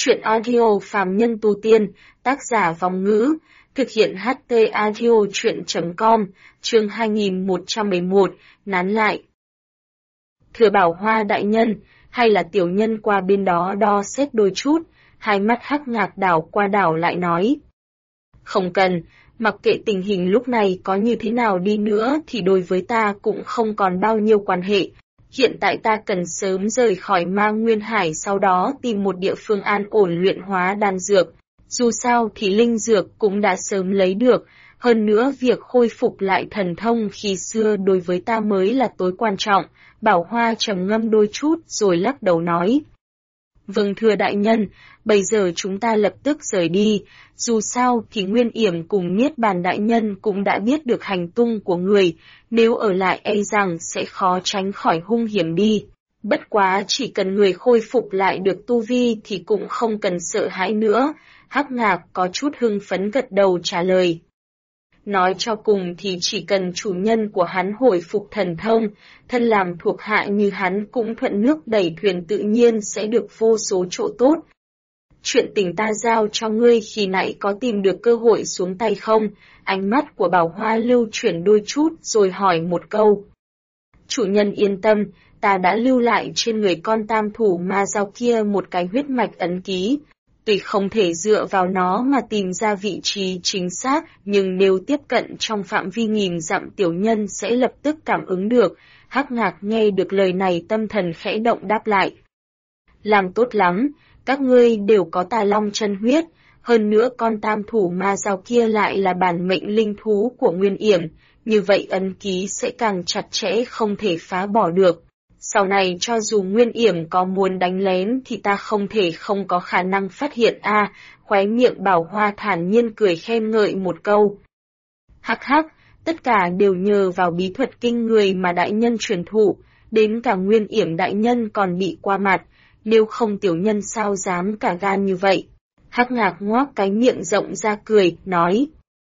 Chuyện audio phàm nhân tu tiên, tác giả Vong Ngữ, thực hiện HT audio chuyện.com, chương 2111, nán lại. Thưa Bảo Hoa đại nhân, hay là tiểu nhân qua bên đó đo xét đôi chút, hai mắt Hắc Ngạc đảo qua đảo lại nói. Không cần, mặc kệ tình hình lúc này có như thế nào đi nữa thì đối với ta cũng không còn bao nhiêu quan hệ. Hiện tại ta cần sớm rời khỏi Ma Nguyên Hải, sau đó tìm một địa phương an ổn luyện hóa đan dược. Dù sao thì linh dược cũng đã sớm lấy được, hơn nữa việc khôi phục lại thần thông khi xưa đối với ta mới là tối quan trọng. Bảo Hoa trầm ngâm đôi chút rồi lắc đầu nói. Vâng thưa đại nhân, bây giờ chúng ta lập tức rời đi, dù sao thì Nguyên Yểm cùng Niết Bàn đại nhân cũng đã biết được hành tung của người, nếu ở lại e rằng sẽ khó tránh khỏi hung hiểm đi. Bất quá chỉ cần người khôi phục lại được tu vi thì cũng không cần sợ hãi nữa, Hắc Ngạc có chút hưng phấn gật đầu trả lời. Nói cho cùng thì chỉ cần chủ nhân của hắn hồi phục thần thông, thân làm thuộc hạ như hắn cũng thuận nước đẩy thuyền tự nhiên sẽ được vô số chỗ tốt. Chuyện tình ta giao cho ngươi khi nãy có tìm được cơ hội xuống tay không? Ánh mắt của Bảo Hoa lưu chuyển đôi chút rồi hỏi một câu. Chủ nhân yên tâm, ta đã lưu lại trên người con tam thủ ma dao kia một cái huyết mạch ấn ký. Tuy không thể dựa vào nó mà tìm ra vị trí chính xác, nhưng nếu tiếp cận trong phạm vi nghìn dặm tiểu nhân sẽ lập tức cảm ứng được. Hắc Ngạc nghe được lời này tâm thần khẽ động đáp lại. Làm tốt lắm, các ngươi đều có tà long chân huyết, hơn nữa con tam thủ ma dao kia lại là bản mệnh linh thú của Nguyên Yểm, như vậy ấn ký sẽ càng chặt chẽ không thể phá bỏ được. Sau này cho dù Nguyên Yểm có muốn đánh lén thì ta không thể không có khả năng phát hiện khóe miệng Bảo Hoa thản nhiên cười khen ngợi một câu. Hắc hắc, tất cả đều nhờ vào bí thuật kinh người mà đại nhân truyền thụ, đến cả Nguyên Yểm đại nhân còn bị qua mặt, nếu không tiểu nhân sao dám cả gan như vậy. Hắc Ngạc ngoác cái miệng rộng ra cười, nói.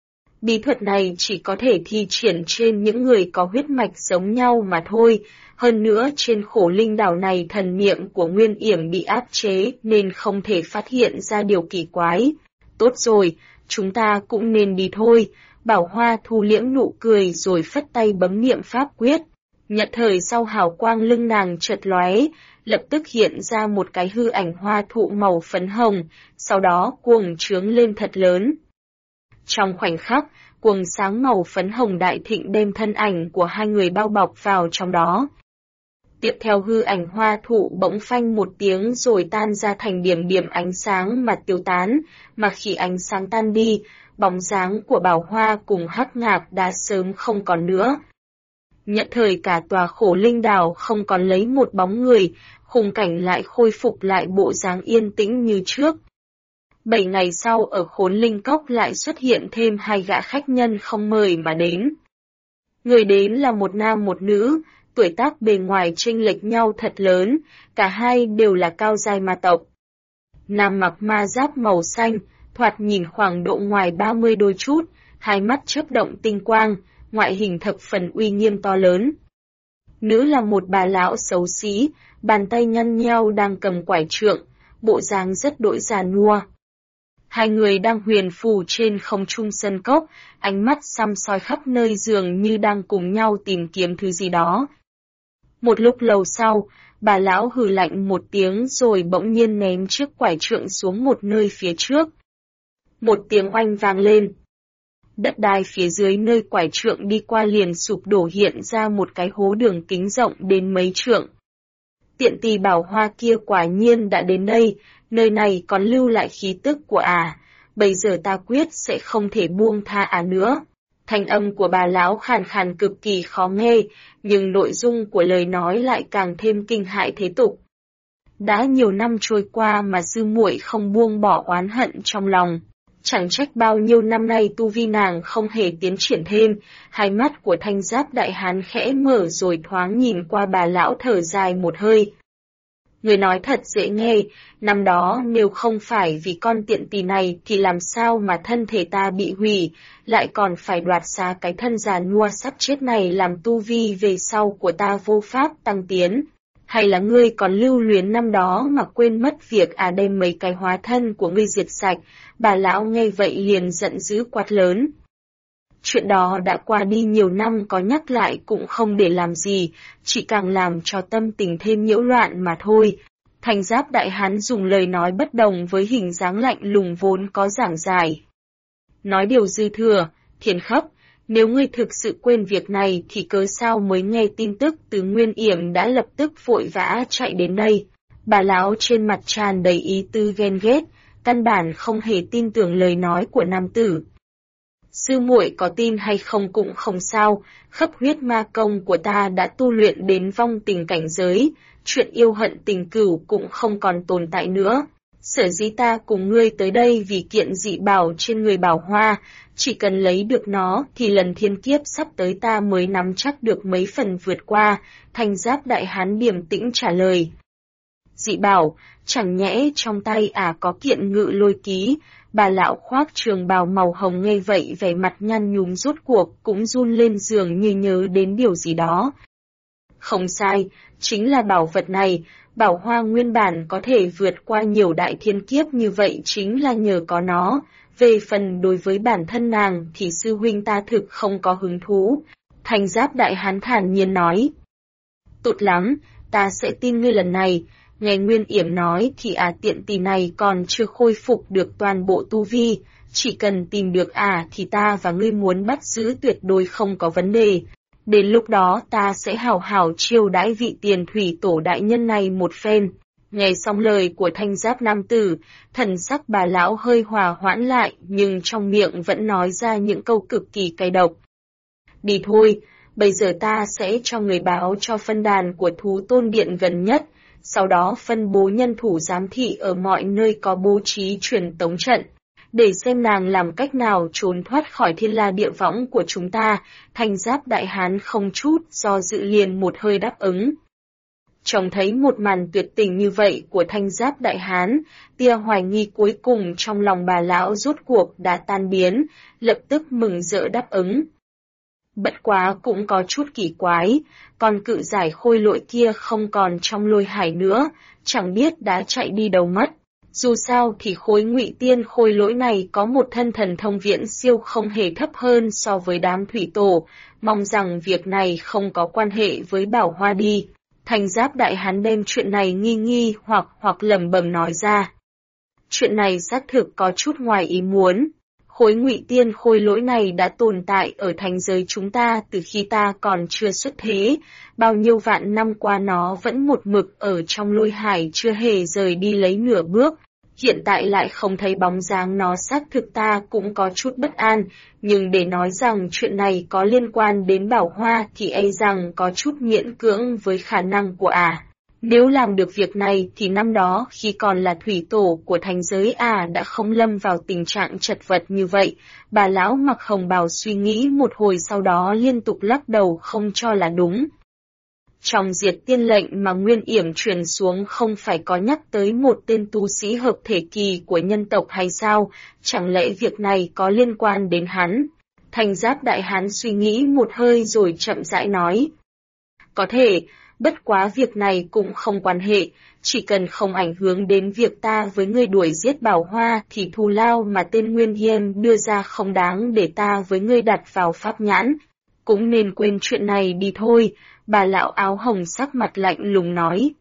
Bí thuật này chỉ có thể thi triển trên những người có huyết mạch giống nhau mà thôi. Hơn nữa trên Khổ Linh đảo này thần niệm của Nguyên Yểm bị áp chế nên không thể phát hiện ra điều kỳ quái. Tốt rồi, chúng ta cũng nên đi thôi. Bảo Hoa thu liễm nụ cười rồi phất tay bấm niệm pháp quyết. Nhận thời sau hào quang lưng nàng chợt lóe, lập tức hiện ra một cái hư ảnh hoa thụ màu phấn hồng, sau đó cuồng trướng lên thật lớn. Trong khoảnh khắc, cuồng sáng màu phấn hồng đại thịnh đem thân ảnh của hai người bao bọc vào trong đó. Tiếp theo hư ảnh hoa thụ bỗng phanh một tiếng rồi tan ra thành điểm điểm ánh sáng mà tiêu tán, mà khi ánh sáng tan đi, bóng dáng của Bảo Hoa cùng Hắc Ngạc đã sớm không còn nữa. Nhận thời cả tòa Khổ Linh đảo không còn lấy một bóng người, khung cảnh lại khôi phục lại bộ dáng yên tĩnh như trước. 7 ngày sau ở Khốn Linh Cốc lại xuất hiện thêm hai gã khách nhân không mời mà đến. Người đến là một nam một nữ, tuổi tác bề ngoài chênh lệch nhau thật lớn, cả hai đều là cao giai ma tộc. Nam mặc ma giáp màu xanh, thoạt nhìn khoảng độ ngoài 30 đôi chút, hai mắt chớp động tinh quang, ngoại hình thập phần uy nghiêm to lớn. Nữ là một bà lão xấu xí, bàn tay nhăn nheo đang cầm quải trượng, bộ dáng rất đỗi già nua. Hai người đang huyền phù trên không trung sân cốc, ánh mắt săm soi khắp nơi dường như đang cùng nhau tìm kiếm thứ gì đó. Một lúc lâu sau, bà lão hừ lạnh một tiếng rồi bỗng nhiên ném chiếc quải trượng xuống một nơi phía trước. Một tiếng oanh vang lên. Đất đai phía dưới nơi quải trượng đi qua liền sụp đổ hiện ra một cái hố đường kính rộng đến mấy trượng. Tiện tỳ Bảo Hoa kia quả nhiên đã đến đây, nơi này còn lưu lại khí tức của bây giờ ta quyết sẽ không thể buông tha nữa. Thanh âm của bà lão khàn khàn cực kỳ khó nghe, nhưng nội dung của lời nói lại càng thêm kinh hãi thế tục. Đã nhiều năm trôi qua mà sư muội không buông bỏ oán hận trong lòng. Chẳng trách bao nhiêu năm nay tu vi nàng không hề tiến triển thêm, hai mắt của Thanh Giáp đại hán khẽ mở rồi thoáng nhìn qua bà lão thở dài một hơi. Người nói thật dễ nghe, năm đó nếu không phải vì con tiện tỳ này thì làm sao mà thân thể ta bị hủy, lại còn phải đoạt xá cái thân già nua sắp chết này làm tu vi về sau của ta vô pháp tăng tiến. Hay là ngươi còn lưu luyến năm đó mà quên mất việc đem mấy cái hóa thân của ngươi diệt sạch? Bà lão nghe vậy liền giận dữ quát lớn. Chuyện đó đã qua đi nhiều năm, có nhắc lại cũng không để làm gì, chỉ càng làm cho tâm tình thêm nhiễu loạn mà thôi. Thành Giáp đại hán dùng lời nói bất đồng với hình dáng lạnh lùng vốn có giảng giải. Nói điều dư thừa, Thiên Khấp, nếu ngươi thực sự quên việc này thì cớ sao mới nghe tin tức từ Nguyên Yểm đã lập tức vội vã chạy đến đây. Bà lão trên mặt tràn đầy ý tư ghen ghét, căn bản không hề tin tưởng lời nói của nam tử. Sư muội có tin hay không cũng không sao, khắp huyết ma công của ta đã tu luyện đến vong tình cảnh giới, chuyện yêu hận tình cửu cũng không còn tồn tại nữa. Sở dĩ ta cùng ngươi tới đây vì kiện dị bảo trên người Bảo Hoa, chỉ cần lấy được nó thì lần thiên kiếp sắp tới ta mới nắm chắc được mấy phần vượt qua. Thành Giáp đại hán điềm tĩnh trả lời. Dị bảo, chẳng nhẽ trong tay có kiện ngự lôi ký? Bà lão khoác trường bào màu hồng nghe vậy vẻ mặt nhăn nhúm rốt cuộc cũng run lên dường như nhớ đến điều gì đó. Không sai, chính là bảo vật này. Bảo Hoa nguyên bản có thể vượt qua nhiều đại thiên kiếp như vậy chính là nhờ có nó. Về phần đối với bản thân nàng thì sư huynh ta thực không có hứng thú. Thành Giáp đại hán thản nhiên nói. Tốt lắm, ta sẽ tin ngươi lần này. Nghe Nguyên Yểm nói thì tiện tỷ này còn chưa khôi phục được toàn bộ tu vi. Chỉ cần tìm được thì ta và ngươi muốn bắt giữ tuyệt đối không có vấn đề. Đến lúc đó ta sẽ hào hào chiêu đãi vị Tiền Thủy Tổ đại nhân này một phen. Nghe xong lời của Thanh Giáp nam tử, thần sắc bà lão hơi hòa hoãn lại nhưng trong miệng vẫn nói ra những câu cực kỳ cay độc. Đi thôi, bây giờ ta sẽ cho người báo cho phân đàn của Thú Tôn Điện gần nhất, sau đó phân bố nhân thủ giám thị ở mọi nơi có bố trí truyền tống trận, để xem nàng làm cách nào trốn thoát khỏi thiên la địa võng của chúng ta. Thành Giáp đại hán không chút do dự liền một hơi đáp ứng. Trông thấy một màn tuyệt tình như vậy của Thanh Giáp đại hán, tia hoài nghi cuối cùng trong lòng bà lão rốt cuộc đã tan biến, lập tức mừng rỡ đáp ứng. Bất quá cũng có chút kỳ quái, con cự giải khôi lỗi kia không còn trong lôi hải nữa, chẳng biết đã chạy đi đâu mất. Dù sao thì khối Ngụy Tiên khôi lỗi này có một thân thần thông viễn siêu không hề thấp hơn so với đám thủy tổ, mong rằng việc này không có quan hệ với Bảo Hoa đi. Thành Giáp đại hán đem chuyện này nghi hoặc lẩm bẩm nói ra. Chuyện này xác thực có chút ngoài ý muốn. Khối Ngụy Tiên khôi lỗi này đã tồn tại ở thành giới chúng ta từ khi ta còn chưa xuất thế, bao nhiêu vạn năm qua nó vẫn một mực ở trong lôi hải chưa hề rời đi lấy nửa bước. Hiện tại lại không thấy bóng dáng nó, xác thực ta cũng có chút bất an, nhưng để nói rằng chuyện này có liên quan đến Bảo Hoa thì e rằng có chút miễn cưỡng với khả năng của Nếu làm được việc này thì năm đó khi còn là thủy tổ của thành giới đã không lâm vào tình trạng chật vật như vậy. Bà lão mặc hồng bào suy nghĩ một hồi sau đó liên tục lắc đầu không cho là đúng. Trong Diệt Tiên lệnh mà Nguyên Yểm truyền xuống không phải có nhắc tới một tên tu sĩ hợp thể kỳ của nhân tộc hay sao, chẳng lẽ việc này có liên quan đến hắn? Thành Giáp đại hán suy nghĩ một hơi rồi chậm rãi nói. Có thể, bất quá việc này cũng không quan hệ, chỉ cần không ảnh hưởng đến việc ta với người đuổi giết Bảo Hoa thì thù lao mà tên Nguyên Hiên đưa ra không đáng để ta với ngươi đặt vào pháp nhãn. Cũng nên quên chuyện này đi thôi. Bà lão áo hồng sắc mặt lạnh lùng nói.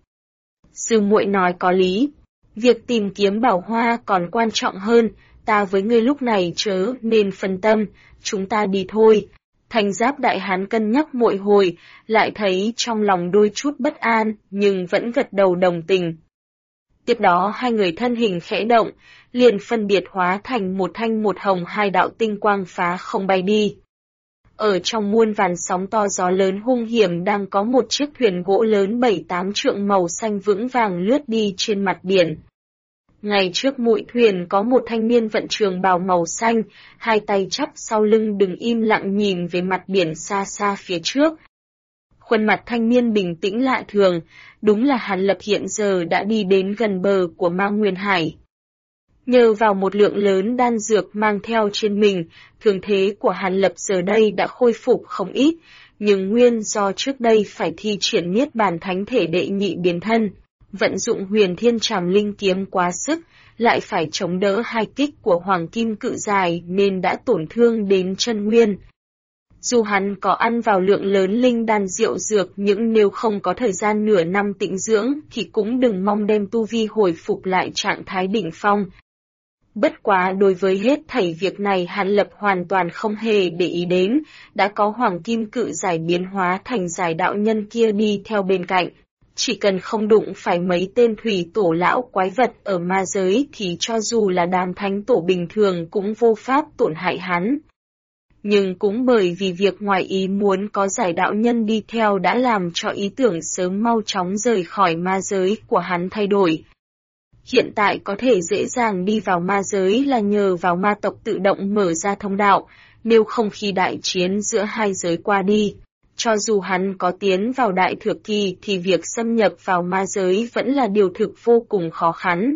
Sư muội nói có lý. Việc tìm kiếm Bảo Hoa còn quan trọng hơn, ta với ngươi lúc này chớ nên phân tâm, chúng ta đi thôi. Thành Giáp đại hán cân nhắc một hồi, lại thấy trong lòng đôi chút bất an, nhưng vẫn gật đầu đồng tình. Tiếp đó hai người thân hình khẽ động, liền phân biệt hóa thành một thanh một hồng, hai đạo tinh quang phá không bay đi. Ở trong muôn vàn sóng to gió lớn hung hiểm đang có một chiếc thuyền gỗ lớn 7-8 trượng màu xanh vững vàng lướt đi trên mặt biển. Ngay trước mũi thuyền có một thanh niên vận trường bào màu xanh, hai tay chắp sau lưng đứng im lặng nhìn về mặt biển xa xa phía trước. Khuôn mặt thanh niên bình tĩnh lạ thường, đúng là Hàn Lập hiện giờ đã đi đến gần bờ của Ma Nguyên Hải. Nhờ vào một lượng lớn đan dược mang theo trên mình, thương thế của Hàn Lập giờ đây đã khôi phục không ít, nhưng nguyên do trước đây phải thi triển Niết Bàn Thánh Thể đệ nhị biến thân, vận dụng Huyền Thiên Trảm Linh kiếm quá sức, lại phải chống đỡ hai kích của Hoàng Kim Cự Dài nên đã tổn thương đến chân nguyên. Dù hắn có ăn vào lượng lớn linh đan rượu dược nhưng nếu không có thời gian nửa năm tĩnh dưỡng thì cũng đừng mong đem tu vi hồi phục lại trạng thái đỉnh phong. Bất quá đối với hết thảy việc này Hàn Lập hoàn toàn không hề để ý đến, đã có Hoàng Kim Cự Giải biến hóa thành giải đạo nhân kia đi theo bên cạnh. Chỉ cần không đụng phải mấy tên thủy tổ lão quái vật ở ma giới thì cho dù là đám thánh tổ bình thường cũng vô pháp tổn hại hắn. Nhưng cũng bởi vì việc ngoài ý muốn có giải đạo nhân đi theo đã làm cho ý tưởng sớm mau chóng rời khỏi ma giới của hắn thay đổi. Hiện tại có thể dễ dàng đi vào ma giới là nhờ vào ma tộc tự động mở ra thông đạo, nếu không khi đại chiến giữa hai giới qua đi. Cho dù hắn có tiến vào đại thừa kỳ thì việc xâm nhập vào ma giới vẫn là điều thực vô cùng khó khăn.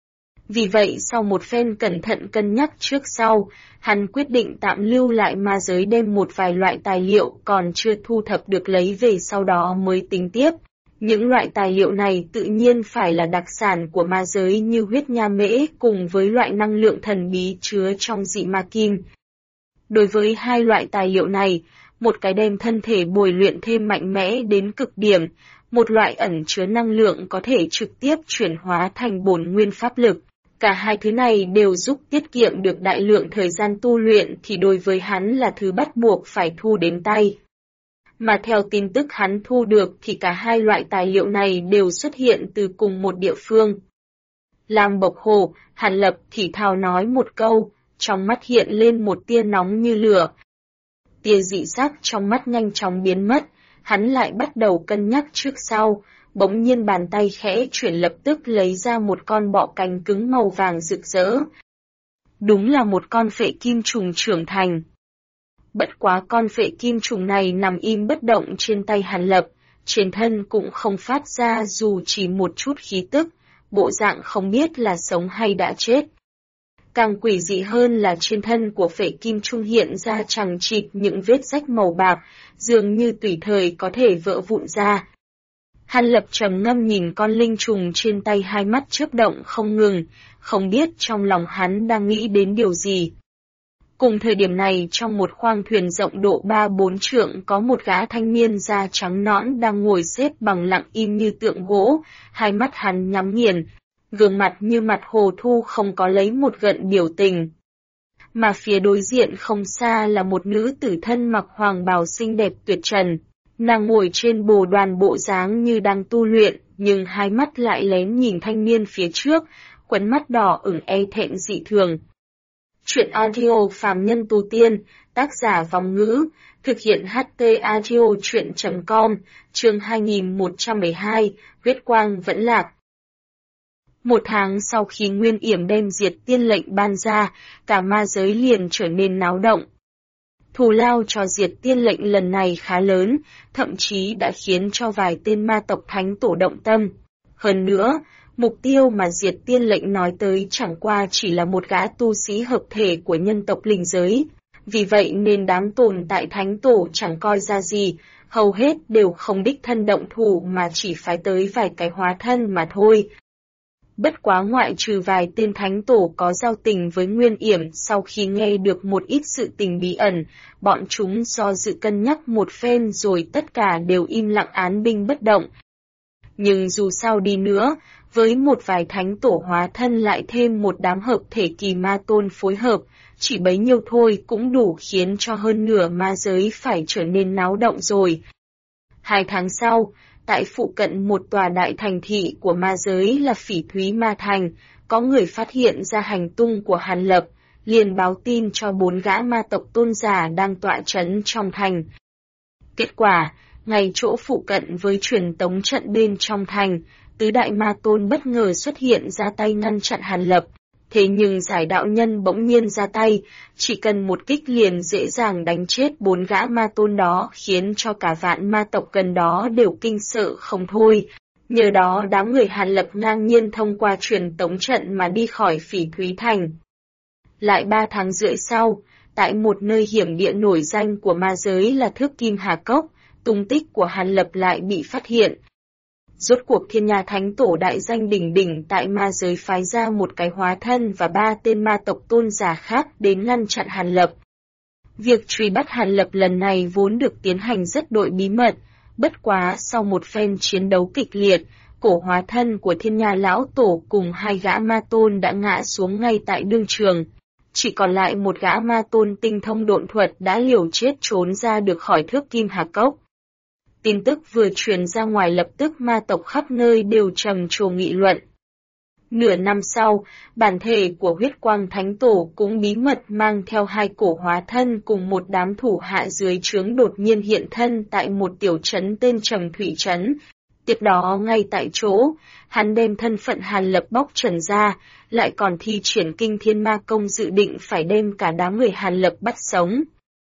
Vì vậy sau một phen cẩn thận cân nhắc trước sau, hắn quyết định tạm lưu lại ma giới đem một vài loại tài liệu còn chưa thu thập được lấy về sau đó mới tính tiếp. Những loại tài liệu này tự nhiên phải là đặc sản của ma giới như huyết nha mễ cùng với loại năng lượng thần bí chứa trong dị ma kim. Đối với hai loại tài liệu này, một cái đem thân thể bồi luyện thêm mạnh mẽ đến cực điểm, một loại ẩn chứa năng lượng có thể trực tiếp chuyển hóa thành bổn nguyên pháp lực. Cả hai thứ này đều giúp tiết kiệm được đại lượng thời gian tu luyện thì đối với hắn là thứ bắt buộc phải thu đến tay. Mà theo tin tức hắn thu được thì cả hai loại tài liệu này đều xuất hiện từ cùng một địa phương. Lam Bộc Hồ, Hàn Lập thì thào nói một câu, trong mắt hiện lên một tia nóng như lửa. Tia dị sắc trong mắt nhanh chóng biến mất, hắn lại bắt đầu cân nhắc trước sau, bỗng nhiên bàn tay khẽ chuyển lập tức lấy ra một con bọ cánh cứng màu vàng rực rỡ. Đúng là một con phệ kim trùng trưởng thành. Bất quá con phệ kim trùng này nằm im bất động trên tay Hàn Lập, trên thân cũng không phát ra dù chỉ một chút khí tức, bộ dạng không biết là sống hay đã chết. Càng quỷ dị hơn là trên thân của phệ kim trùng hiện ra chằng chịt những vết rách màu bạc, dường như tùy thời có thể vỡ vụn ra. Hàn Lập trầm ngâm nhìn con linh trùng trên tay, hai mắt chớp động không ngừng, không biết trong lòng hắn đang nghĩ đến điều gì. Cùng thời điểm này trong một khoang thuyền rộng độ 3-4 trượng có một gã thanh niên da trắng nõn đang ngồi xếp bằng lặng im như tượng gỗ, hai mắt hắn nhắm nghiền, gương mặt như mặt hồ thu không có lấy một gợn biểu tình. Mà phía đối diện không xa là một nữ tử thân mặc hoàng bào xinh đẹp tuyệt trần. Nàng ngồi trên bồ đoàn bộ dáng như đang tu luyện, nhưng hai mắt lại lén nhìn thanh niên phía trước, quấn mắt đỏ ửng e thẹn dị thường. Chuyện audio phàm nhân tu tiên, tác giả Vong Ngữ, thực hiện HT audio chuyện.com, chương 2112, huyết quang vẫn lạc. Một tháng sau khi Nguyên Yểm đem diệt tiên lệnh ban ra, cả ma giới liền trở nên náo động. Thù lao cho diệt tiên lệnh lần này khá lớn, thậm chí đã khiến cho vài tên ma tộc thánh tổ động tâm. Hơn nữa, mục tiêu mà diệt tiên lệnh nói tới chẳng qua chỉ là một gã tu sĩ hợp thể của nhân tộc linh giới. Vì vậy nên đám tồn tại thánh tổ chẳng coi ra gì, hầu hết đều không đích thân động thủ mà chỉ phái tới vài cái hóa thân mà thôi. Bất quá ngoại trừ vài tên thánh tổ có giao tình với Nguyên Yểm, sau khi nghe được một ít sự tình bí ẩn, bọn chúng do dự cân nhắc một phen rồi tất cả đều im lặng án binh bất động. Nhưng dù sao đi nữa, với một vài thánh tổ hóa thân lại thêm một đám hợp thể kỳ ma tôn phối hợp, chỉ bấy nhiêu thôi cũng đủ khiến cho hơn nửa ma giới phải trở nên náo động rồi. 2 tháng sau, tại phụ cận một tòa đại thành thị của ma giới là Phỉ Thúy Ma Thành, có người phát hiện ra hành tung của Hàn Lập, liền báo tin cho 4 gã ma tộc tôn giả đang tọa trấn trong thành. Kết quả, ngay chỗ phụ cận với truyền tống trận bên trong thành, tứ đại ma tôn bất ngờ xuất hiện ra tay ngăn chặn Hàn Lập. Thế nhưng giải đạo nhân bỗng nhiên ra tay, chỉ cần một kích liền dễ dàng đánh chết 4 gã ma tôn đó, khiến cho cả vạn ma tộc gần đó đều kinh sợ không thôi. Nhờ đó đám người Hàn Lập ngang nhiên thông qua truyền tống trận mà đi khỏi Phỉ Thúy Thành. Lại 3 tháng rưỡi sau, tại một nơi hiểm địa nổi danh của ma giới là Thước Kim Hà Cốc, tung tích của Hàn Lập lại bị phát hiện. Rốt cuộc Thiên Nha Thánh Tổ đại danh đỉnh đỉnh tại ma giới phái ra một cái hóa thân và 3 tên ma tộc tôn giả khác đến ngăn chặn Hàn Lập. Việc truy bắt Hàn Lập lần này vốn được tiến hành rất đội bí mật, bất quá sau một phen chiến đấu kịch liệt, cổ hóa thân của Thiên Nha Lão Tổ cùng 2 gã ma tôn đã ngã xuống ngay tại đương trường. Chỉ còn lại một gã ma tôn tinh thông độn thuật đã liều chết trốn ra được khỏi thước kim hà cốc. Tin tức vừa truyền ra ngoài lập tức ma tộc khắp nơi đều trầm trồ nghị luận. Nửa năm sau, bản thể của huyết quang thánh tổ cũng bí mật mang theo 2 cổ hóa thân cùng một đám thủ hạ dưới trướng đột nhiên hiện thân tại một tiểu trấn tên Trầm Thủy Trấn. Tiếp đó ngay tại chỗ, hắn đem thân phận Hàn Lập bóc trần ra, lại còn thi triển kinh thiên ma công dự định phải đem cả đám người Hàn Lập bắt sống.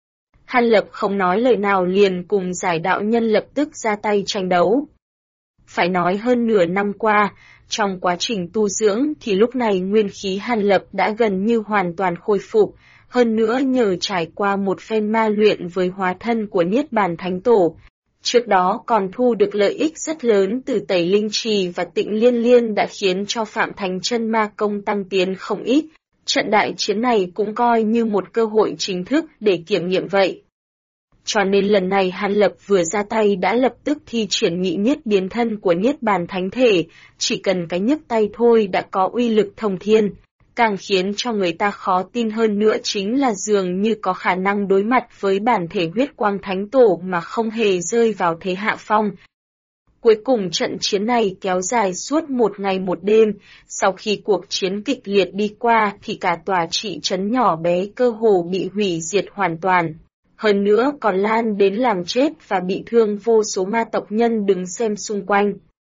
Hàn Lập không nói lời nào liền cùng giải đạo nhân lập tức ra tay tranh đấu. Phải nói hơn nửa năm qua, trong quá trình tu dưỡng thì lúc này nguyên khí Hàn Lập đã gần như hoàn toàn khôi phục, hơn nữa nhờ trải qua một phen ma luyện với hóa thân của Niết Bàn Thánh Tổ. Trước đó còn thu được lợi ích rất lớn từ Tẩy Linh Trì và Tịnh Liên Liên đã khiến cho Phạm Thành Chân ma công tăng tiến không ít. Trận đại chiến này cũng coi như một cơ hội chính thức để kiểm nghiệm vậy. Cho nên lần này Hàn Lập vừa ra tay đã lập tức thi triển nhị niết biến thân của Niết Bàn Thánh Thể, chỉ cần cái nhấc tay thôi đã có uy lực thông thiên. Càng khiến cho người ta khó tin hơn nữa chính là dường như có khả năng đối mặt với bản thể huyết quang thánh tổ mà không hề rơi vào thế hạ phong. Cuối cùng trận chiến này kéo dài suốt 1 ngày 1 đêm, sau khi cuộc chiến kịch liệt đi qua thì cả tòa trị trấn nhỏ bé cơ hồ bị hủy diệt hoàn toàn. Hơn nữa còn lan đến làm chết và bị thương vô số ma tộc nhân đứng xem xung quanh.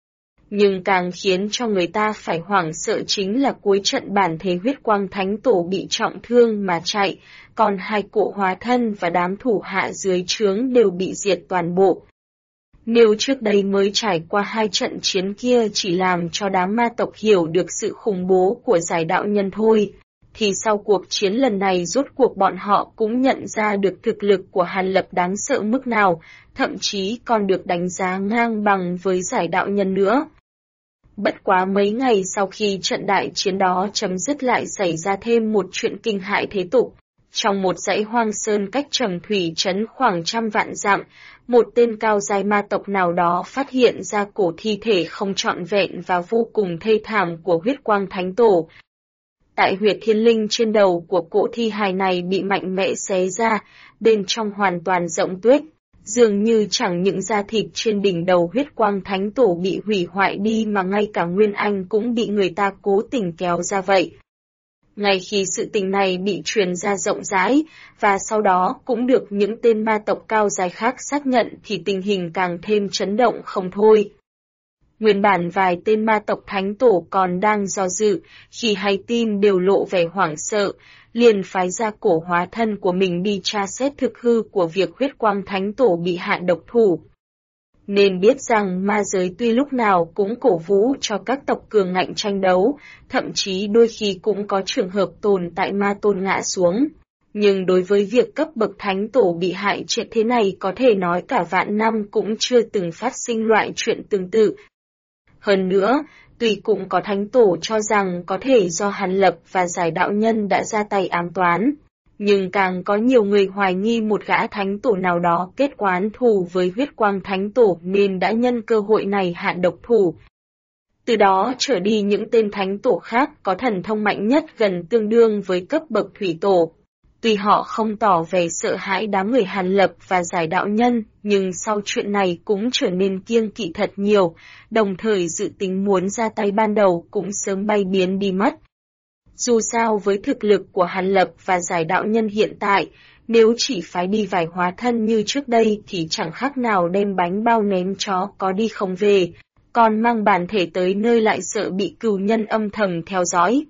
Nhưng càng khiến cho người ta phải hoảng sợ chính là cuối trận bản thể huyết quang thánh tổ bị trọng thương mà chạy, còn 2 cổ hóa thân và đám thủ hạ dưới trướng đều bị diệt toàn bộ. Nếu trước đây mới trải qua 2 trận chiến kia chỉ làm cho đám ma tộc hiểu được sự khủng bố của giải đạo nhân thôi, thì sau cuộc chiến lần này rốt cuộc bọn họ cũng nhận ra được thực lực của Hàn Lập đáng sợ mức nào, thậm chí còn được đánh giá ngang bằng với giải đạo nhân nữa. Bất quá mấy ngày sau khi trận đại chiến đó chấm dứt lại xảy ra thêm một chuyện kinh hãi thế tục. Trong một dãy hoang sơn cách Trầm Thủy Trấn khoảng 100 vạn dặm, một tên cao giai ma tộc nào đó phát hiện ra cổ thi thể không trọn vẹn và vô cùng thê thảm của huyết quang thánh tổ. Tại huyệt thiên linh trên đầu của cỗ thi hài này bị mạnh mẽ xé ra, bên trong hoàn toàn rỗng tuếch. Dường như chẳng những da thịt trên đỉnh đầu huyết quang thánh tổ bị hủy hoại đi mà ngay cả nguyên anh cũng bị người ta cố tình kéo ra vậy. Ngay khi sự tình này bị truyền ra rộng rãi, và sau đó cũng được những tên ma tộc cao dài khác xác nhận thì tình hình càng thêm chấn động không thôi. Nguyên bản vài tên ma tộc thánh tổ còn đang do dự, khi hay tin đều lộ vẻ hoảng sợ, liền phái ra cổ hóa thân của mình đi tra xét thực hư của việc huyết quang thánh tổ bị hạ độc thủ. Nên biết rằng ma giới tuy lúc nào cũng cổ vũ cho các tộc cường ngạnh tranh đấu, thậm chí đôi khi cũng có trường hợp tồn tại ma tôn ngã xuống. Nhưng đối với việc cấp bậc thánh tổ bị hại chết thế này có thể nói cả vạn năm cũng chưa từng phát sinh loại chuyện tương tự. Hơn nữa, tuy cũng có thánh tổ cho rằng có thể do Hàn Lập và giải đạo nhân đã ra tay ám toán, nhưng càng có nhiều người hoài nghi một gã thánh tổ nào đó kết oán thù với huyết quang thánh tổ nên đã nhân cơ hội này hạ độc thủ. Từ đó trở đi những tên thánh tổ khác có thần thông mạnh nhất gần tương đương với cấp bậc thủy tổ. Tuy họ không tỏ vẻ sợ hãi đám người Hàn Lập và giải đạo nhân, nhưng sau chuyện này cũng trở nên kiêng kỵ thật nhiều, đồng thời dự tính muốn ra tay ban đầu cũng sớm bay biến đi mất. Dù sao với thực lực của Hàn Lập và giải đạo nhân hiện tại, nếu chỉ phái đi vài hóa thân như trước đây thì chẳng khác nào đem bánh bao ném chó có đi không về, còn mang bản thể tới nơi lại sợ bị cừu nhân âm thầm theo dõi.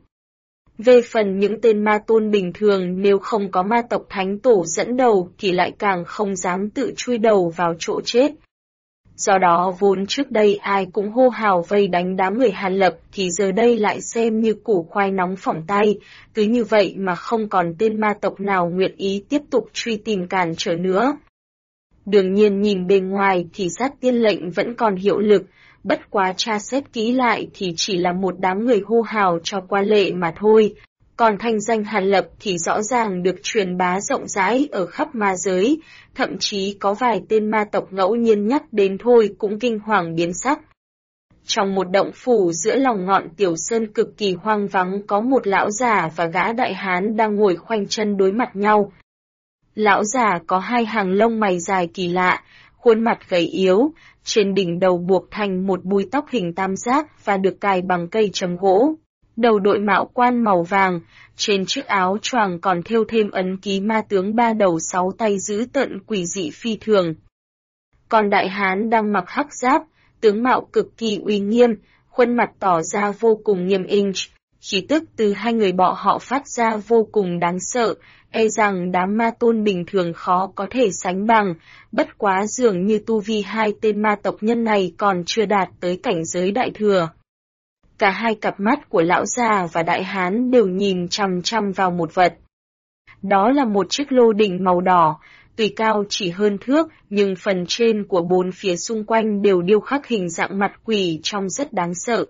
Về phần những tên ma tôn bình thường nếu không có ma tộc thánh tổ dẫn đầu thì lại càng không dám tự chui đầu vào chỗ chết. Do đó vốn trước đây ai cũng hô hào vây đánh đám người Hàn Lập thì giờ đây lại xem như củ khoai nóng phỏng tay, cứ như vậy mà không còn tên ma tộc nào nguyện ý tiếp tục truy tìm cản trở nữa. Đương nhiên nhìn bề ngoài thì sát tiên lệnh vẫn còn hiệu lực, bất quá tra xét kỹ lại thì chỉ là một đám người hô hào cho qua lệ mà thôi. Còn thanh danh Hàn Lập thì rõ ràng được truyền bá rộng rãi ở khắp ma giới, thậm chí có vài tên ma tộc ngẫu nhiên nhắc đến thôi cũng kinh hoàng biến sắc. Trong một động phủ giữa lòng ngọn tiểu sơn cực kỳ hoang vắng có một lão già và gã đại hán đang ngồi khoanh chân đối mặt nhau. Lão già có hai hàng lông mày dài kỳ lạ, khuôn mặt gầy yếu, trên đỉnh đầu buộc thành một búi tóc hình tam giác và được cài bằng cây trầm gỗ. Đầu đội mạo quan màu vàng, trên chiếc áo choàng còn thêu thêm ấn ký ma tướng ba đầu sáu tay dữ tợn quỷ dị phi thường. Còn đại hán đang mặc hắc giáp, tướng mạo cực kỳ uy nghiêm, khuôn mặt tỏ ra vô cùng nghiêm inh. Khí tức từ hai người bọn họ phát ra vô cùng đáng sợ, e rằng đám ma tôn bình thường khó có thể sánh bằng, bất quá dường như tu vi hai tên ma tộc nhân này còn chưa đạt tới cảnh giới đại thừa. Cả hai cặp mắt của lão già và đại hán đều nhìn chằm chằm vào một vật. Đó là một chiếc lô đỉnh màu đỏ, tuy cao chỉ hơn thước, nhưng phần trên của bốn phía xung quanh đều điêu khắc hình dạng mặt quỷ trông rất đáng sợ.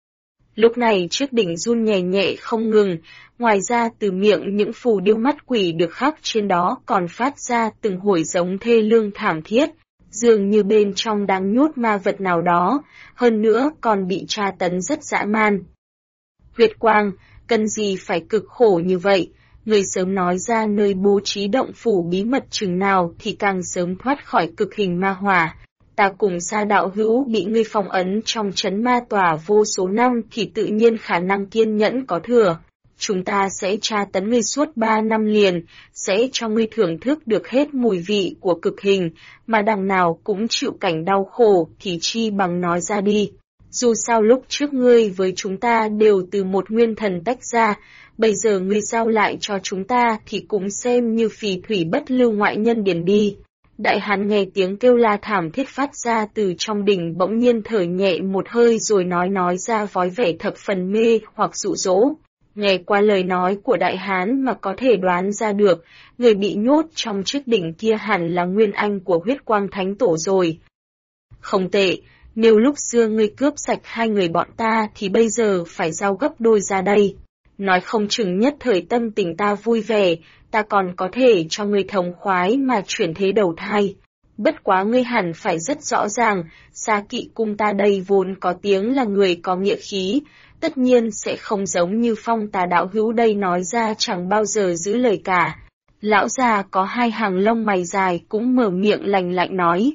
Lúc này chiếc đỉnh run nhẹ nhẹ không ngừng, ngoài ra từ miệng những phù điêu mắt quỷ được khắc trên đó còn phát ra từng hồi giống thê lương thảm thiết, dường như bên trong đang nhốt ma vật nào đó, hơn nữa còn bị tra tấn rất dã man. Huyết Quang, cần gì phải cực khổ như vậy, người sớm nói ra nơi bố trí động phủ bí mật chừng nào thì càng sớm thoát khỏi cực hình ma hỏa. Ta cùng Sa đạo hữu bị ngươi phong ấn trong trấn ma tòa vô số năm thì tự nhiên khả năng kiên nhẫn có thừa. Chúng ta sẽ tra tấn ngươi suốt 3 năm liền, sẽ cho ngươi thưởng thức được hết mùi vị của cực hình, mà đằng nào cũng chịu cảnh đau khổ thì chi bằng nói ra đi. Dù sao lúc trước ngươi với chúng ta đều từ một nguyên thần tách ra, bây giờ ngươi giao lại cho chúng ta thì cũng xem như phì thủy bất lưu ngoại nhân điển đi. Đại hán nghe tiếng kêu la thảm thiết phát ra từ trong đỉnh bỗng nhiên thở nhẹ một hơi rồi nói ra vói vẻ thập phần mê hoặc dụ dỗ. Nghe qua lời nói của đại hán mà có thể đoán ra được, người bị nhốt trong chiếc đỉnh kia hẳn là nguyên anh của Huyết Quang Thánh Tổ rồi. Không tệ, nếu lúc xưa ngươi cướp sạch hai người bọn ta thì bây giờ phải giao gấp đôi ra đây. Nói không chừng nhất thời tâm tình ta vui vẻ, ta còn có thể cho ngươi thống khoái mà chuyển thế đầu thai. Bất quá ngươi hẳn phải rất rõ ràng, Sa Kỵ cung ta đây vốn có tiếng là người có nghĩa khí, tất nhiên sẽ không giống như Phong Tà đạo hữu đây nói ra chẳng bao giờ giữ lời cả. Lão già có hai hàng lông mày dài cũng mở miệng lành lạnh nói.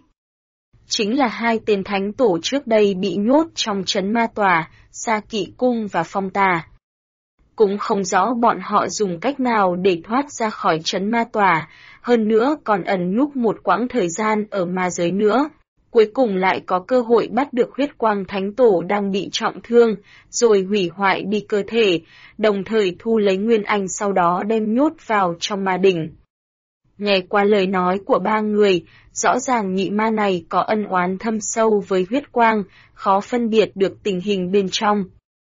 Chính là hai tên thánh tổ trước đây bị nhốt trong trấn ma tòa, Sa Kỵ cung và Phong Tà. Cũng không rõ bọn họ dùng cách nào để thoát ra khỏi trấn ma tòa, hơn nữa còn ẩn nhúc một quãng thời gian ở ma giới nữa. Cuối cùng lại có cơ hội bắt được Huyết Quang Thánh Tổ đang bị trọng thương, rồi hủy hoại đi cơ thể, đồng thời thu lấy nguyên anh sau đó đem nhốt vào trong ma đỉnh. Nghe qua lời nói của ba người, rõ ràng nhị ma này có ân oán thâm sâu với Huyết Quang, khó phân biệt được tình hình bên trong.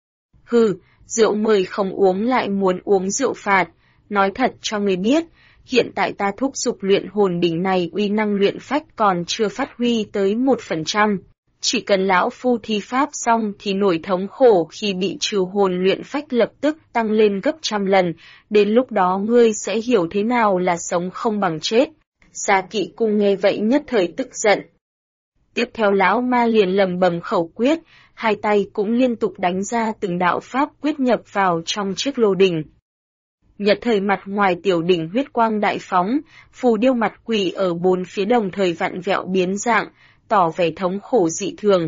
Hừ, rượu mời không uống lại muốn uống rượu phạt, nói thật cho người biết, hiện tại ta thúc giục luyện hồn đỉnh này uy năng luyện phách còn chưa phát huy tới 1%. Chỉ cần lão phu thi pháp xong thì nỗi thống khổ khi bị trừ hồn luyện phách lập tức tăng lên gấp trăm lần, đến lúc đó ngươi sẽ hiểu thế nào là sống không bằng chết. Sa Kỵ cung nghe vậy nhất thời tức giận. Tiếp theo lão ma liền lầm bầm khẩu quyết, hai tay cũng liên tục đánh ra từng đạo pháp quyết nhập vào trong chiếc lô đỉnh. Nhật thời mặt ngoài tiểu đỉnh huyết quang đại phóng, phù điêu mặt quỷ ở bốn phía đồng thời vặn vẹo biến dạng, tỏ vẻ thống khổ dị thường.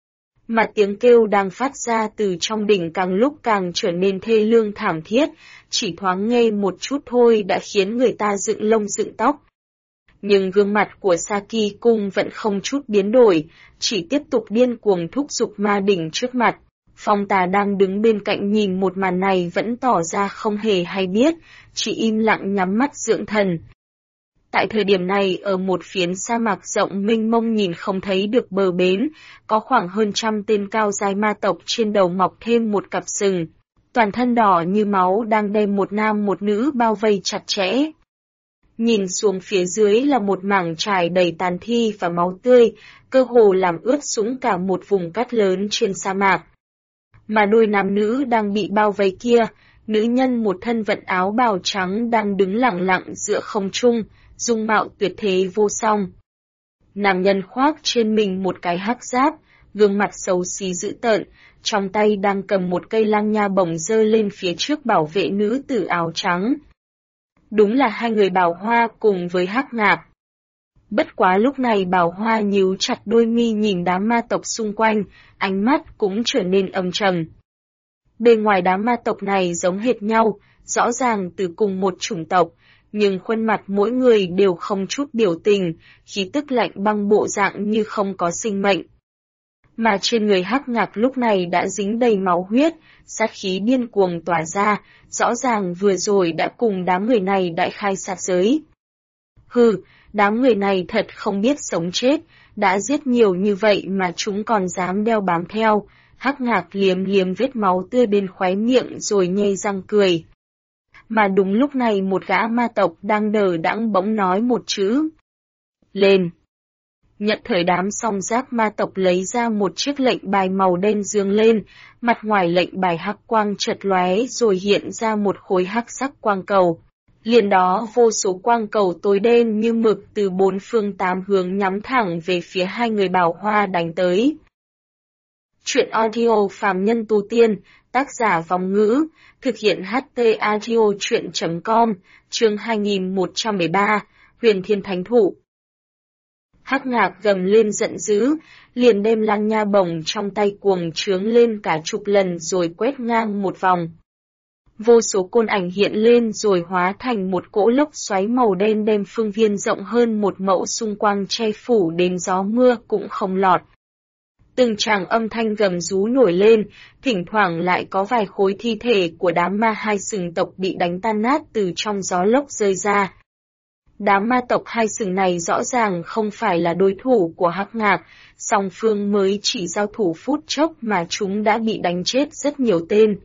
Mà tiếng kêu đang phát ra từ trong đỉnh càng lúc càng trở nên thê lương thảm thiết, chỉ thoáng nghe một chút thôi đã khiến người ta dựng lông dựng tóc. Nhưng gương mặt của Sa Kỵ cung vẫn không chút biến đổi, chỉ tiếp tục điên cuồng thúc giục ma đỉnh trước mặt. Phong Tà đang đứng bên cạnh nhìn một màn này vẫn tỏ ra không hề hay biết, chỉ im lặng nhắm mắt dưỡng thần. Tại thời điểm này ở một phiến sa mạc rộng mênh mông nhìn không thấy được bờ bến, có khoảng hơn 100 tên cao dài ma tộc trên đầu mọc thêm một cặp sừng. Toàn thân đỏ như máu đang đem một nam một nữ bao vây chặt chẽ. Nhìn xuống phía dưới là một mảng trải đầy tàn thi và máu tươi, cơ hồ làm ướt sũng cả một vùng cát lớn trên sa mạc. Mà đôi nam nữ đang bị bao vây kia, nữ nhân một thân vận áo bào trắng đang đứng lặng lặng giữa không trung, dung mạo tuyệt thế vô song. Nam nhân khoác trên mình một cái hắc giáp, gương mặt xấu xí dữ tợn, trong tay đang cầm một cây lang nha bổng giơ lên phía trước bảo vệ nữ tử áo trắng. Đúng là hai người Bảo Hoa cùng với Hắc Ngạc. Bất quá lúc này Bảo Hoa nhíu chặt đôi mi nhìn đám ma tộc xung quanh, ánh mắt cũng trở nên âm trầm. Bề ngoài đám ma tộc này giống hệt nhau, rõ ràng từ cùng một chủng tộc, nhưng khuôn mặt mỗi người đều không chút biểu tình, khí tức lạnh băng bộ dạng như không có sinh mệnh. Mà trên người Hắc Ngạc lúc này đã dính đầy máu huyết, sát khí điên cuồng tỏa ra, rõ ràng vừa rồi đã cùng đám người này đại khai sát giới. Hừ, đám người này thật không biết sống chết, đã giết nhiều như vậy mà chúng còn dám đeo bám theo. Hắc Ngạc liếm liếm vết máu tươi bên khóe miệng rồi nhếch răng cười. Mà đúng lúc này một gã ma tộc đang đờ đẫn bỗng nói một chữ. Lên! Nhận thời đám song giác ma tộc lấy ra một chiếc lệnh bài màu đen dương lên, mặt ngoài lệnh bài hắc quang chợt lóe rồi hiện ra một khối hắc sắc quang cầu. Liền đó vô số quang cầu tối đen như mực từ bốn phương tám hướng nhắm thẳng về phía hai người Bảo Hoa đánh tới. Truyện audio phàm nhân tu tiên, tác giả Vong Ngữ, thực hiện HT audio truyện.com, chương 2113, Huyền Thiên Thánh Thụ. Hắc Ngạc gầm lên giận dữ, liền đem lang nha bổng trong tay cuồng trướng lên cả chục lần rồi quét ngang một vòng. Vô số côn ảnh hiện lên rồi hóa thành một cỗ lốc xoáy màu đen đem phương viên rộng hơn một mẫu xung quanh che phủ đến gió mưa cũng không lọt. Từng tràng âm thanh gầm rú nổi lên, thỉnh thoảng lại có vài khối thi thể của đám ma hai sừng tộc bị đánh tan nát từ trong gió lốc rơi ra. Đám ma tộc hai sừng này rõ ràng không phải là đối thủ của Hắc Ngạc, song phương mới chỉ giao thủ phút chốc mà chúng đã bị đánh chết rất nhiều tên.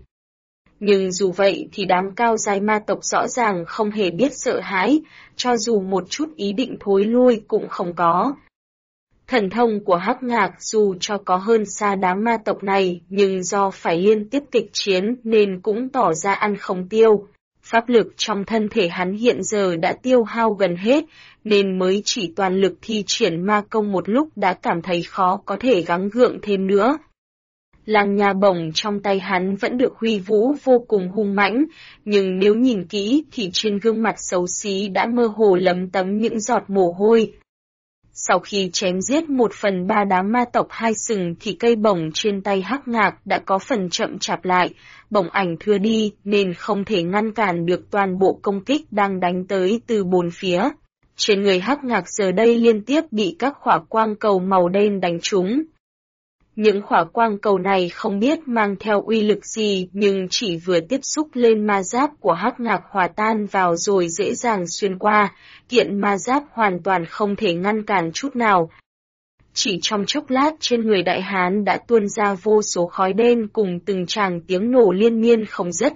Nhưng dù vậy thì đám cao giai ma tộc rõ ràng không hề biết sợ hãi, cho dù một chút ý định thối lui cũng không có. Thần thông của Hắc Ngạc dù cho có hơn xa đám ma tộc này nhưng do phải liên tiếp kịch chiến nên cũng tỏ ra ăn không tiêu. Pháp lực trong thân thể hắn hiện giờ đã tiêu hao gần hết, nên mới chỉ toàn lực thi triển ma công một lúc đã cảm thấy khó có thể gắng gượng thêm nữa. Lang nha bổng trong tay hắn vẫn được huy vũ vô cùng hung mãnh, nhưng nếu nhìn kỹ thì trên gương mặt xấu xí đã mơ hồ lấm tấm những giọt mồ hôi. Sau khi chém giết 1/3 đám ma tộc hai sừng thì cây bổng trên tay Hắc Ngạc đã có phần chậm chạp lại, bổng ảnh thưa đi nên không thể ngăn cản được toàn bộ công kích đang đánh tới từ bốn phía. Trên người Hắc Ngạc giờ đây liên tiếp bị các khỏa quang cầu màu đen đánh trúng. Những khỏa quang cầu này không biết mang theo uy lực gì nhưng chỉ vừa tiếp xúc lên ma giáp của Hắc Ngạc hòa tan vào rồi dễ dàng xuyên qua, kiện ma giáp hoàn toàn không thể ngăn cản chút nào. Chỉ trong chốc lát trên người đại hán đã tuôn ra vô số khói đen cùng từng tràng tiếng nổ liên miên không dứt.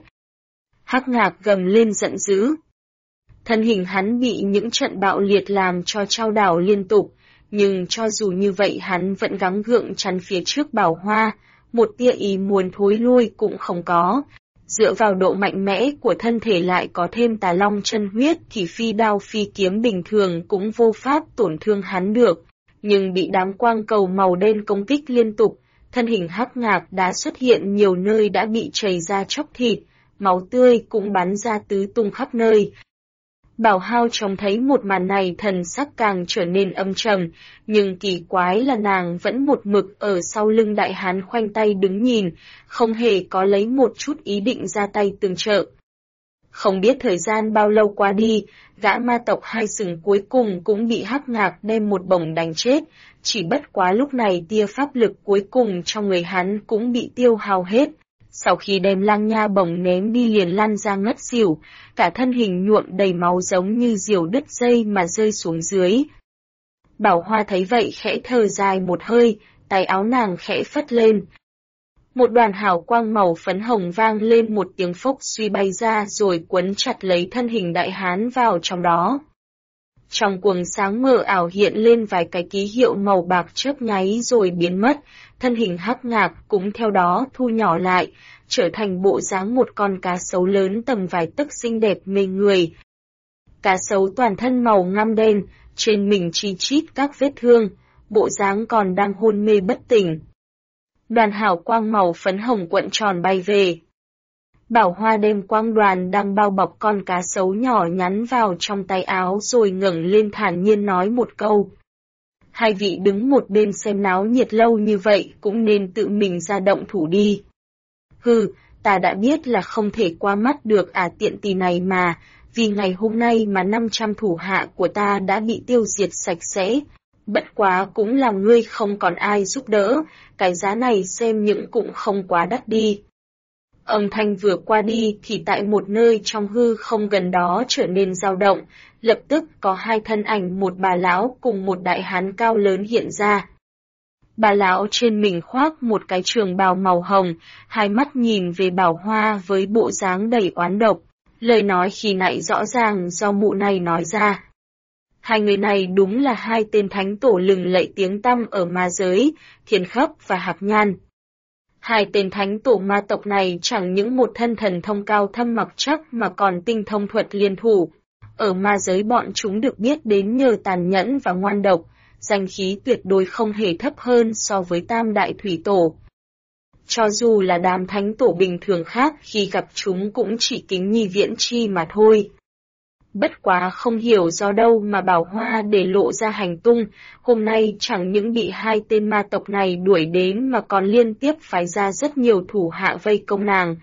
Hắc Ngạc gầm lên giận dữ. Thân hình hắn bị những trận bạo liệt làm cho chao đảo liên tục. Nhưng cho dù như vậy hắn vẫn gắng gượng chắn phía trước Bảo Hoa, một tia ý muốn thối lui cũng không có. Dựa vào độ mạnh mẽ của thân thể lại có thêm tà long chân huyết thì phi đao phi kiếm bình thường cũng vô pháp tổn thương hắn được. Nhưng bị đám quang cầu màu đen công kích liên tục, thân hình Hắc Ngạc đã xuất hiện nhiều nơi đã bị chảy ra chóc thịt, máu tươi cũng bắn ra tứ tung khắp nơi. Bảo Hao trông thấy một màn này thần sắc càng trở nên âm trầm, nhưng kỳ quái là nàng vẫn một mực ở sau lưng đại hán khoanh tay đứng nhìn, không hề có lấy một chút ý định ra tay tương trợ. Không biết thời gian bao lâu qua đi, gã ma tộc hai sừng cuối cùng cũng bị Hắc Ngạc đem một bổng đánh chết, chỉ bất quá lúc này tia pháp lực cuối cùng trong người hắn cũng bị tiêu hao hết. Sau khi đem lang nha bổng ném đi liền lăn ra ngất xỉu, cả thân hình nhuộm đầy máu giống như diều đứt dây mà rơi xuống dưới. Bảo Hoa thấy vậy khẽ thở dài một hơi, tay áo nàng khẽ phất lên. Một đoàn hào quang màu phấn hồng vang lên một tiếng phốc suy bay ra rồi quấn chặt lấy thân hình đại hán vào trong đó. Trong quầng sáng mờ ảo hiện lên vài cái ký hiệu màu bạc chớp nháy rồi biến mất, thân hình Hắc Ngạc cũng theo đó thu nhỏ lại, trở thành bộ dáng một con cá sấu lớn tầm vài tấc xinh đẹp mê người. Cá sấu toàn thân màu ngăm đen, trên mình chi chít các vết thương, bộ dáng còn đang hôn mê bất tỉnh. Đoàn hào quang màu phấn hồng cuộn tròn bay về. Bảo Hoa đem quang đoàn đang bao bọc con cá sấu nhỏ nhắn vào trong tay áo rồi ngẩng lên thản nhiên nói một câu. Hai vị đứng một bên xem náo nhiệt lâu như vậy cũng nên tự mình ra động thủ đi. Hừ, ta đã biết là không thể qua mắt được tiện tỳ này mà, vì ngày hôm nay mà 500 thủ hạ của ta đã bị tiêu diệt sạch sẽ. Bất quá cũng làm ngươi không còn ai giúp đỡ, cái giá này xem những cũng không quá đắt đi. Âm thanh vừa qua đi thì tại một nơi trong hư không gần đó trở nên dao động, lập tức có hai thân ảnh một bà lão cùng một đại hán cao lớn hiện ra. Bà lão trên mình khoác một cái trường bào màu hồng, hai mắt nhìn về Bảo Hoa với bộ dáng đầy oán độc, lời nói khi nãy rõ ràng do mụ này nói ra. Hai người này đúng là hai tên thánh tổ lừng lẫy tiếng tăm ở ma giới, Thiên Khấp và Hạc Nhan. Hai tên thánh tổ ma tộc này chẳng những một thân thần thông cao thâm mặc chắc mà còn tinh thông thuật liên thủ. Ở ma giới bọn chúng được biết đến nhờ tàn nhẫn và ngoan độc, danh khí tuyệt đối không hề thấp hơn so với tam đại thủy tổ. Cho dù là đám thánh tổ bình thường khác khi gặp chúng cũng chỉ kính nhi viễn chi mà thôi. Bất quá không hiểu do đâu mà Bảo Hoa để lộ ra hành tung, hôm nay chẳng những bị hai tên ma tộc này đuổi đến mà còn liên tiếp phái ra rất nhiều thủ hạ vây công nàng.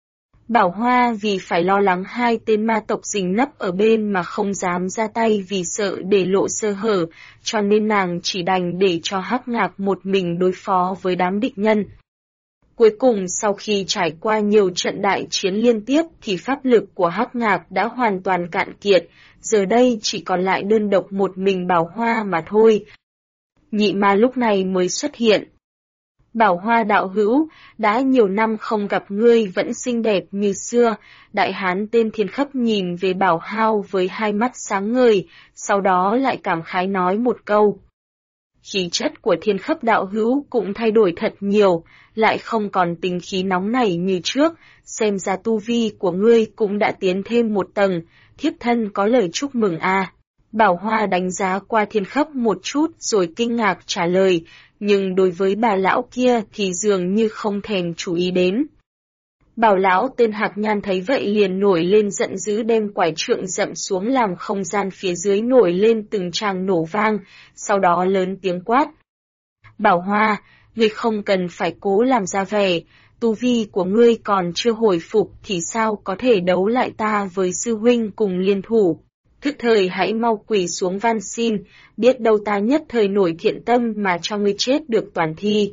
Bảo Hoa vì phải lo lắng hai tên ma tộc rình nấp ở bên mà không dám ra tay vì sợ để lộ sơ hở, cho nên nàng chỉ đành để cho Hắc Ngạc một mình đối phó với đám địch nhân. Cuối cùng sau khi trải qua nhiều trận đại chiến liên tiếp thì pháp lực của Hắc Ngạc đã hoàn toàn cạn kiệt, giờ đây chỉ còn lại đơn độc một mình Bảo Hoa mà thôi. Nhị ma lúc này mới xuất hiện. Bảo Hoa đạo hữu, đã nhiều năm không gặp ngươi vẫn xinh đẹp như xưa, đại hán tên Thiên Khấp nhìn về Bảo Hao với hai mắt sáng ngời, sau đó lại cảm khái nói một câu. Khí chất của Thiên Khấp đạo hữu cũng thay đổi thật nhiều, lại không còn tính khí nóng nảy như trước, xem ra tu vi của ngươi cũng đã tiến thêm một tầng, thiếp thân có lời chúc mừng a. Bảo Hoa đánh giá qua Thiên Khấp một chút rồi kinh ngạc trả lời, nhưng đối với bà lão kia thì dường như không thèm chú ý đến. Bảo lão tên Hạc Nhan thấy vậy liền nổi lên giận dữ đem quải trượng dậm xuống làm không gian phía dưới nổi lên từng tràng nổ vang, sau đó lớn tiếng quát. Bảo Hoa, ngươi không cần phải cố làm ra vẻ, tu vi của ngươi còn chưa hồi phục thì sao có thể đấu lại ta với sư huynh cùng liên thủ. Thức thời hãy mau quỳ xuống van xin, biết đâu ta nhất thời nổi thiện tâm mà cho ngươi chết được toàn thi.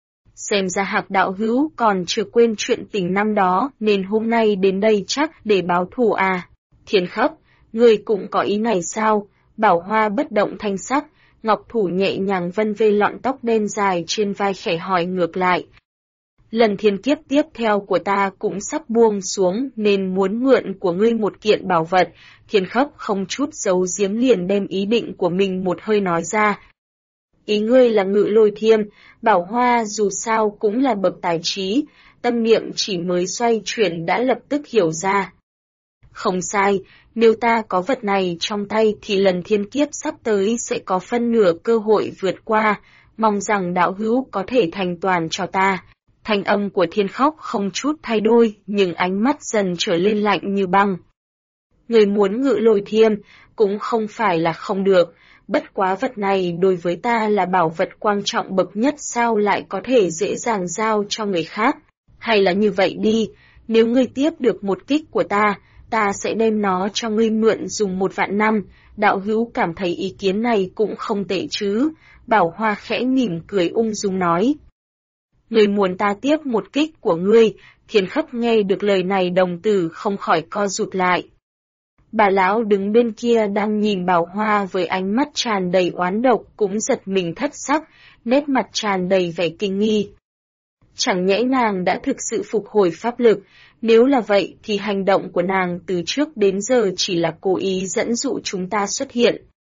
Xem ra Hạc đạo hữu còn chưa quên chuyện tình năm đó nên hôm nay đến đây chắc để báo thù à. Thiên Khấp, ngươi cũng có ý này sao? Bảo Hoa bất động thanh sắc, ngọc thủ nhẹ nhàng vân vê lọn tóc đen dài trên vai khẽ hỏi ngược lại. Lần thiên kiếp tiếp theo của ta cũng sắp buông xuống nên muốn mượn của ngươi một kiện bảo vật. Thiên Khấp không chút giấu giếm liền đem ý định của mình một hơi nói ra. Ý ngươi là Ngự Lôi Thiêm, Bảo Hoa dù sao cũng là bậc tài trí, tâm niệm chỉ mới xoay chuyển đã lập tức hiểu ra. Không sai, nếu ta có vật này trong tay thì lần thiên kiếp sắp tới sẽ có phân nửa cơ hội vượt qua, mong rằng đạo hữu có thể thành toàn cho ta. Thanh âm của Thiên Khóc không chút thay đổi nhưng ánh mắt dần trở lên lạnh như băng. Người muốn Ngự Lôi Thiêm cũng không phải là không được. Bất quá vật này đối với ta là bảo vật quan trọng bậc nhất sao lại có thể dễ dàng giao cho người khác. Hay là như vậy đi, nếu ngươi tiếp được một kích của ta sẽ đem nó cho ngươi mượn dùng 1 vạn năm, đạo hữu cảm thấy ý kiến này cũng không tệ chứ. Bảo Hoa khẽ mỉm cười ung dung nói. Ngươi muốn ta tiếp một kích của ngươi, Thiên Khấp nghe được lời này đồng tử không khỏi co rụt lại. Bà lão đứng bên kia đang nhìn Bảo Hoa với ánh mắt tràn đầy oán độc cũng giật mình thất sắc, nét mặt tràn đầy vẻ kinh nghi. Chẳng nhẽ nàng đã thực sự phục hồi pháp lực, nếu là vậy thì hành động của nàng từ trước đến giờ chỉ là cố ý dẫn dụ chúng ta xuất hiện.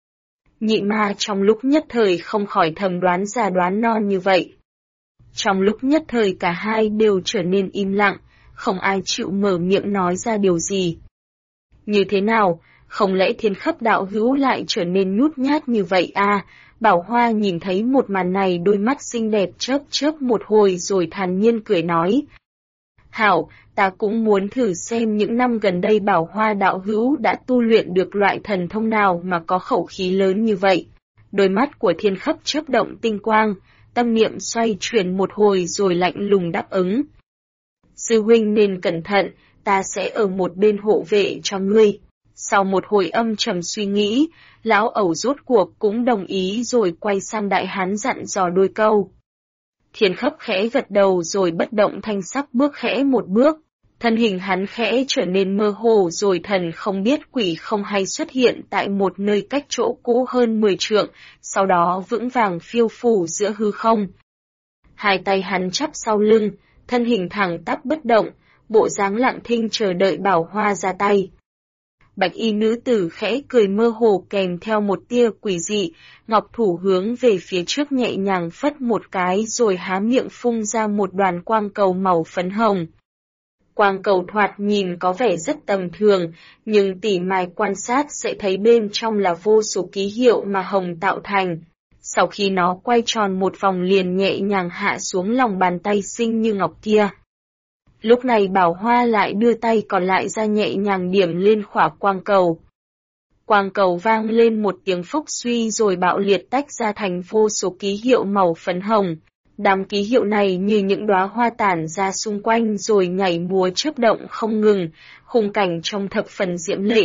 Nhị ma trong lúc nhất thời không khỏi thầm đoán già đoán non như vậy. Trong lúc nhất thời cả hai đều trở nên im lặng, không ai chịu mở miệng nói ra điều gì. Như thế nào, không lẽ Thiên Khắp đạo hữu lại trở nên nhút nhát như vậy à? Bảo Hoa nhìn thấy một màn này, đôi mắt xinh đẹp chớp chớp một hồi rồi thản nhiên cười nói. Hảo, ta cũng muốn thử xem những năm gần đây Bảo Hoa đạo hữu đã tu luyện được loại thần thông nào mà có khẩu khí lớn như vậy. Đôi mắt của Thiên Khắp chớp động tinh quang, tâm niệm xoay chuyển một hồi rồi lạnh lùng đáp ứng. Sư huynh nên cẩn thận, ta sẽ ở một bên hộ vệ cho ngươi. Sau một hồi âm trầm suy nghĩ, lão ẩu rốt cuộc cũng đồng ý rồi quay sang đại hán dặn dò đôi câu. Thiên Khắp khẽ gật đầu rồi bất động thanh sắc bước khẽ một bước, thân hình hắn khẽ trở nên mơ hồ rồi thần không biết quỷ không hay xuất hiện tại một nơi cách chỗ cũ hơn 10 trượng, sau đó vững vàng phiêu phù giữa hư không. Hai tay hắn chắp sau lưng, thân hình thẳng tắp bất động, bộ dáng lặng thinh chờ đợi Bảo Hoa ra tay. Bạch y nữ tử khẽ cười mơ hồ kèm theo một tia quỷ dị, ngọc thủ hướng về phía trước nhẹ nhàng phất một cái rồi há miệng phun ra một đoàn quang cầu màu phấn hồng. Quang cầu thoạt nhìn có vẻ rất tầm thường, nhưng tỉ mỉ quan sát sẽ thấy bên trong là vô số ký hiệu mà hồng tạo thành. Sau khi nó quay tròn một vòng liền nhẹ nhàng hạ xuống lòng bàn tay xinh như ngọc kia. Lúc này Bảo Hoa lại đưa tay còn lại ra nhẹ nhàng điểm lên khỏa quang cầu. Quang cầu vang lên một tiếng phốc suy rồi bạo liệt tách ra thành vô số ký hiệu màu phấn hồng. Đám ký hiệu này như những đóa hoa tản ra xung quanh rồi nhảy múa chớp động không ngừng, khung cảnh trông thập phần diễm lệ.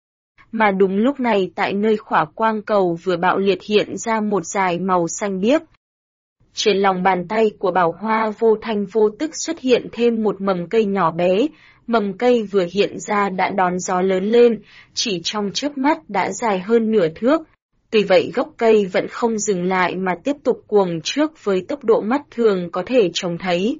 Mà đúng lúc này tại nơi khỏa quang cầu vừa bạo liệt hiện ra một dải màu xanh biếc. Trên lòng bàn tay của Bảo Hoa vô thanh vô tức xuất hiện thêm một mầm cây nhỏ bé, mầm cây vừa hiện ra đã đón gió lớn lên, chỉ trong chớp mắt đã dài hơn nửa thước. Tuy vậy gốc cây vẫn không dừng lại mà tiếp tục cuồng trước với tốc độ mắt thường có thể trông thấy.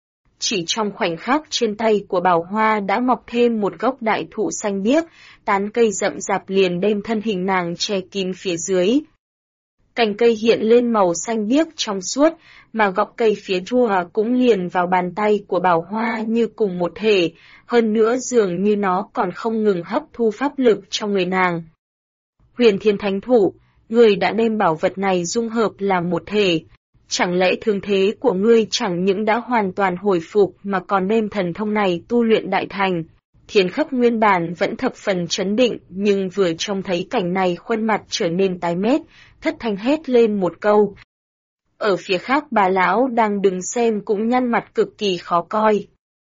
Chỉ trong khoảnh khắc trên tay của Bảo Hoa đã mọc thêm một gốc đại thụ xanh biếc, tán cây rậm rạp liền đem thân hình nàng che kín phía dưới. Cành cây hiện lên màu xanh biếc trong suốt, mà gốc cây phía rùa cũng liền vào bàn tay của Bảo Hoa như cùng một thể, hơn nữa dường như nó còn không ngừng hấp thu pháp lực trong người nàng. Huyền Thiên Thánh Thủ, ngươi đã đem bảo vật này dung hợp làm một thể. Chẳng lẽ thương thế của ngươi chẳng những đã hoàn toàn hồi phục mà còn đem thần thông này tu luyện đại thành? Thiên Khắp nguyên bản vẫn thập phần chấn định, nhưng vừa trông thấy cảnh này khuôn mặt trở nên tái mét, thất thanh hét lên một câu. Ở phía khác bà lão đang đứng xem cũng nhăn mặt cực kỳ khó coi.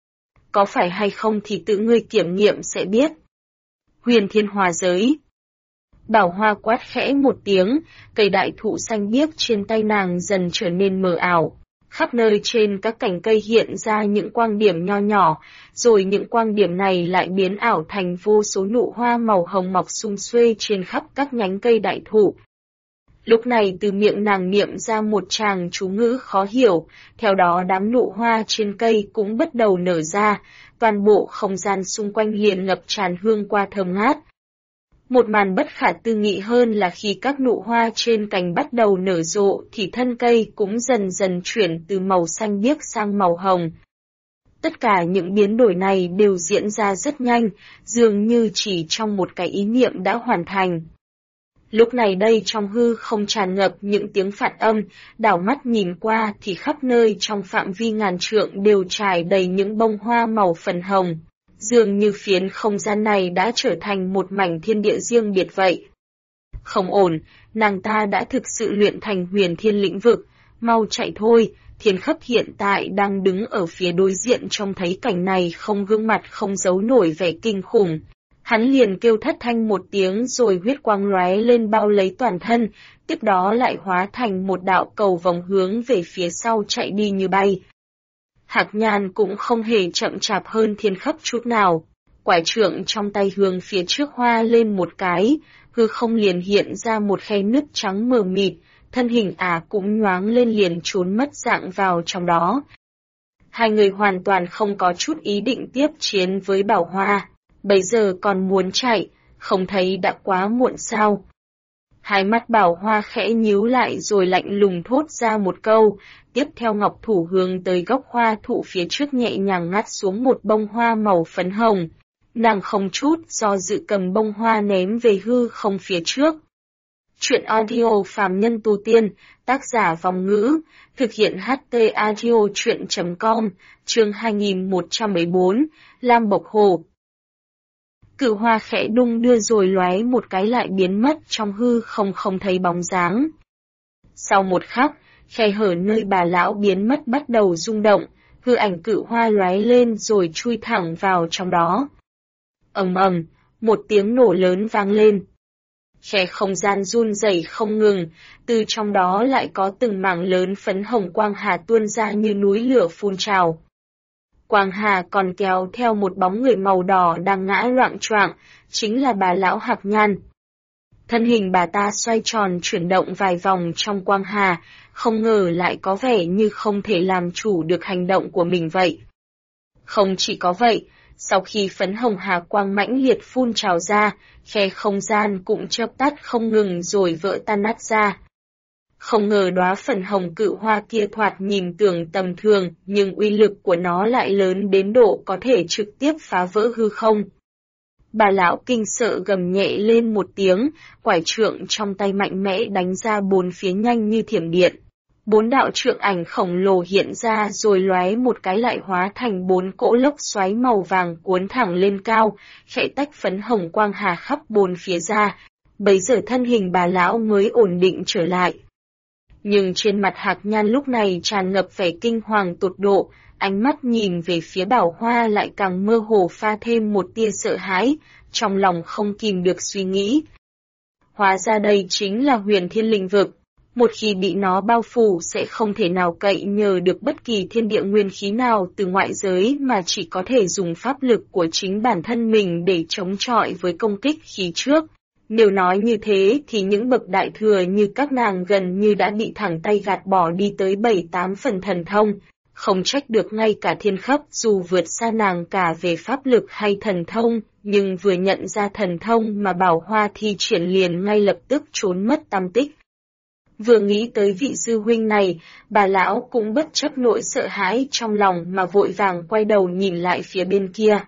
Có phải hay không thì tự ngươi kiểm nghiệm sẽ biết. Huyền Thiên Hòa giới. Bảo Hoa quát khẽ một tiếng, cây đại thụ xanh biếc trên tay nàng dần trở nên mờ ảo. Khắp nơi trên các cành cây hiện ra những quang điểm nho nhỏ, rồi những quang điểm này lại biến ảo thành vô số nụ hoa màu hồng mọc sum xuê trên khắp các nhánh cây đại thụ. Lúc này từ miệng nàng niệm ra một tràng chú ngữ khó hiểu, theo đó đám nụ hoa trên cây cũng bắt đầu nở ra, toàn bộ không gian xung quanh liền ngập tràn hương qua thơm ngát. Một màn bất khả tư nghị hơn là khi các nụ hoa trên cành bắt đầu nở rộ thì thân cây cũng dần dần chuyển từ màu xanh biếc sang màu hồng. Tất cả những biến đổi này đều diễn ra rất nhanh, dường như chỉ trong một cái ý niệm đã hoàn thành. Lúc này đây trong hư không tràn ngập những tiếng phản âm, đảo mắt nhìn qua thì khắp nơi trong phạm vi ngàn trượng đều trải đầy những bông hoa màu粉hồng. Dường như phiến không gian này đã trở thành một mảnh thiên địa riêng biệt vậy. Không ổn, nàng ta đã thực sự luyện thành huyền thiên lĩnh vực, mau chạy thôi. Thiên Khắp hiện tại đang đứng ở phía đối diện trông thấy cảnh này không gương mặt không giấu nổi vẻ kinh khủng. Hắn liền kêu thất thanh một tiếng rồi huyết quang lóe lên bao lấy toàn thân, tiếp đó lại hóa thành một đạo cầu vòng hướng về phía sau chạy đi như bay. Hạc Nhan cũng không hề chậm chạp hơn Thiên Khắp chút nào. Quải trượng trong tay hướng phía trước hoa lên một cái, hư không liền hiện ra một khe nứt trắng mờ mịt, thân hình cũng nhoáng lên liền trốn mất dạng vào trong đó. Hai người hoàn toàn không có chút ý định tiếp chiến với Bảo Hoa, bây giờ còn muốn chạy, không thấy đã quá muộn sao. Hai mắt Bảo Hoa khẽ nhíu lại rồi lạnh lùng thốt ra một câu, tiếp theo ngọc thủ hướng tới gốc hoa thụ phía trước nhẹ nhàng ngắt xuống một bông hoa màu phấn hồng. Nàng không chút do dự cầm bông hoa ném về hư không phía trước. Chuyện audio phàm nhân tu tiên, tác giả Vong Ngữ, thực hiện HT audio chuyện.com, chương 2114, Lam Bộc Hồ. Cự hoa khẽ đung đưa rồi lóe một cái lại biến mất trong hư không thấy bóng dáng. Sau một khắc, khe hở nơi bà lão biến mất bắt đầu rung động, hư ảnh cự hoa lóe lên rồi chui thẳng vào trong đó. Ầm ầm, một tiếng nổ lớn vang lên. Khe không gian run rẩy không ngừng, từ trong đó lại có từng mảng lớn phấn hồng quang hà tuôn ra như núi lửa phun trào. Quang hà còn kéo theo một bóng người màu đỏ đang ngã loạng choạng, chính là bà lão Hạc Nhan. Thân hình bà ta xoay tròn chuyển động vài vòng trong quang hà, không ngờ lại có vẻ như không thể làm chủ được hành động của mình vậy. Không chỉ có vậy, sau khi phấn hồng hà quang mãnh liệt phun trào ra, khe không gian cũng chớp tắt không ngừng rồi vỡ tan nát ra. Không ngờ đóa phần hồng cự hoa kia thoạt nhìn tưởng tầm thường, nhưng uy lực của nó lại lớn đến độ có thể trực tiếp phá vỡ hư không. Bà lão kinh sợ gầm nhẹ lên một tiếng, quải trượng trong tay mạnh mẽ đánh ra bốn phía nhanh như thiểm điện. Bốn đạo trượng ảnh khổng lồ hiện ra rồi lóe một cái lại hóa thành bốn cỗ lốc xoáy màu vàng cuốn thẳng lên cao, khẽ tách phấn hồng quang hà khắp bốn phía ra. Bấy giờ thân hình bà lão mới ổn định trở lại. Nhưng trên mặt Hạc Nhan lúc này tràn ngập vẻ kinh hoàng tột độ, ánh mắt nhìn về phía Bảo Hoa lại càng mơ hồ pha thêm một tia sợ hãi, trong lòng không kìm được suy nghĩ. Hóa ra đây chính là Huyền Thiên Linh Vực, một khi bị nó bao phủ sẽ không thể nào cậy nhờ được bất kỳ thiên địa nguyên khí nào từ ngoại giới mà chỉ có thể dùng pháp lực của chính bản thân mình để chống chọi với công kích khí trước. Nếu nói như thế thì những bậc đại thừa như các nàng gần như đã bị thẳng tay gạt bỏ đi tới 7-8 phần thần thông, không trách được ngay cả Thiên Khấp dù vượt xa nàng cả về pháp lực hay thần thông, nhưng vừa nhận ra thần thông mà Bảo Hoa thi triển liền ngay lập tức trốn mất tăm tích. Vừa nghĩ tới vị sư huynh này, bà lão cũng bất chấp nỗi sợ hãi trong lòng mà vội vàng quay đầu nhìn lại phía bên kia.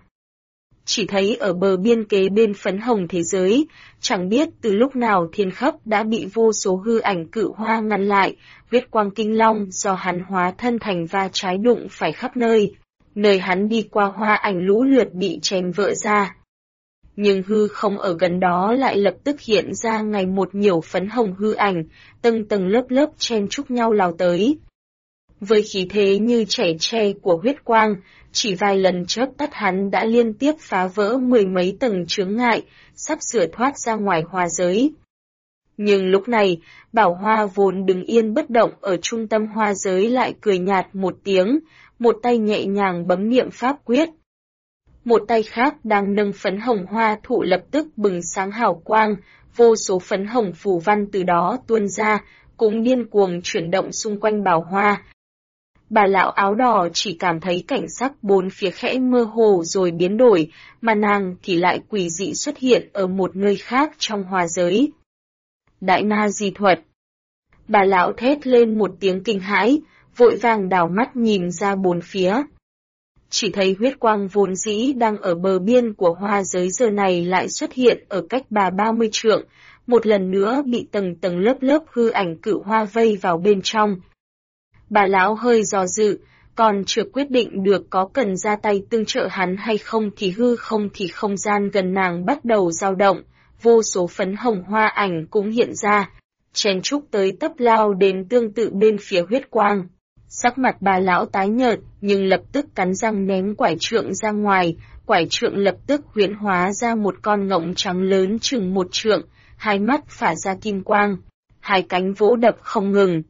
Chỉ thấy ở bờ biên kế bên phấn hồng thế giới, chẳng biết từ lúc nào Thiên Khấp đã bị vô số hư ảnh cự hoa ngăn lại, huyết quang kinh long do hắn hóa thân thành va trái đụng phải khắp nơi. Nơi hắn đi qua hoa ảnh lũ lượt bị chém vỡ ra. Nhưng hư không ở gần đó lại lập tức hiện ra ngày một nhiều phấn hồng hư ảnh, tầng tầng lớp chen chúc nhau lao tới. Với khí thế như chẻ tre của huyết quang, chỉ vài lần chớp tắt hắn đã liên tiếp phá vỡ mười mấy tầng chướng ngại, sắp sửa thoát ra ngoài hoa giới. Nhưng lúc này, Bảo Hoa vốn đứng yên bất động ở trung tâm hoa giới lại cười nhạt một tiếng, một tay nhẹ nhàng bấm niệm pháp quyết. Một tay khác đang nâng phấn hồng hoa thụ lập tức bừng sáng hào quang, vô số phấn hồng phù văn từ đó tuôn ra, cũng điên cuồng chuyển động xung quanh Bảo Hoa. Bà lão áo đỏ chỉ cảm thấy cảnh sắc bốn phía khẽ mơ hồ rồi biến đổi, mà nàng thì lại quỷ dị xuất hiện ở một nơi khác trong hoa giới. Đại na di thuật. Bà lão thét lên một tiếng kinh hãi, vội vàng đảo mắt nhìn ra bốn phía. Chỉ thấy huyết quang vốn dĩ đang ở bờ biên của hoa giới giờ này lại xuất hiện ở cách bà 30 trượng, một lần nữa bị tầng tầng lớp hư ảnh cự hoa vây vào bên trong. Bà lão hơi do dự, còn chưa quyết định được có cần ra tay tương trợ hắn hay không thì không gian gần nàng bắt đầu dao động, vô số phấn hồng hoa ảnh cũng hiện ra, chen chúc tới tấp lao đến tương tự bên phía huyết quang. Sắc mặt bà lão tái nhợt, nhưng lập tức cắn răng ném quải trượng ra ngoài, quải trượng lập tức huyễn hóa ra một con ngỗng trắng lớn chừng 1 trượng, hai mắt phả ra kim quang, hai cánh vỗ đập không ngừng.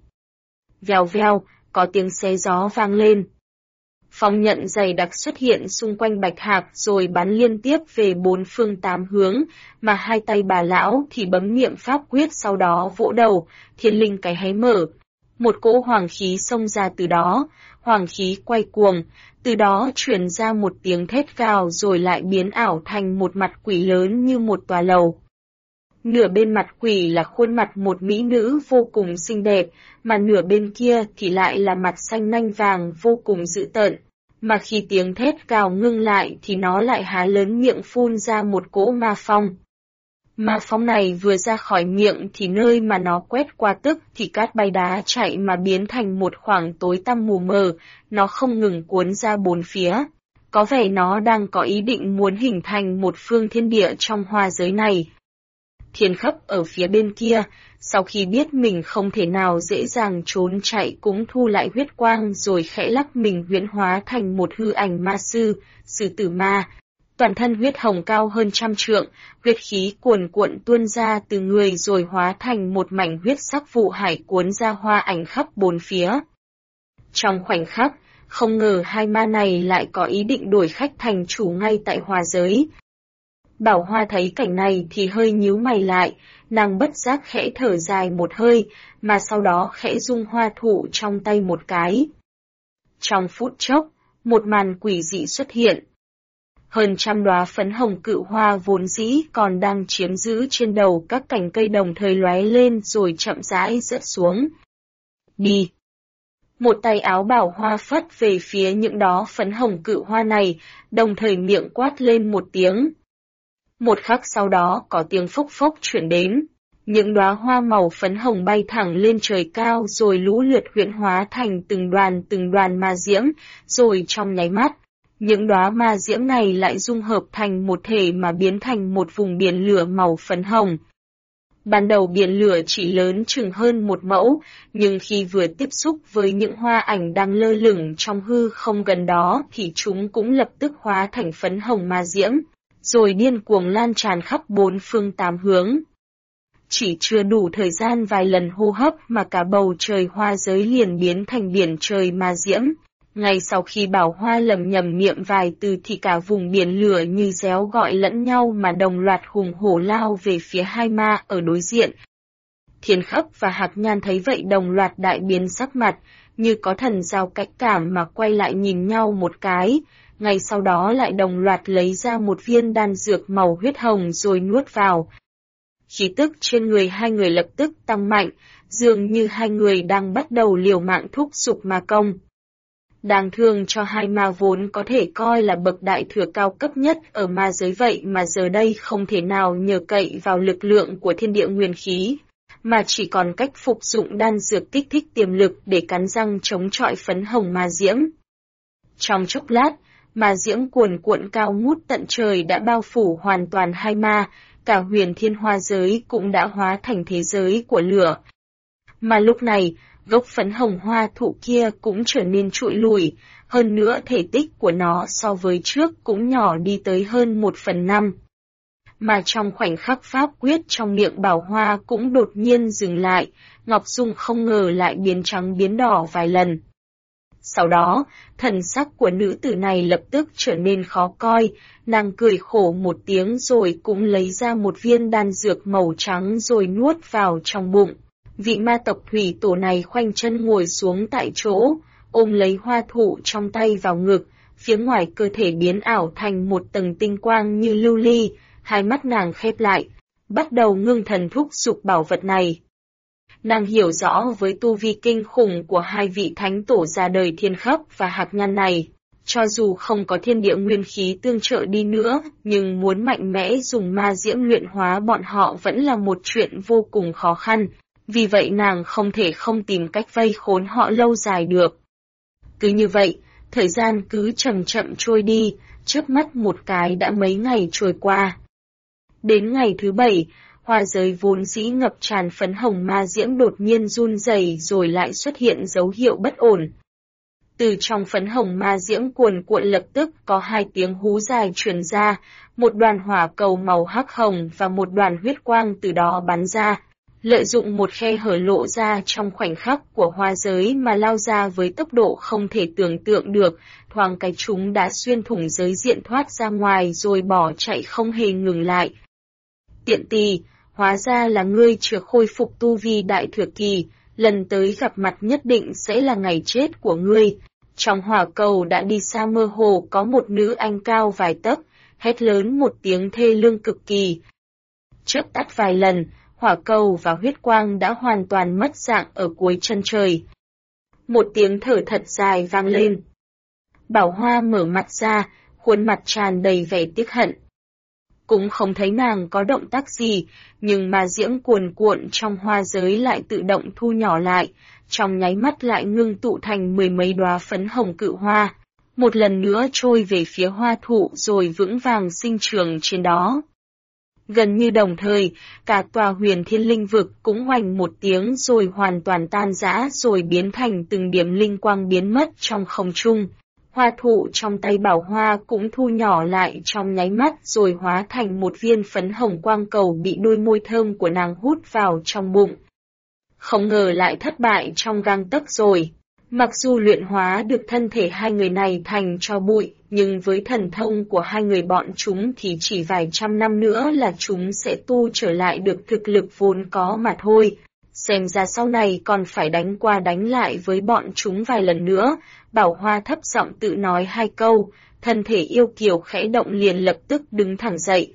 Vèo vèo, có tiếng xé gió vang lên. Phong nhận dày đặc xuất hiện xung quanh Bạch Hạc rồi bắn liên tiếp về 4 phương 8 hướng, mà hai tay bà lão thì bấm niệm pháp quyết sau đó vỗ đầu, thiên linh cái hé mở. Một cỗ hoàng khí xông ra từ đó, hoàng khí quay cuồng, từ đó truyền ra một tiếng thét cao rồi lại biến ảo thành một mặt quỷ lớn như một tòa lầu. Nửa bên mặt quỷ là khuôn mặt một mỹ nữ vô cùng xinh đẹp, mà nửa bên kia thì lại là mặt xanh nanh vàng vô cùng dữ tợn. Mà khi tiếng thét gào ngưng lại thì nó lại há lớn miệng phun ra một cỗ ma phong. Ma phong này vừa ra khỏi miệng thì nơi mà nó quét qua tức thì cát bay đá chạy mà biến thành một khoảng tối tăm mù mờ, nó không ngừng cuốn ra bốn phía. Có vẻ nó đang có ý định muốn hình thành một phương thiên địa trong hoa giới này. Thiên Khấp ở phía bên kia, sau khi biết mình không thể nào dễ dàng trốn chạy cũng thu lại huyết quang rồi khẽ lắc mình huyễn hóa thành một hư ảnh ma sư, sư tử ma. Toàn thân huyết hồng cao hơn 100 trượng, huyết khí cuồn cuộn tuôn ra từ người rồi hóa thành một mảnh huyết sắc vụ hải cuốn ra hoa ảnh khắp bốn phía. Trong khoảnh khắc, không ngờ hai ma này lại có ý định đổi khách thành chủ ngay tại hoa giới. Bảo Hoa thấy cảnh này thì hơi nhíu mày lại, nàng bất giác khẽ thở dài một hơi, mà sau đó khẽ rung hoa thụ trong tay một cái. Trong phút chốc, một màn quỷ dị xuất hiện. Hơn 100 đóa phấn hồng cự hoa vốn dĩ còn đang chiếm giữ trên đầu các cành cây đồng thời lóe lên rồi chậm rãi rớt xuống. Đi! Một tay áo Bảo Hoa phất về phía những đó phấn hồng cự hoa này, đồng thời miệng quát lên một tiếng. Một khắc sau đó có tiếng phốc phốc chuyển đến. Những đóa hoa màu phấn hồng bay thẳng lên trời cao rồi lũ lượt huyễn hóa thành từng đoàn ma diễm, rồi trong nháy mắt, những đóa ma diễm này lại dung hợp thành một thể mà biến thành một vùng biển lửa màu phấn hồng. Ban đầu biển lửa chỉ lớn chừng hơn 1 mẫu, nhưng khi vừa tiếp xúc với những hoa ảnh đang lơ lửng trong hư không gần đó thì chúng cũng lập tức hóa thành phấn hồng ma diễm, rồi điên cuồng lan tràn khắp 4 phương 8 hướng. Chỉ chưa đủ thời gian vài lần hô hấp mà cả bầu trời hoa giới liền biến thành biển trời ma diễm. Ngay sau khi Bảo Hoa lầm nhầm miệng vài từ thì cả vùng biển lửa như réo gọi lẫn nhau mà đồng loạt hùng hổ lao về phía hai ma ở đối diện. Thiên Khấp và Hạc Nhan thấy vậy đồng loạt đại biến sắc mặt, như có thần giao cách cảm mà quay lại nhìn nhau một cái, ngay sau đó lại đồng loạt lấy ra một viên đan dược màu huyết hồng rồi nuốt vào. Khí tức trên người hai người lập tức tăng mạnh, dường như hai người đang bắt đầu liều mạng thúc giục ma công. Đáng thương cho hai ma vốn có thể coi là bậc đại thừa cao cấp nhất ở ma giới vậy mà giờ đây không thể nào nhờ cậy vào lực lượng của thiên địa nguyên khí, mà chỉ còn cách phục dụng đan dược kích thích tiềm lực để cắn răng chống chọi phấn hồng ma diễm. Trong chốc lát, ma diễm cuồn cuộn cao ngút tận trời đã bao phủ hoàn toàn hai ma, cả huyền thiên hoa giới cũng đã hóa thành thế giới của lửa. Mà lúc này, gốc phấn hồng hoa thụ kia cũng trở nên trụi lùi, hơn nữa thể tích của nó so với trước cũng nhỏ đi tới hơn 1/5. Mà trong khoảnh khắc pháp quyết trong miệng Bảo Hoa cũng đột nhiên dừng lại, Ngọc Dung không ngờ lại biến trắng biến đỏ vài lần. Sau đó, thần sắc của nữ tử này lập tức trở nên khó coi, nàng cười khổ một tiếng rồi cũng lấy ra một viên đan dược màu trắng rồi nuốt vào trong bụng. Vị ma tộc thủy tổ này khoanh chân ngồi xuống tại chỗ, ôm lấy hoa thụ trong tay vào ngực, phía ngoài cơ thể biến ảo thành một tầng tinh quang như lưu ly, hai mắt nàng khép lại, bắt đầu ngưng thần thúc giục bảo vật này. Nàng hiểu rõ với tu vi kinh khủng của hai vị thánh tổ ra đời Thiên Khấp và Hạc Nhan này, cho dù không có thiên địa nguyên khí tương trợ đi nữa, nhưng muốn mạnh mẽ dùng ma diễm luyện hóa bọn họ vẫn là một chuyện vô cùng khó khăn, vì vậy nàng không thể không tìm cách vây khốn họ lâu dài được. Cứ như vậy, thời gian cứ chậm chậm trôi đi, trước mắt một cái đã mấy ngày trôi qua. Đến ngày thứ 7, hoa giới vốn dĩ ngập tràn phấn hồng ma diễm đột nhiên run rẩy rồi lại xuất hiện dấu hiệu bất ổn. Từ trong phấn hồng ma diễm cuồn cuộn lập tức có 2 tiếng hú dài truyền ra, một đoàn hỏa cầu màu hắc hồng và một đoàn huyết quang từ đó bắn ra, lợi dụng một khe hở lộ ra trong khoảnh khắc của hoa giới mà lao ra với tốc độ không thể tưởng tượng được, thoáng cái chúng đã xuyên thủng giới diện thoát ra ngoài rồi bỏ chạy không hề ngừng lại. Tiện tỳ, hóa ra là ngươi chưa khôi phục tu vi đại thừa kỳ, lần tới gặp mặt nhất định sẽ là ngày chết của ngươi. Trong hỏa cầu đã đi xa mơ hồ có một nữ anh cao vài tấc, hét lớn một tiếng thê lương cực kỳ. chớp tắt vài lần, hỏa cầu và huyết quang đã hoàn toàn mất dạng ở cuối chân trời. Một tiếng thở thật dài vang lên. Bảo Hoa mở mặt ra, khuôn mặt tràn đầy vẻ tiếc hận. Cũng không thấy nàng có động tác gì, nhưng mà diễm cuồn cuộn trong hoa giới lại tự động thu nhỏ lại, trong nháy mắt lại ngưng tụ thành 10 mấy đóa phấn hồng cự hoa, một lần nữa trôi về phía hoa thụ rồi vững vàng sinh trưởng trên đó. Gần như đồng thời, cả tòa Huyền Thiên Linh Vực cũng oành một tiếng rồi hoàn toàn tan rã rồi biến thành từng điểm linh quang biến mất trong không trung. Hoa thụ trong tay Bảo Hoa cũng thu nhỏ lại trong nháy mắt rồi hóa thành một viên phấn hồng quang cầu bị đôi môi thơm của nàng hút vào trong bụng. Không ngờ lại thất bại trong gang tấc rồi. Mặc dù luyện hóa được thân thể hai người này thành tro bụi, nhưng với thần thông của hai người bọn chúng thì chỉ vài trăm năm nữa là chúng sẽ tu trở lại được thực lực vốn có mà thôi. Xem ra sau này còn phải đánh qua đánh lại với bọn chúng vài lần nữa. Bảo Hoa thấp giọng tự nói hai câu, thân thể yêu kiều khẽ động liền lập tức đứng thẳng dậy.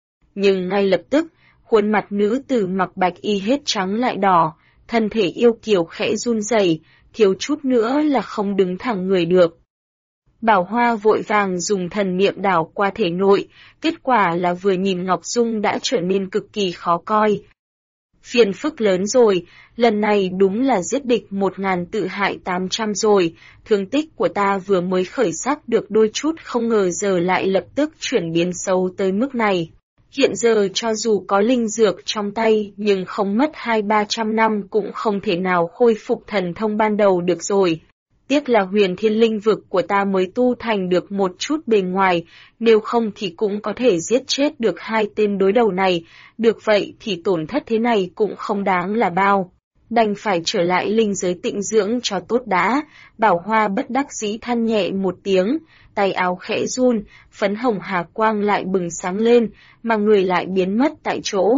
Nhưng ngay lập tức, khuôn mặt nữ tử mặc bạch y hết trắng lại đỏ, thân thể yêu kiều khẽ run rẩy, thiếu chút nữa là không đứng thẳng người được. Bảo Hoa vội vàng dùng thần niệm đảo qua thể nội, kết quả là vừa nhìn Ngọc Dung đã trở nên cực kỳ khó coi. Phiền phức lớn rồi, lần này đúng là giết địch 1000 tự hại 800 rồi, thương tích của ta vừa mới khởi sắc được đôi chút không ngờ giờ lại lập tức chuyển biến xấu tới mức này. Hiện giờ cho dù có linh dược trong tay nhưng không mất 200-300 năm cũng không thể nào khôi phục thần thông ban đầu được rồi. Tiếc là Huyền Thiên Linh Vực của ta mới tu thành được một chút bề ngoài, nếu không thì cũng có thể giết chết được hai tên đối đầu này, được vậy thì tổn thất thế này cũng không đáng là bao. Đành phải trở lại linh giới tịnh dưỡng cho tốt đã. Bảo Hoa bất đắc dĩ than nhẹ một tiếng, tay áo khẽ run, phấn hồng hà quang lại bừng sáng lên, mà người lại biến mất tại chỗ.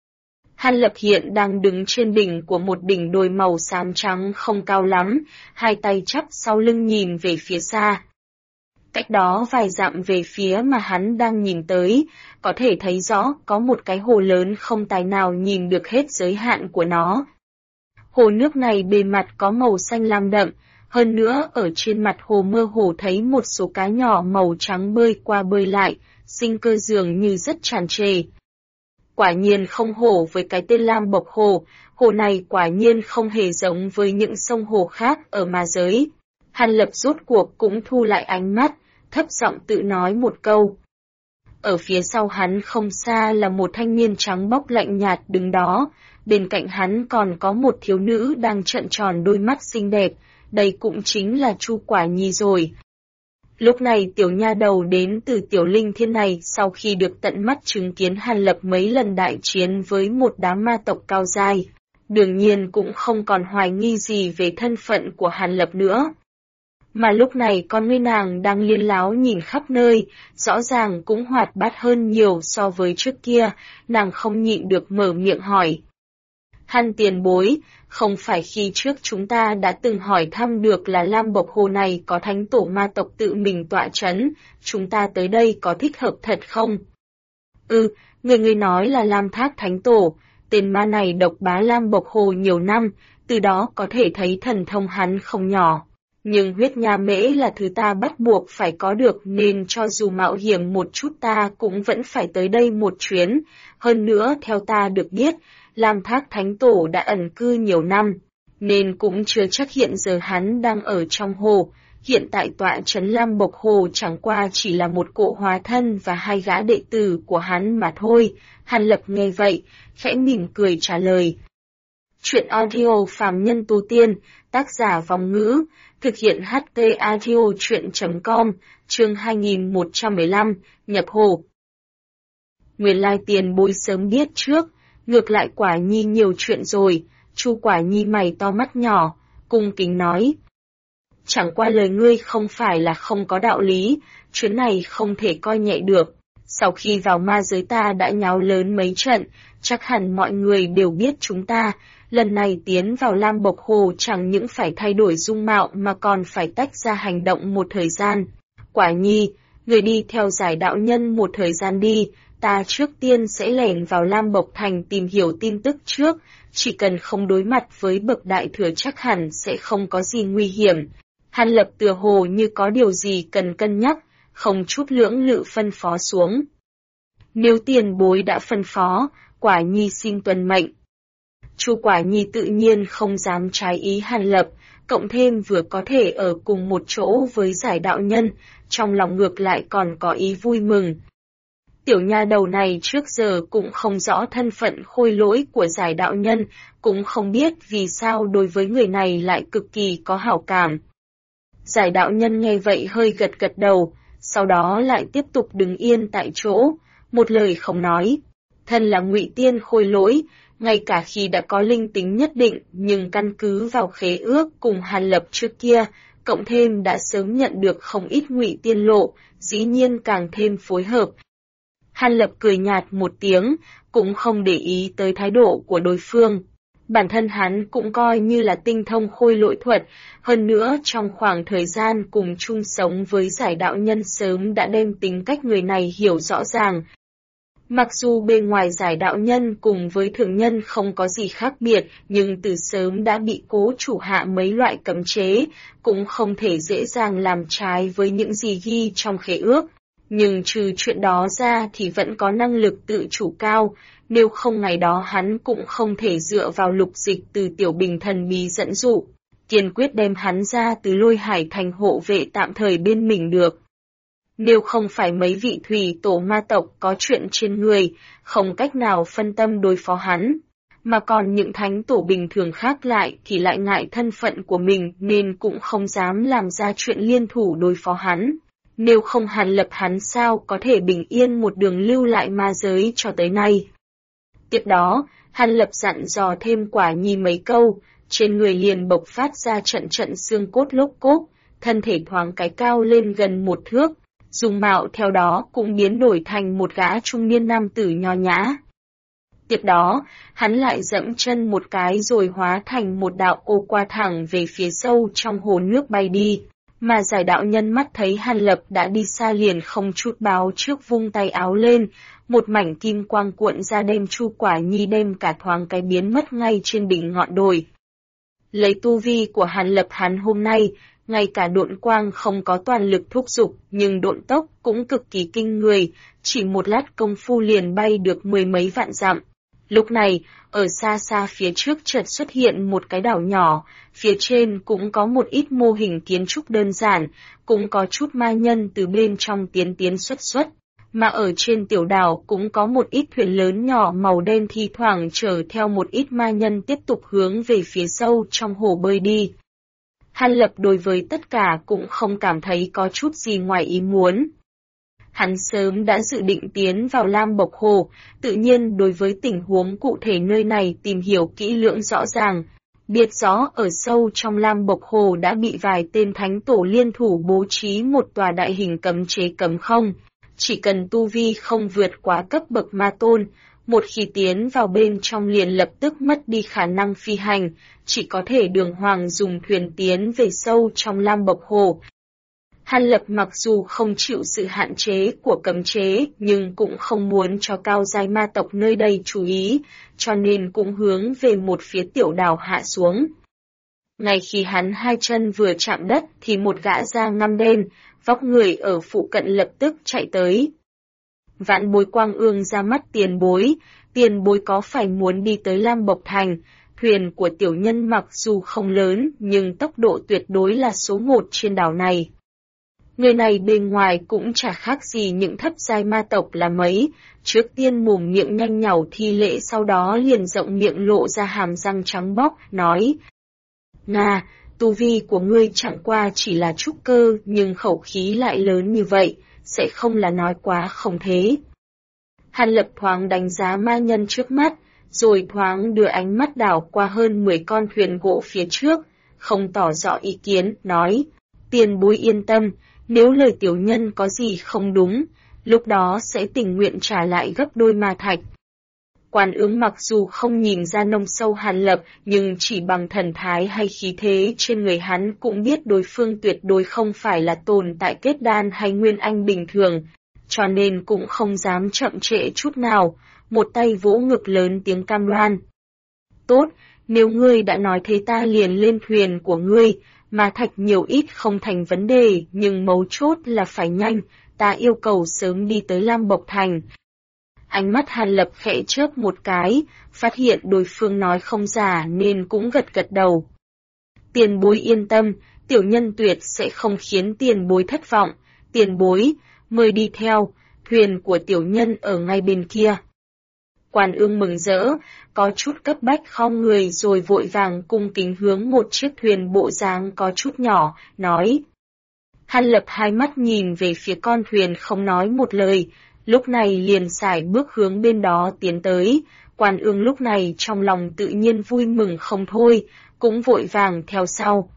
Hàn Lập hiện đang đứng trên đỉnh của một đỉnh đồi màu xám trắng không cao lắm, hai tay chắp sau lưng nhìn về phía xa. Cách đó vài dặm về phía mà hắn đang nhìn tới, có thể thấy rõ có một cái hồ lớn không tài nào nhìn được hết giới hạn của nó. Hồ nước này bề mặt có màu xanh lam đậm, hơn nữa ở trên mặt hồ mơ hồ thấy một số cá nhỏ màu trắng bơi qua bơi lại, sinh cơ dường như rất tràn trề. Quả nhiên không hổ với cái tên Lam Bộc Hồ, hồ này quả nhiên không hề giống với những sông hồ khác ở ma giới. Hàn Lập rốt cuộc cũng thu lại ánh mắt, thấp giọng tự nói một câu. Ở phía sau hắn không xa là một thanh niên trắng bóc lạnh nhạt đứng đó, bên cạnh hắn còn có một thiếu nữ đang trợn tròn đôi mắt xinh đẹp, đây cũng chính là Chu Quả Nhi rồi. Lúc này tiểu nha đầu đến từ tiểu linh thiên này sau khi được tận mắt chứng kiến Hàn Lập mấy lần đại chiến với một đám ma tộc cao giai, đương nhiên cũng không còn hoài nghi gì về thân phận của Hàn Lập nữa. Mà lúc này con ngươi nàng đang liên láo nhìn khắp nơi, rõ ràng cũng hoạt bát hơn nhiều so với trước kia, nàng không nhịn được mở miệng hỏi. Hàn tiền bối, không phải khi trước chúng ta đã từng hỏi thăm được là Lam Bộc Hồ này có thánh tổ ma tộc tự mình tọa trấn, chúng ta tới đây có thích hợp thật không? Người nói là Lam Thác thánh tổ, tên ma này độc bá Lam Bộc Hồ nhiều năm, từ đó có thể thấy thần thông hắn không nhỏ. Nhưng huyết nha mễ là thứ ta bắt buộc phải có được nên cho dù mạo hiểm một chút ta cũng vẫn phải tới đây một chuyến. Hơn nữa theo ta được biết, Lam Thác Thánh Tổ đã ẩn cư nhiều năm, nên cũng chưa chắc hiện giờ hắn đang ở trong hồ. Hiện tại tọa trấn Lam Bộc Hồ chẳng qua chỉ là một cỗ hóa thân và hai gã đệ tử của hắn mà thôi. Hàn Lập nghe vậy, khẽ mỉm cười trả lời. Chuyện audio phàm nhân tu tiên, tác giả Vong Ngữ, thực hiện HT audio chuyện.com, chương 2115, nhập hồ. Nguyên lai tiền bối sớm biết trước, ngược lại Quả Nhi nhiều chuyện rồi. Chu Quả Nhi mày to mắt nhỏ, cung kính nói. Chẳng qua lời ngươi không phải là không có đạo lý, chuyến này không thể coi nhẹ được. Sau khi vào ma giới ta đã nháo lớn mấy trận, chắc hẳn mọi người đều biết chúng ta, lần này tiến vào Lam Bộc Hồ chẳng những phải thay đổi dung mạo mà còn phải tách ra hành động một thời gian. Quả Nhi, người đi theo giải đạo nhân một thời gian đi, ta trước tiên sẽ lẻn vào Lam Bộc Thành tìm hiểu tin tức trước, chỉ cần không đối mặt với bậc đại thừa chắc hẳn sẽ không có gì nguy hiểm. Hàn Lập tựa hồ như có điều gì cần cân nhắc, không chút lưỡng lự phân phó xuống. Nếu tiền bối đã phân phó, Quả Nhi xin tuân mệnh. Chu Quả Nhi tự nhiên không dám trái ý Hàn Lập, cộng thêm vừa có thể ở cùng một chỗ với giải đạo nhân, trong lòng ngược lại còn có ý vui mừng. Tiểu nha đầu này trước giờ cũng không rõ thân phận khôi lỗi của giải đạo nhân, cũng không biết vì sao đối với người này lại cực kỳ có hảo cảm. Giải đạo nhân nghe vậy hơi gật gật đầu, sau đó lại tiếp tục đứng yên tại chỗ, một lời không nói. Thân là Ngụy Tiên khôi lỗi, ngay cả khi đã có linh tính nhất định, nhưng căn cứ vào khế ước cùng Hàn Lập trước kia, cộng thêm đã sớm nhận được không ít Ngụy Tiên lộ, dĩ nhiên càng thêm phối hợp. Hàn Lập cười nhạt một tiếng, cũng không để ý tới thái độ của đối phương. Bản thân hắn cũng coi như là tinh thông khôi lỗi thuật, hơn nữa trong khoảng thời gian cùng chung sống với giải đạo nhân sớm đã đem tính cách người này hiểu rõ ràng. Mặc dù bên ngoài giải đạo nhân cùng với thường nhân không có gì khác biệt, nhưng từ sớm đã bị cố chủ hạ mấy loại cấm chế, cũng không thể dễ dàng làm trái với những gì ghi trong khế ước. Nhưng trừ chuyện đó ra thì vẫn có năng lực tự chủ cao, nếu không ngày đó hắn cũng không thể dựa vào lục dịch từ tiểu bình thần bí dẫn dụ, kiên quyết đem hắn ra từ Lôi Hải thành hộ vệ tạm thời bên mình được. Nếu không phải mấy vị thủy tổ ma tộc có chuyện trên người, không cách nào phân tâm đối phó hắn, mà còn những thánh tổ bình thường khác lại thì lại ngại thân phận của mình nên cũng không dám làm ra chuyện liên thủ đối phó hắn. Nếu không Hàn Lập hắn sao có thể bình yên một đường lưu lại ma giới cho tới nay. Tiếp đó, Hàn Lập dặn dò thêm Quả Nhi mấy câu, trên người liền bộc phát ra trận trận xương cốt lốc cốt, thân thể thoáng cái cao lên gần 1 thước, dung mạo theo đó cũng biến đổi thành một gã trung niên nam tử nho nhã. Tiếp đó, hắn lại dẫm chân một cái rồi hóa thành một đạo ô qua thẳng về phía sâu trong hồ nước bay đi. Mà giải đạo nhân mắt thấy Hàn Lập đã đi xa liền không chút báo trước vung tay áo lên, một mảnh kim quang cuộn ra đem Chu Quả Nhi đem cả thoáng cái biến mất ngay trên đỉnh ngọn đồi. Lấy tu vi của Hàn Lập hắn hôm nay, ngay cả độn quang không có toàn lực thúc giục, nhưng độn tốc cũng cực kỳ kinh người, chỉ một lát công phu liền bay được 10 mấy vạn dặm. Lúc này, ở xa xa phía trước chợt xuất hiện một cái đảo nhỏ, phía trên cũng có một ít mô hình kiến trúc đơn giản, cũng có chút ma nhân từ bên trong tiến xuất, mà ở trên tiểu đảo cũng có một ít thuyền lớn nhỏ màu đen thi thoảng chở theo một ít ma nhân tiếp tục hướng về phía sâu trong hồ bơi đi. Hàn Lập đối với tất cả cũng không cảm thấy có chút gì ngoài ý muốn. Hắn sớm đã dự định tiến vào Lam Bộc Hồ, tự nhiên đối với tình huống cụ thể nơi này tìm hiểu kỹ lưỡng rõ ràng, biết rõ ở sâu trong Lam Bộc Hồ đã bị vài tên thánh tổ liên thủ bố trí một tòa đại hình cấm chế cấm không, chỉ cần tu vi không vượt quá cấp bậc ma tôn, một khi tiến vào bên trong liền lập tức mất đi khả năng phi hành, chỉ có thể đường hoàng dùng thuyền tiến về sâu trong Lam Bộc Hồ. Hàn Lập mặc dù không chịu sự hạn chế của cấm chế, nhưng cũng không muốn cho cao giai ma tộc nơi đây chú ý, cho nên cũng hướng về một phía tiểu đảo hạ xuống. Ngay khi hắn hai chân vừa chạm đất thì một gã da ngăm đen, vóc người ở phụ cận lập tức chạy tới. Vạn Bối quang ương ra mắt tiền bối có phải muốn đi tới Lam Bộc Thành? Thuyền của tiểu nhân mặc dù không lớn nhưng tốc độ tuyệt đối là số 1 trên đảo này. Người này bên ngoài cũng chả khác gì những thấp giai ma tộc là mấy, trước tiên mồm miệng nhanh nhảu thi lễ sau đó liền rộng miệng lộ ra hàm răng trắng bóc, nói: Nga, tu vi của ngươi chẳng qua chỉ là trúc cơ nhưng khẩu khí lại lớn như vậy, sẽ không là nói quá không thế. Hàn Lập thoáng đánh giá ma nhân trước mắt, rồi thoáng đưa ánh mắt đảo qua hơn 10 con thuyền gỗ phía trước, không tỏ rõ ý kiến, nói: Tiền bối yên tâm, nếu lời tiểu nhân có gì không đúng, lúc đó sẽ tình nguyện trả lại gấp đôi ma thạch. Quan Ướng mặc dù không nhìn ra nông sâu Hàn Lập, nhưng chỉ bằng thần thái hay khí thế trên người hắn cũng biết đối phương tuyệt đối không phải là tồn tại kết đan hay nguyên anh bình thường. cho nên cũng không dám chậm trễ chút nào, một tay vỗ ngực lớn tiếng cam đoan. Tốt, nếu ngươi đã nói thế ta liền lên thuyền của ngươi, mà thạch nhiều ít không thành vấn đề, nhưng mấu chốt là phải nhanh, ta yêu cầu sớm đi tới Lam Bộc Thành. Ánh mắt Hàn Lập khẽ chớp một cái, phát hiện đối phương nói không giả nên cũng gật gật đầu. Tiền bối yên tâm, tiểu nhân tuyệt sẽ không khiến tiền bối thất vọng, tiền bối, mời đi theo, thuyền của tiểu nhân ở ngay bên kia. Quan Ương mừng rỡ, có chút cấp bách khom người rồi vội vàng cung kính hướng một chiếc thuyền bộ dáng có chút nhỏ, nói. Hàn Lập hai mắt nhìn về phía con thuyền không nói một lời, lúc này liền sải bước hướng bên đó tiến tới. Quan Ương lúc này trong lòng tự nhiên vui mừng không thôi, cũng vội vàng theo sau.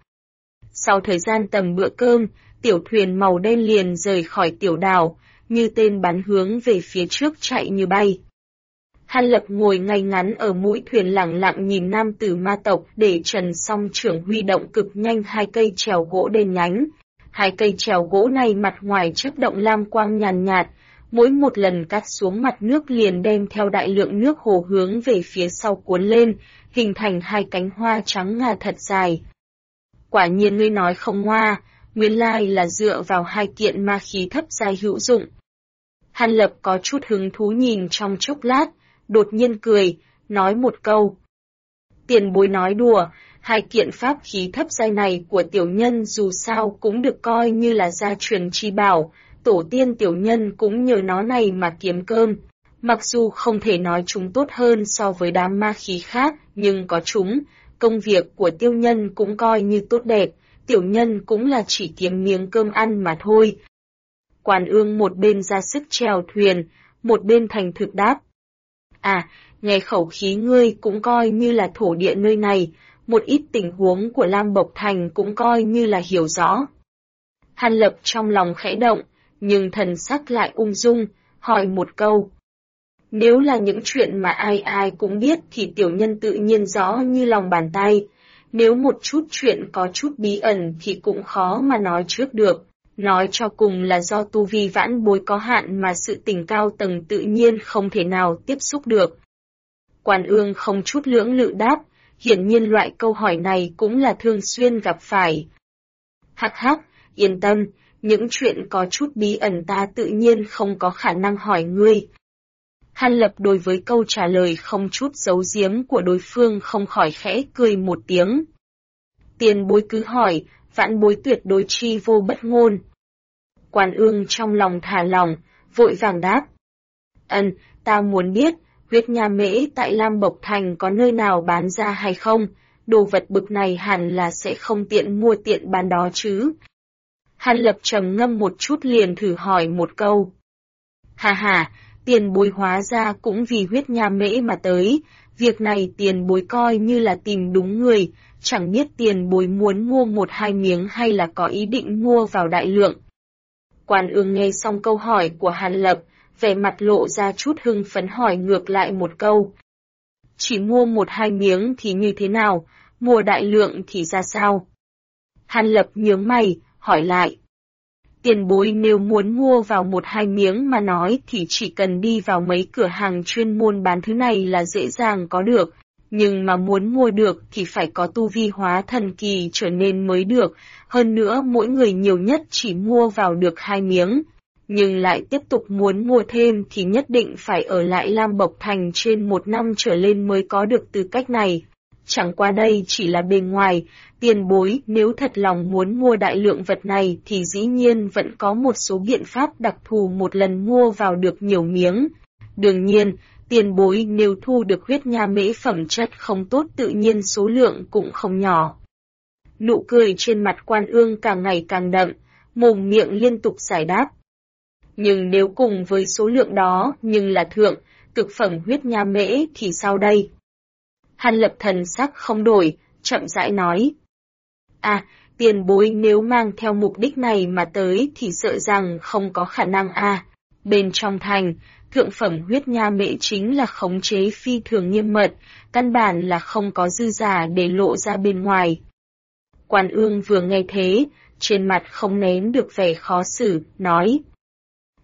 Sau thời gian tầm bữa cơm, tiểu thuyền màu đen liền rời khỏi tiểu đảo, như tên bắn hướng về phía trước chạy như bay. Hàn Lập ngồi ngay ngắn ở mũi thuyền lặng lặng nhìn nam tử ma tộc để Trần Song Trưởng huy động cực nhanh hai cây chèo gỗ đen nhánh. Hai cây chèo gỗ này mặt ngoài chớp động lam quang nhàn nhạt, mỗi một lần cắt xuống mặt nước liền đem theo đại lượng nước hồ hướng về phía sau cuốn lên, hình thành hai cánh hoa trắng ngà thật dài. Quả nhiên ngươi nói không hoa, nguyên lai là dựa vào hai kiện ma khí thấp dài hữu dụng. Hàn Lập có chút hứng thú nhìn trong chốc lát, đột nhiên cười, nói một câu. Tiền bối nói đùa, hai kiện pháp khí thấp giai này của tiểu nhân dù sao cũng được coi như là gia truyền chi bảo, tổ tiên tiểu nhân cũng nhờ nó này mà kiếm cơm. Mặc dù không thể nói chúng tốt hơn so với đám ma khí khác, nhưng có chúng, công việc của tiêu nhân cũng coi như tốt đẹp, tiểu nhân cũng là chỉ kiếm miếng cơm ăn mà thôi. Quan Ương một bên ra sức chèo thuyền, một bên thành thực đáp. À, nghe khẩu khí ngươi cũng coi như là thổ địa nơi này, một ít tình huống của Lam Bộc Thành cũng coi như là hiểu rõ. Hàn Lập trong lòng khẽ động, nhưng thần sắc lại ung dung, hỏi một câu. Nếu là những chuyện mà ai ai cũng biết thì tiểu nhân tự nhiên rõ như lòng bàn tay, nếu một chút chuyện có chút bí ẩn thì cũng khó mà nói trước được. Nói cho cùng là do tu vi vãn bối có hạn mà sự tình cao tầng tự nhiên không thể nào tiếp xúc được. Quan Ương không chút lưỡng lự đáp, hiển nhiên loại câu hỏi này cũng là thường xuyên gặp phải. Hắc hắc, yên tâm, những chuyện có chút bí ẩn ta tự nhiên không có khả năng hỏi ngươi. Hàn Lập đối với câu trả lời không chút giấu giếm của đối phương không khỏi khẽ cười một tiếng. Tiền bối cứ hỏi, vãn bối tuyệt đối chi vô bất ngôn. Quan Ương trong lòng thả lòng, vội vàng đáp. Ta muốn biết, huyết nha mễ tại Lam Bộc Thành có nơi nào bán ra hay không, đồ vật bực này hẳn là sẽ không tiện mua tiện bán đó chứ. Hàn Lập trầm ngâm một chút liền thử hỏi một câu. Hà hà, tiền bối hóa ra cũng vì huyết nha mễ mà tới, việc này tiền bối coi như là tìm đúng người, chẳng biết tiền bối muốn mua một hai miếng hay là có ý định mua vào đại lượng. Quan Ương nghe xong câu hỏi của Hàn Lập, vẻ mặt lộ ra chút hưng phấn hỏi ngược lại một câu. Chỉ mua một hai miếng thì như thế nào, mua đại lượng thì ra sao? Hàn Lập nhướng mày, hỏi lại. Tiền bối nếu muốn mua vào một hai miếng mà nói thì chỉ cần đi vào mấy cửa hàng chuyên môn bán thứ này là dễ dàng có được, nhưng mà muốn mua được thì phải có tu vi hóa thần kỳ trở nên mới được, hơn nữa mỗi người nhiều nhất chỉ mua vào được hai miếng, nhưng lại tiếp tục muốn mua thêm thì nhất định phải ở lại Lam Bộc Thành trên một năm trở lên mới có được tư cách này. Chẳng qua đây chỉ là bề ngoài, tiền bối nếu thật lòng muốn mua đại lượng vật này thì dĩ nhiên vẫn có một số biện pháp đặc thù một lần mua vào được nhiều miếng. Đương nhiên, tiền bối nếu thu được huyết nha mễ phẩm chất không tốt tự nhiên số lượng cũng không nhỏ. Nụ cười trên mặt Quan Ương càng ngày càng đậm, mồm miệng liên tục giải đáp. Nhưng nếu cùng với số lượng đó nhưng là thượng, cực phẩm huyết nha mễ thì sao đây? Hàn Lập thần sắc không đổi, chậm rãi nói. À, tiền bối nếu mang theo mục đích này mà tới thì sợ rằng không có khả năng bên trong thành, thượng phẩm huyết nha mễ chính là khống chế phi thường nghiêm mật, căn bản là không có dư giả để lộ ra bên ngoài. Quan Ương vừa nghe thế, trên mặt không nén được vẻ khó xử, nói.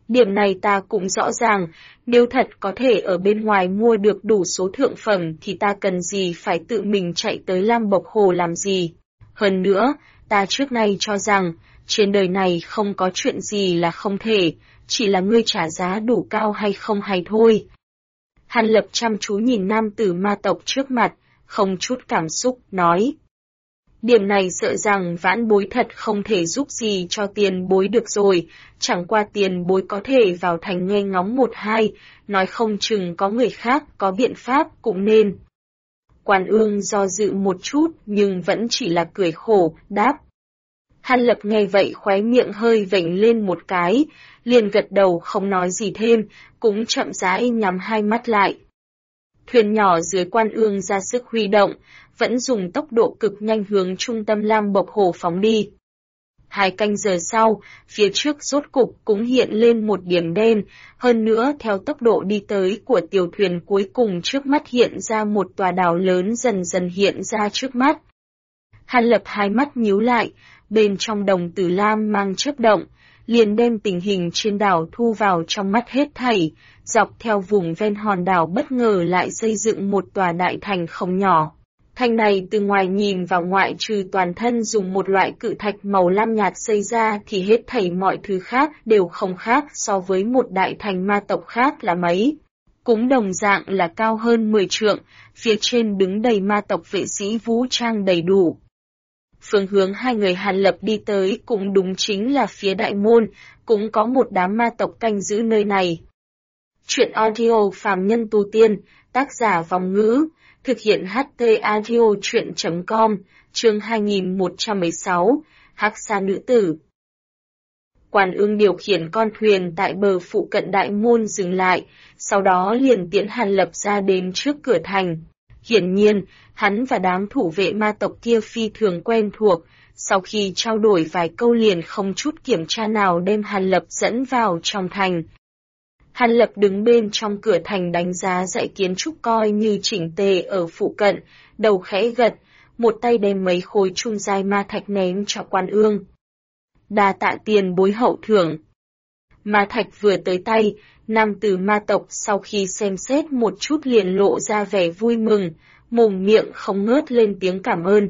Điểm này ta cũng rõ ràng, nếu thật có thể ở bên ngoài mua được đủ số thượng phẩm thì ta cần gì phải tự mình chạy tới Lam Bộc Hồ làm gì. Hơn nữa, ta trước nay cho rằng, trên đời này không có chuyện gì là không thể, chỉ là ngươi trả giá đủ cao hay không hay thôi. Hàn Lập chăm chú nhìn nam tử ma tộc trước mặt, không chút cảm xúc, nói. Điểm này sợ rằng vãn bối thật không thể giúp gì cho tiền bối được rồi, chẳng qua tiền bối có thể vào thành nghe ngóng một hai, nói không chừng có người khác có biện pháp cũng nên. Quan Ương do dự một chút nhưng vẫn chỉ là cười khổ, đáp. Hàn Lập nghe vậy khóe miệng hơi vểnh lên một cái, liền gật đầu không nói gì thêm, cũng chậm rãi nhắm hai mắt lại. Thuyền nhỏ dưới Quan Ương ra sức huy động, vẫn dùng tốc độ cực nhanh hướng trung tâm Lam Bộc Hồ phóng đi. 2 canh giờ sau, phía trước rốt cục cũng hiện lên một điểm đen, hơn nữa theo tốc độ đi tới của tiểu thuyền cuối cùng trước mắt hiện ra một tòa đảo lớn dần dần hiện ra trước mắt. Hàn Lập hai mắt nhíu lại, bên trong đồng tử lam mang chớp động, liền đem tình hình trên đảo thu vào trong mắt hết thảy, dọc theo vùng ven hòn đảo bất ngờ lại xây dựng một tòa đại thành không nhỏ. Thành này từ ngoài nhìn vào ngoại trừ toàn thân dùng một loại cự thạch màu lam nhạt xây ra thì hết thảy mọi thứ khác đều không khác so với một đại thành ma tộc khác là mấy. Cũng đồng dạng là cao hơn 10 trượng, phía trên đứng đầy ma tộc vệ sĩ vũ trang đầy đủ. Phương hướng hai người Hàn Lập đi tới cũng đúng chính là phía đại môn, cũng có một đám ma tộc canh giữ nơi này. Chuyện audio phàm nhân tu tiên, tác giả Vòng Ngữ, thực hiện HT audio chuyện.com, chương 2116, Hắc Sa Nữ Tử. Quan Ương điều khiển con thuyền tại bờ phụ cận đại môn dừng lại, sau đó liền tiễn Hàn Lập ra đến trước cửa thành. Hiển nhiên, hắn và đám thủ vệ ma tộc kia phi thường quen thuộc, sau khi trao đổi vài câu liền không chút kiểm tra nào đem Hàn Lập dẫn vào trong thành. Hàn Lập đứng bên trong cửa thành đánh giá dãy kiến trúc coi như chỉnh tề ở phụ cận, đầu khẽ gật, một tay đem mấy khối trung giai ma thạch ném cho Quan Ương. Đa tạ tiền bối hậu thưởng. Ma thạch vừa tới tay, nam tử ma tộc sau khi xem xét một chút liền lộ ra vẻ vui mừng, mồm miệng không ngớt lên tiếng cảm ơn.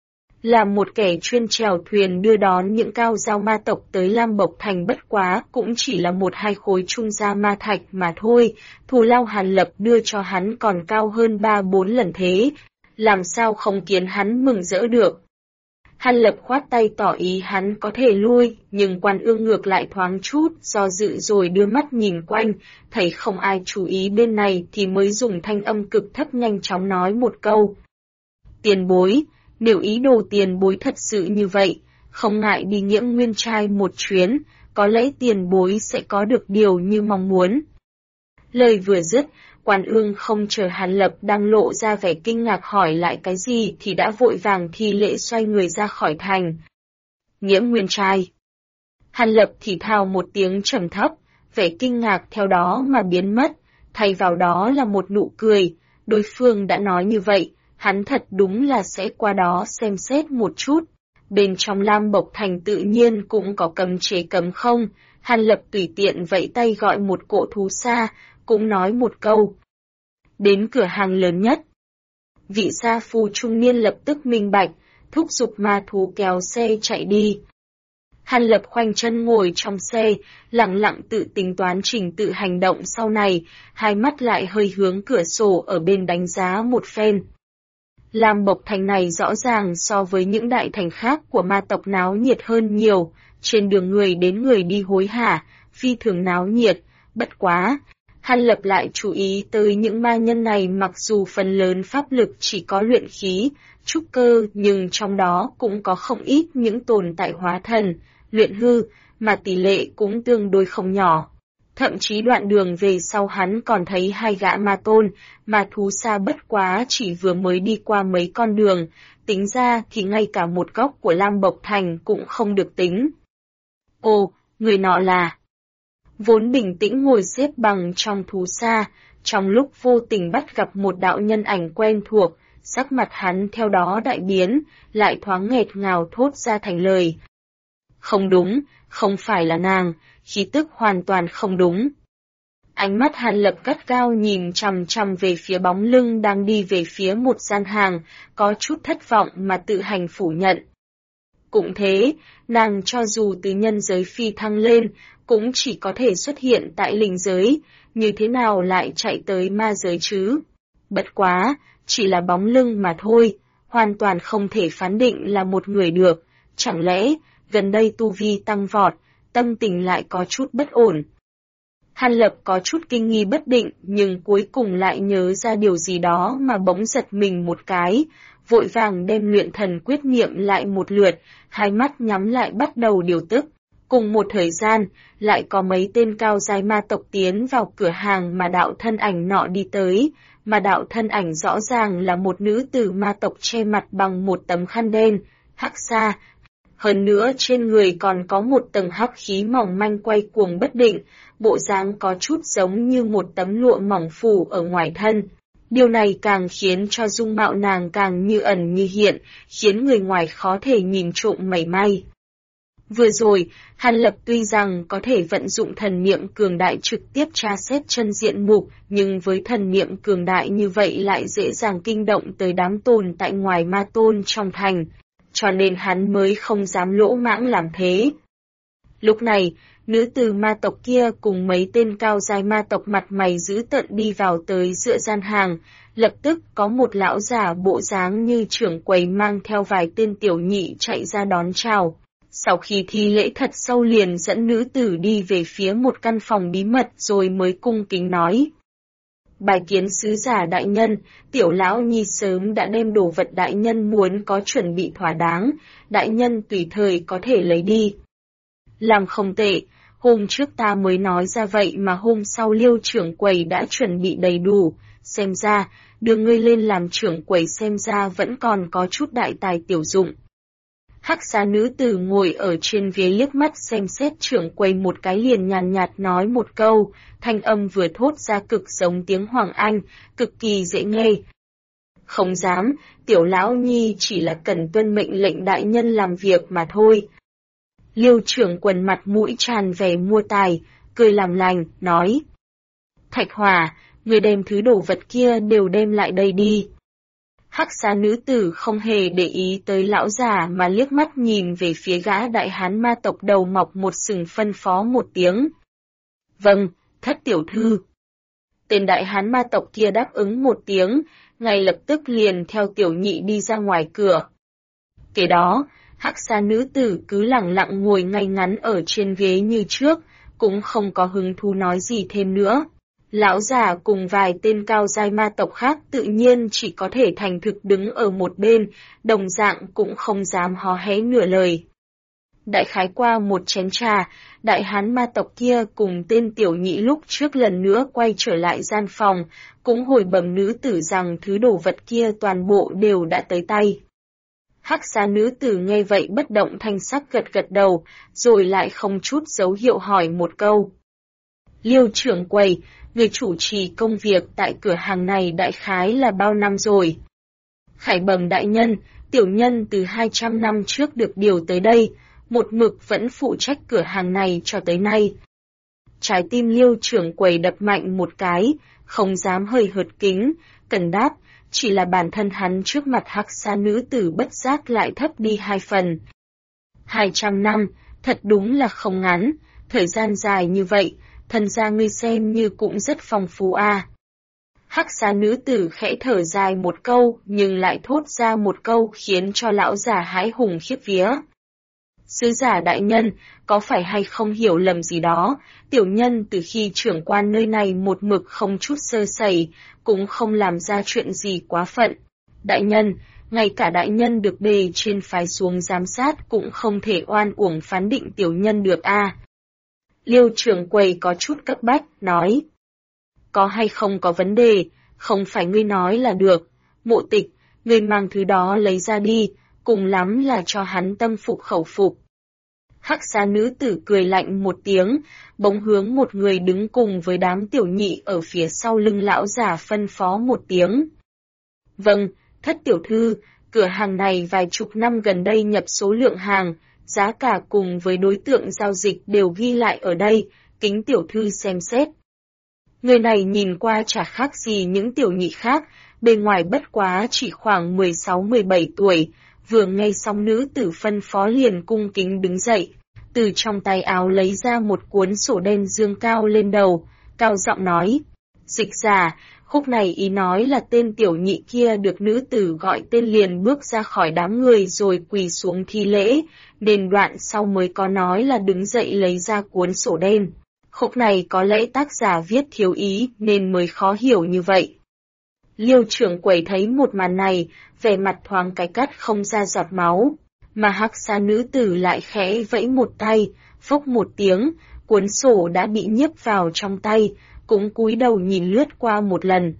Là một kẻ chuyên chèo thuyền đưa đón những cao giao ma tộc tới Lam Bộc Thành bất quá cũng chỉ là 1-2 khối trung gia ma thạch mà thôi, thù lao Hàn Lập đưa cho hắn còn cao hơn 3-4 lần thế, làm sao không khiến hắn mừng rỡ được. Hàn Lập khoát tay tỏ ý hắn có thể lui, nhưng Quan Ương ngược lại thoáng chút, do dự rồi đưa mắt nhìn quanh, thấy không ai chú ý bên này thì mới dùng thanh âm cực thấp nhanh chóng nói một câu. Tiền bối, nếu ý đồ tiền bối thật sự như vậy, không ngại đi Nghiễm Nguyên Trai một chuyến, có lẽ tiền bối sẽ có được điều như mong muốn. Lời vừa dứt, Quan Ương không chờ Hàn Lập đang lộ ra vẻ kinh ngạc hỏi lại cái gì thì đã vội vàng thi lễ xoay người ra khỏi thành. Nghiễm Nguyên Trai. Hàn Lập thì thào một tiếng trầm thấp, vẻ kinh ngạc theo đó mà biến mất, thay vào đó là một nụ cười, đối phương đã nói như vậy, hắn thật đúng là sẽ qua đó xem xét một chút. Bên trong Lam Bộc Thành tự nhiên cũng có cấm chế cấm không, Hàn Lập tùy tiện vẫy tay gọi một cỗ thú xa, cũng nói một câu. Đến cửa hàng lớn nhất. Vị sa phu trung niên lập tức minh bạch, thúc giục ma thú kéo xe chạy đi. Hàn Lập khoanh chân ngồi trong xe, lặng lặng tự tính toán trình tự hành động sau này, hai mắt lại hơi hướng cửa sổ ở bên đánh giá một phen. Lam Bộc Thành này rõ ràng so với những đại thành khác của ma tộc náo nhiệt hơn nhiều, trên đường người đến người đi hối hả, phi thường náo nhiệt, bất quá. Hàn Lập lại chú ý tới những ma nhân này mặc dù phần lớn pháp lực chỉ có luyện khí, trúc cơ nhưng trong đó cũng có không ít những tồn tại hóa thần, luyện hư, mà tỷ lệ cũng tương đối không nhỏ. Thậm chí đoạn đường về sau hắn còn thấy 2 gã ma tôn, mà thú xa bất quá chỉ vừa mới đi qua mấy con đường, tính ra thì ngay cả một góc của Lam Bộc Thành cũng không được tính. Ồ, người nọ là... Vốn bình tĩnh ngồi xếp bằng trong thú xa, trong lúc vô tình bắt gặp một đạo nhân ảnh quen thuộc, sắc mặt hắn theo đó đại biến, lại thoáng nghẹt ngào thốt ra thành lời. Không đúng, không phải là nàng, khí tức hoàn toàn không đúng. Ánh mắt Hàn Lập gắt gao nhìn chằm chằm về phía bóng lưng đang đi về phía một gian hàng, có chút thất vọng mà tự hành phủ nhận. Cũng thế, nàng cho dù từ nhân giới phi thăng lên, cũng chỉ có thể xuất hiện tại linh giới, như thế nào lại chạy tới ma giới chứ? Bất quá, chỉ là bóng lưng mà thôi, hoàn toàn không thể phán định là một người được, chẳng lẽ, gần đây tu vi tăng vọt, tâm tình lại có chút bất ổn. Hàn Lập có chút kinh nghi bất định nhưng cuối cùng lại nhớ ra điều gì đó mà bỗng giật mình một cái, vội vàng đem luyện thần quyết niệm lại một lượt, hai mắt nhắm lại bắt đầu điều tức. Cùng một thời gian, lại có mấy tên cao giai ma tộc tiến vào cửa hàng mà đạo thân ảnh nọ đi tới, mà đạo thân ảnh rõ ràng là một nữ tử ma tộc che mặt bằng một tấm khăn đen, hắc sa. Hơn nữa trên người còn có một tầng hắc khí mỏng manh quay cuồng bất định, bộ dáng có chút giống như một tấm lụa mỏng phủ ở ngoài thân. Điều này càng khiến cho dung mạo nàng càng như ẩn như hiện, khiến người ngoài khó thể nhìn trộm mảy may. Vừa rồi, Hàn Lập tuy rằng có thể vận dụng thần niệm cường đại trực tiếp tra xét chân diện mục, nhưng với thần niệm cường đại như vậy lại dễ dàng kinh động tới đám tồn tại ngoài ma tôn trong thành, cho nên hắn mới không dám lỗ mãng làm thế. Lúc này, nữ tử ma tộc kia cùng mấy tên cao giai ma tộc mặt mày dữ tợn đi vào tới giữa gian hàng, lập tức có một lão già bộ dáng như trưởng quầy mang theo vài tên tiểu nhị chạy ra đón chào. Sau khi thi lễ thật sâu liền dẫn nữ tử đi về phía một căn phòng bí mật rồi mới cung kính nói. Bài kiến sứ giả đại nhân, tiểu lão nhi sớm đã đem đồ vật đại nhân muốn có chuẩn bị thỏa đáng, đại nhân tùy thời có thể lấy đi. Làm không tệ, hôm trước ta mới nói ra vậy mà hôm sau Liêu trưởng quầy đã chuẩn bị đầy đủ, xem ra, đưa ngươi lên làm trưởng quầy xem ra vẫn còn có chút đại tài tiểu dụng. Hắc xá nữ tử ngồi ở trên ghế liếc mắt xem xét trưởng quầy một cái liền nhàn nhạt nói một câu, thanh âm vừa thốt ra cực giống tiếng Hoàng Anh, cực kỳ dễ nghe. Không dám, tiểu lão nhi chỉ là cần tuân mệnh lệnh đại nhân làm việc mà thôi. Liêu trưởng quần mặt mũi tràn vẻ mua tài, cười làm lành, nói. Thạch Hòa, người đem thứ đồ vật kia đều đem lại đây đi. Hắc xá nữ tử không hề để ý tới lão già mà liếc mắt nhìn về phía gã đại hán ma tộc đầu mọc một sừng phân phó một tiếng. Vâng, thất tiểu thư. Tên đại hán ma tộc kia đáp ứng một tiếng, ngay lập tức liền theo tiểu nhị đi ra ngoài cửa. Kế đó, hắc xá nữ tử cứ lẳng lặng ngồi ngay ngắn ở trên ghế như trước, cũng không có hứng thú nói gì thêm nữa. Lão già cùng vài tên cao giai ma tộc khác tự nhiên chỉ có thể thành thực đứng ở một bên, đồng dạng cũng không dám hó hé nửa lời. Đại khái qua một chén trà, đại hán ma tộc kia cùng tên tiểu nhị lúc trước lần nữa quay trở lại gian phòng, cũng hồi bẩm nữ tử rằng thứ đồ vật kia toàn bộ đều đã tới tay. Hắc xá nữ tử nghe vậy bất động thanh sắc gật gật đầu, rồi lại không chút dấu hiệu hỏi một câu. Liêu trưởng quầy, người chủ trì công việc tại cửa hàng này đại khái là bao năm rồi? Khải bẩm đại nhân, tiểu nhân từ 200 năm trước được điều tới đây, một mực vẫn phụ trách cửa hàng này cho tới nay. Trái tim Liêu trưởng quầy đập mạnh một cái, không dám hơi hợt kính, cần đáp, chỉ là bản thân hắn trước mặt hắc xá nữ tử bất giác lại thấp đi 2 phần. 200 năm, thật đúng là không ngắn, thời gian dài như vậy, thần gia ngươi xem như cũng rất phong phú a. Hắc xá nữ tử khẽ thở dài một câu, nhưng lại thốt ra một câu khiến cho lão già hãi hùng khiếp vía. Sứ giả đại nhân, có phải hay không hiểu lầm gì đó, tiểu nhân từ khi trưởng quan nơi này một mực không chút sơ sẩy, cũng không làm ra chuyện gì quá phận. Đại nhân, ngay cả đại nhân được bề trên phái xuống giám sát cũng không thể oan uổng phán định tiểu nhân được a. Liêu trưởng quầy có chút cấp bách, nói. Có hay không có vấn đề, không phải ngươi nói là được. Mộ Tịch, ngươi mang thứ đó lấy ra đi, cùng lắm là cho hắn tâm phục khẩu phục. Hắc xá nữ tử cười lạnh một tiếng, bỗng hướng một người đứng cùng với đám tiểu nhị ở phía sau lưng lão già phân phó một tiếng. Vâng, thất tiểu thư, cửa hàng này vài chục năm gần đây nhập số lượng hàng, giá cả cùng với đối tượng giao dịch đều ghi lại ở đây, kính tiểu thư xem xét. Người này nhìn qua chả khác gì những tiểu nhị khác, bên ngoài bất quá chỉ khoảng 16-17 tuổi, vừa nghe xong nữ tử phân phó liền cung kính đứng dậy, từ trong tay áo lấy ra một cuốn sổ đen dương cao lên đầu, cao giọng nói, dịch giả, khúc này ý nói là tên tiểu nhị kia được nữ tử gọi tên liền bước ra khỏi đám người rồi quỳ xuống thi lễ, nên đoạn sau mới có nói là đứng dậy lấy ra cuốn sổ đen. Khúc này có lẽ tác giả viết thiếu ý nên mới khó hiểu như vậy. Liêu trưởng quầy thấy một màn này, vẻ mặt thoáng cái cắt không ra giọt máu, mà hắc xa nữ tử lại khẽ vẫy một tay, phốc một tiếng, cuốn sổ đã bị nhiếp vào trong tay, cũng cúi đầu nhìn lướt qua một lần.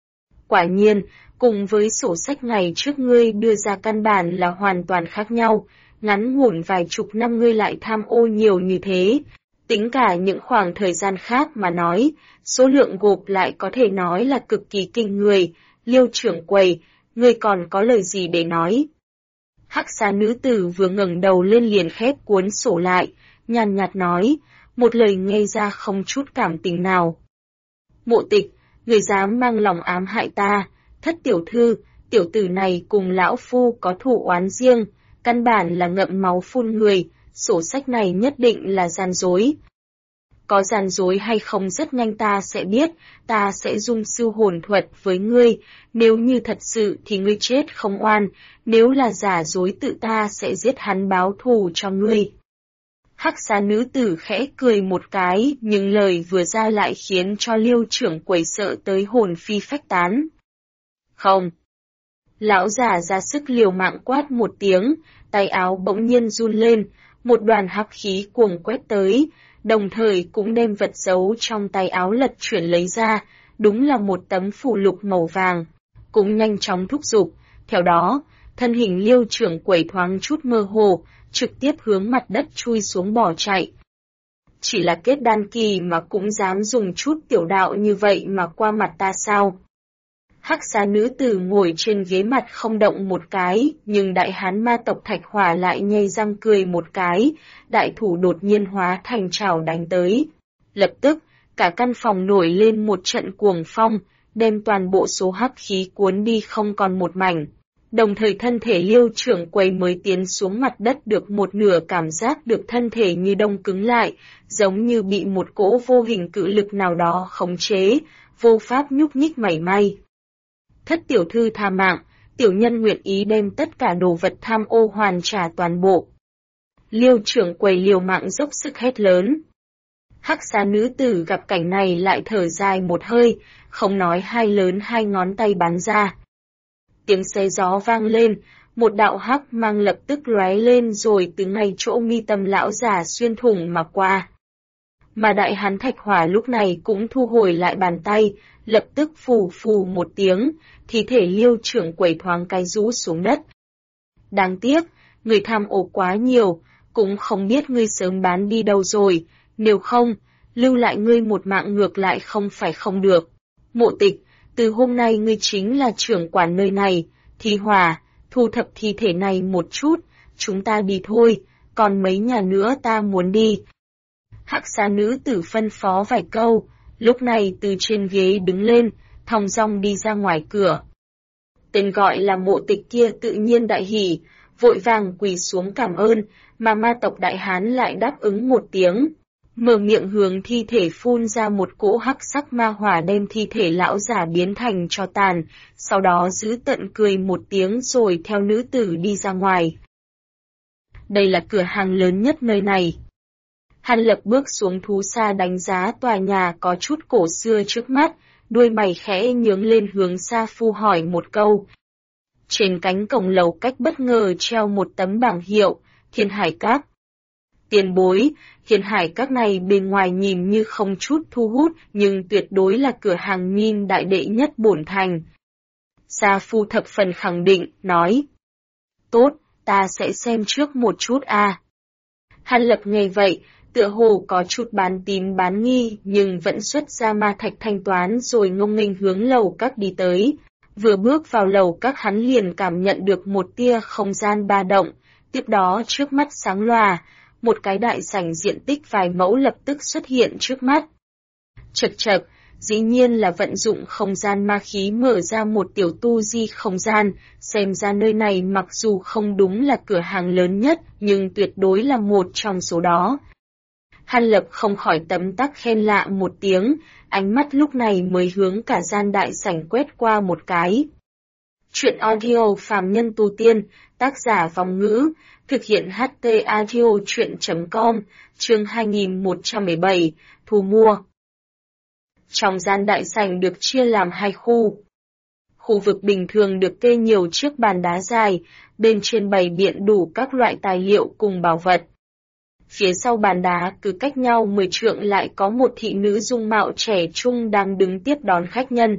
Quả nhiên, cùng với sổ sách ngày trước ngươi đưa ra căn bản là hoàn toàn khác nhau, ngắn ngủn vài chục năm ngươi lại tham ô nhiều như thế. Tính cả những khoảng thời gian khác mà nói, số lượng gộp lại có thể nói là cực kỳ kinh người. Liêu trưởng quầy, ngươi còn có lời gì để nói? Hắc xà nữ tử vừa ngẩng đầu lên liền khép cuốn sổ lại, nhàn nhạt nói, một lời nghe ra không chút cảm tình nào. Mộ Tịch, người dám mang lòng ám hại ta, thất tiểu thư, tiểu tử này cùng lão phu có thù oán riêng, căn bản là ngậm máu phun người, sổ sách này nhất định là gian dối. Có gian dối hay không rất nhanh ta sẽ biết, ta sẽ dung sư hồn thuật với ngươi, nếu như thật sự thì ngươi chết không oan, nếu là giả dối tự ta sẽ giết hắn báo thù cho ngươi. Hắc xà nữ tử khẽ cười một cái, nhưng lời vừa ra lại khiến cho Liêu trưởng quầy sợ tới hồn phi phách tán. Không. Lão già ra sức liều mạng quát một tiếng, tay áo bỗng nhiên run lên, một đoàn hắc khí cuồng quét tới, đồng thời cũng đem vật giấu trong tay áo lật chuyển lấy ra, đúng là một tấm phù lục màu vàng, cũng nhanh chóng thúc giục, theo đó, thân hình Liêu trưởng quầy thoáng chút mơ hồ, trực tiếp hướng mặt đất chui xuống bỏ chạy. Chỉ là kết đan kỳ mà cũng dám dùng chút tiểu đạo như vậy mà qua mặt ta sao? Hắc xà nữ tử ngồi trên ghế mặt không động một cái, nhưng đại hán ma tộc Thạch Hỏa lại nhây răng cười một cái, đại thủ đột nhiên hóa thành trảo đánh tới. Lập tức, cả căn phòng nổi lên một trận cuồng phong, đem toàn bộ số hắc khí cuốn đi không còn một mảnh. Đồng thời thân thể Liêu trưởng quầy mới tiến xuống mặt đất được một nửa cảm giác được thân thể như đông cứng lại, giống như bị một cỗ vô hình cự lực nào đó khống chế, vô pháp nhúc nhích mảy may. Thất tiểu thư tha mạng, tiểu nhân nguyện ý đem tất cả đồ vật tham ô hoàn trả toàn bộ. Liêu trưởng quầy liều mạng dốc sức hét lớn. Hắc xà nữ tử gặp cảnh này lại thở dài một hơi, không nói hai lớn hai ngón tay bắn ra. Tiếng xé gió vang lên, một đạo hắc mang lập tức lóe lên rồi từ ngay chỗ mi tâm lão già xuyên thủng mà qua. Mà đại hán Thạch Hỏa lúc này cũng thu hồi lại bàn tay, lập tức phù phù một tiếng, thi thể Liêu trưởng quầy thoáng cái rũ xuống đất. Đáng tiếc, người tham ô quá nhiều, cũng không biết ngươi sớm bán đi đâu rồi, nếu không, lưu lại ngươi một mạng ngược lại không phải không được. Mộ Tịch, từ hôm nay ngươi chính là trưởng quản nơi này, Thi Hỏa, thu thập thi thể này một chút, chúng ta đi thôi, còn mấy nhà nữa ta muốn đi. Hắc xà nữ tử phân phó vài câu, lúc này từ trên ghế đứng lên, thong dong đi ra ngoài cửa. Tên gọi là Mộ Tịch kia tự nhiên đại hỉ, vội vàng quỳ xuống cảm ơn, mà ma tộc đại hán lại đáp ứng một tiếng. Mở miệng hướng thi thể phun ra một cỗ hắc sắc ma hỏa đem thi thể lão giả biến thành tro tàn, sau đó giữ tận cười một tiếng rồi theo nữ tử đi ra ngoài. Đây là cửa hàng lớn nhất nơi này. Hàn Lập bước xuống thú xa đánh giá tòa nhà có chút cổ xưa trước mắt, đuôi mày khẽ nhướng lên hướng Sa Phu hỏi một câu. Trên cánh cổng lầu cách bất ngờ treo một tấm bảng hiệu, Thiên Hải Các. Tiền bối, Thiên Hải Các này bên ngoài nhìn như không chút thu hút, nhưng tuyệt đối là cửa hàng nhìn đại đệ nhất bổn thành. Sa Phu thập phần khẳng định, nói. Tốt, ta sẽ xem trước một chút a. Hàn Lập nghe vậy, tựa hồ có chút bán tín bán nghi, nhưng vẫn xuất ra ma thạch thanh toán rồi ngông nghênh hướng lầu các đi tới. Vừa bước vào lầu các hắn liền cảm nhận được một tia không gian ba động, Tiếp đó trước mắt sáng lòa, một cái đại sảnh diện tích vài mẫu lập tức xuất hiện trước mắt. Chật chật, dĩ nhiên là vận dụng không gian ma khí mở ra một tiểu tu di không gian, xem ra nơi này mặc dù không đúng là cửa hàng lớn nhất, nhưng tuyệt đối là một trong số đó. Hàn Lập không khỏi tấm tắc khen lạ một tiếng, ánh mắt lúc này mới hướng cả gian đại sảnh quét qua một cái. Chuyện audio phàm nhân tu tiên, tác giả Vong Ngữ, thực hiện HT Audio Chuyện.com, chương 2117, thu mua. Trong gian đại sảnh được chia làm hai khu. Khu vực bình thường được kê nhiều chiếc bàn đá dài, bên trên bày biện đủ các loại tài liệu cùng bảo vật. Phía sau bàn đá cứ cách nhau 10 trượng lại có một thị nữ dung mạo trẻ trung đang đứng tiếp đón khách nhân.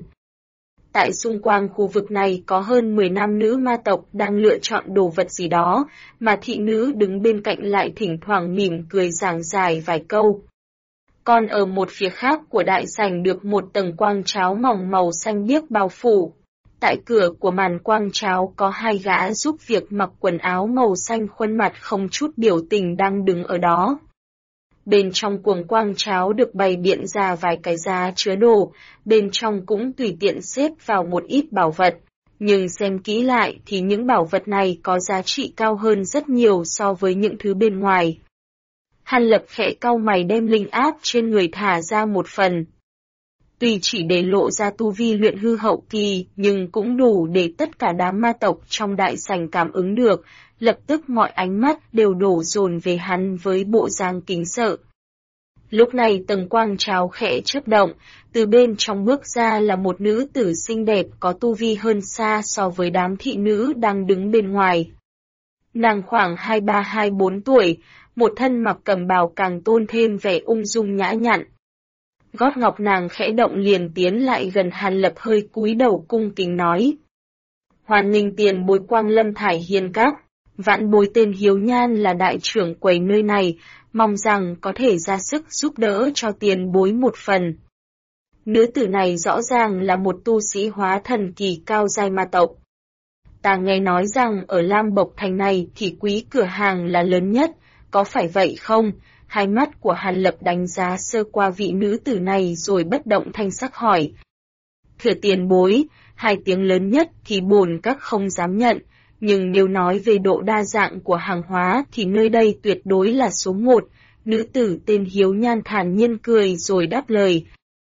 Tại xung quanh khu vực này có hơn 10 nam nữ ma tộc đang lựa chọn đồ vật gì đó, mà thị nữ đứng bên cạnh lại thỉnh thoảng mỉm cười giảng giải vài câu. Còn ở một phía khác của đại sảnh được một tầng quang cháo mỏng màu xanh biếc bao phủ. Tại cửa của màn quang cháo có hai gã giúp việc mặc quần áo màu xanh khuôn mặt không chút biểu tình đang đứng ở đó. Bên trong cuồng quang cháo được bày biện ra vài cái giá chứa đồ, bên trong cũng tùy tiện xếp vào một ít bảo vật. Nhưng xem kỹ lại thì những bảo vật này có giá trị cao hơn rất nhiều so với những thứ bên ngoài. Hàn Lập khẽ cau mày đem linh áp trên người thả ra một phần. Tuy chỉ để lộ ra tu vi luyện hư hậu kỳ, nhưng cũng đủ để tất cả đám ma tộc trong đại sảnh cảm ứng được, lập tức mọi ánh mắt đều đổ dồn về hắn với bộ dáng kính sợ. Lúc này tầng quang cháo khẽ chớp động, từ bên trong bước ra là một nữ tử xinh đẹp có tu vi hơn xa so với đám thị nữ đang đứng bên ngoài. Nàng khoảng 23-24 tuổi, một thân mặc cẩm bào càng tôn thêm vẻ ung dung nhã nhặn. Gót ngọc nàng khẽ động liền tiến lại gần Hàn Lập hơi cúi đầu cung kính nói. Hoan nghênh tiền bối quang lâm Thải Hiên Các, vãn bối tên Hiếu Nhan là đại trưởng quầy nơi này, mong rằng có thể ra sức giúp đỡ cho tiền bối một phần. Nữ tử này rõ ràng là một tu sĩ hóa thần kỳ cao giai ma tộc. Ta nghe nói rằng ở Lam Bộc Thành này thì quý cửa hàng là lớn nhất, có phải vậy không? Hai mắt của Hàn Lập đánh giá sơ qua vị nữ tử này rồi bất động thanh sắc hỏi. Thưa tiền bối, hai tiếng lớn nhất thì bổn các không dám nhận, nhưng nếu nói về độ đa dạng của hàng hóa thì nơi đây tuyệt đối là số một. Nữ tử tên Hiếu Nhan thản nhiên cười rồi đáp lời.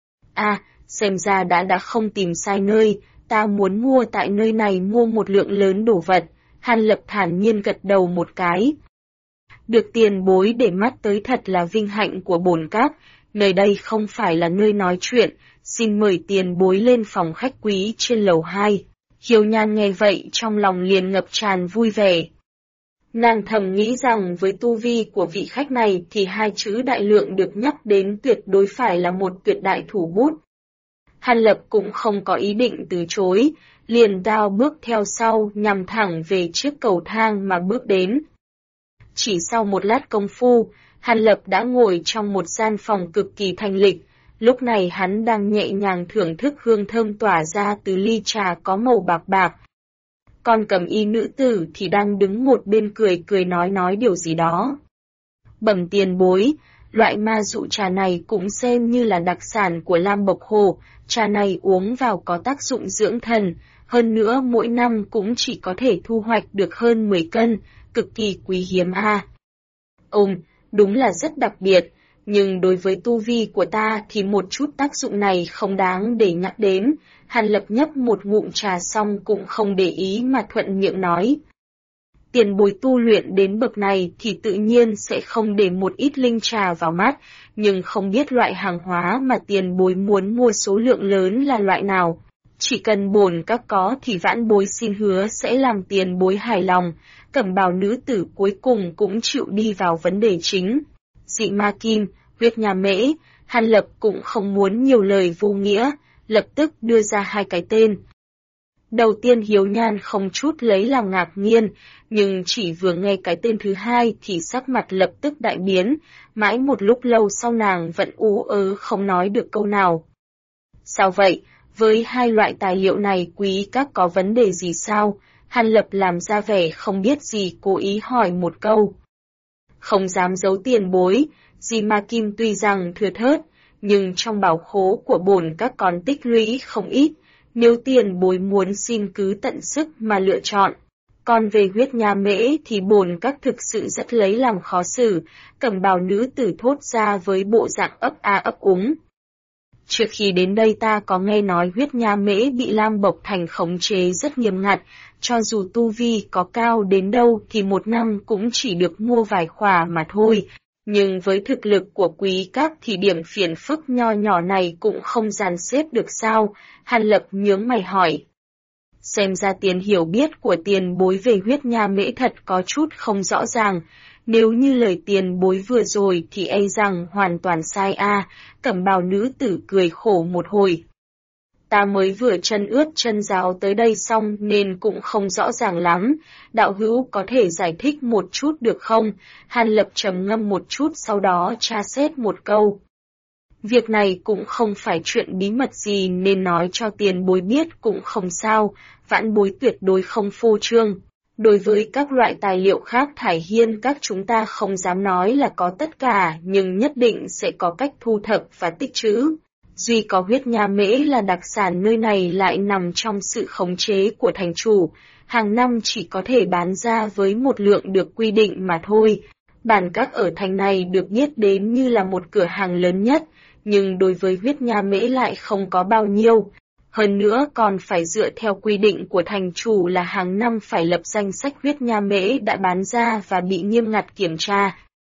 Xem ra đã không tìm sai nơi, ta muốn mua tại nơi này mua một lượng lớn đồ vật. Hàn Lập thản nhiên gật đầu một cái. Được tiền bối để mắt tới thật là vinh hạnh của bổn các, nơi đây không phải là nơi nói chuyện, xin mời tiền bối lên phòng khách quý trên lầu 2. Hiếu Nhan nghe vậy trong lòng liền ngập tràn vui vẻ. Nàng thầm nghĩ rằng với tu vi của vị khách này thì hai chữ đại lượng được nhắc đến tuyệt đối phải là một tuyệt đại thủ bút. Hàn Lập cũng không có ý định từ chối, liền đao bước theo sau nhằm thẳng về chiếc cầu thang mà bước đến. Chỉ sau một lát công phu, Hàn Lập đã ngồi trong một gian phòng cực kỳ thanh lịch, lúc này hắn đang nhẹ nhàng thưởng thức hương thơm tỏa ra từ ly trà có màu bạc bạc. Còn cầm y nữ tử thì đang đứng một bên cười nói điều gì đó. Bẩm tiền bối, loại ma dụ trà này cũng xem như là đặc sản của Lam Bộc Hồ, trà này uống vào có tác dụng dưỡng thần, hơn nữa mỗi năm cũng chỉ có thể thu hoạch được hơn 10 cân, cực kỳ quý hiếm a. Đúng là rất đặc biệt, nhưng đối với tu vi của ta thì một chút tác dụng này không đáng để nhắc đến. Hàn Lập nhấp một ngụm trà xong cũng không để ý mà thuận miệng nói. Tiền bối tu luyện đến bậc này thì tự nhiên sẽ không để một ít linh trà vào mắt, nhưng không biết loại hàng hóa mà tiền bối muốn mua số lượng lớn là loại nào. Chỉ cần bổn các có thì vãn bối xin hứa sẽ làm tiền bối hài lòng. Cẩm bào nữ tử cuối cùng cũng chịu đi vào vấn đề chính. Dị ma kim, huyết nhà mễ, Hàn Lập cũng không muốn nhiều lời vô nghĩa, lập tức đưa ra hai cái tên. Đầu tiên Hiếu Nhan không chút lấy làm ngạc nhiên, nhưng chỉ vừa nghe cái tên thứ hai thì sắc mặt lập tức đại biến, mãi một lúc lâu sau nàng vẫn ú ớ không nói được câu nào. Sao vậy? Với hai loại tài liệu này quý các có vấn đề gì sao? Hàn Lập làm ra vẻ không biết gì cố ý hỏi một câu. Không dám giấu tiền bối, dị ma kim tuy rằng thưa thớt, nhưng trong bảo khố của bổn các còn tích lũy không ít, nếu tiền bối muốn xin cứ tận sức mà lựa chọn. Còn về huyết nha mễ thì bổn các thực sự rất lấy làm khó xử, cẩm bào nữ tử thốt ra với bộ dạng ấp a ấp úng. Trước khi đến đây ta có nghe nói huyết nha mễ bị Lam Bộc Thành khống chế rất nghiêm ngặt, cho dù tu vi có cao đến đâu thì một năm cũng chỉ được mua vài khỏa mà thôi. Nhưng với thực lực của quý các thì điểm phiền phức nho nhỏ này cũng không dàn xếp được sao? Hàn Lập nhướng mày hỏi. Xem ra tiền hiểu biết của tiền bối về huyết nha mễ thật có chút không rõ ràng. Nếu như lời tiền bối vừa rồi thì e rằng hoàn toàn sai a. Cẩm bào nữ tử cười khổ một hồi. Ta mới vừa chân ướt chân ráo tới đây xong nên cũng không rõ ràng lắm. Đạo hữu có thể giải thích một chút được không? Hàn Lập trầm ngâm một chút sau đó tra xét một câu. Việc này cũng không phải chuyện bí mật gì nên nói cho tiền bối biết cũng không sao, vãn bối tuyệt đối không phô trương. Đối với các loại tài liệu khác thải hiên các chúng ta không dám nói là có tất cả nhưng nhất định sẽ có cách thu thập và tích trữ. Duy có huyết nha mễ là đặc sản nơi này lại nằm trong sự khống chế của thành chủ, hàng năm chỉ có thể bán ra với một lượng được quy định mà thôi. Bản các ở thành này được biết đến như là một cửa hàng lớn nhất, nhưng đối với huyết nha mễ lại không có bao nhiêu. Hơn nữa còn phải dựa theo quy định của thành chủ là hàng năm phải lập danh sách huyết nha mễ đã bán ra và bị nghiêm ngặt kiểm tra.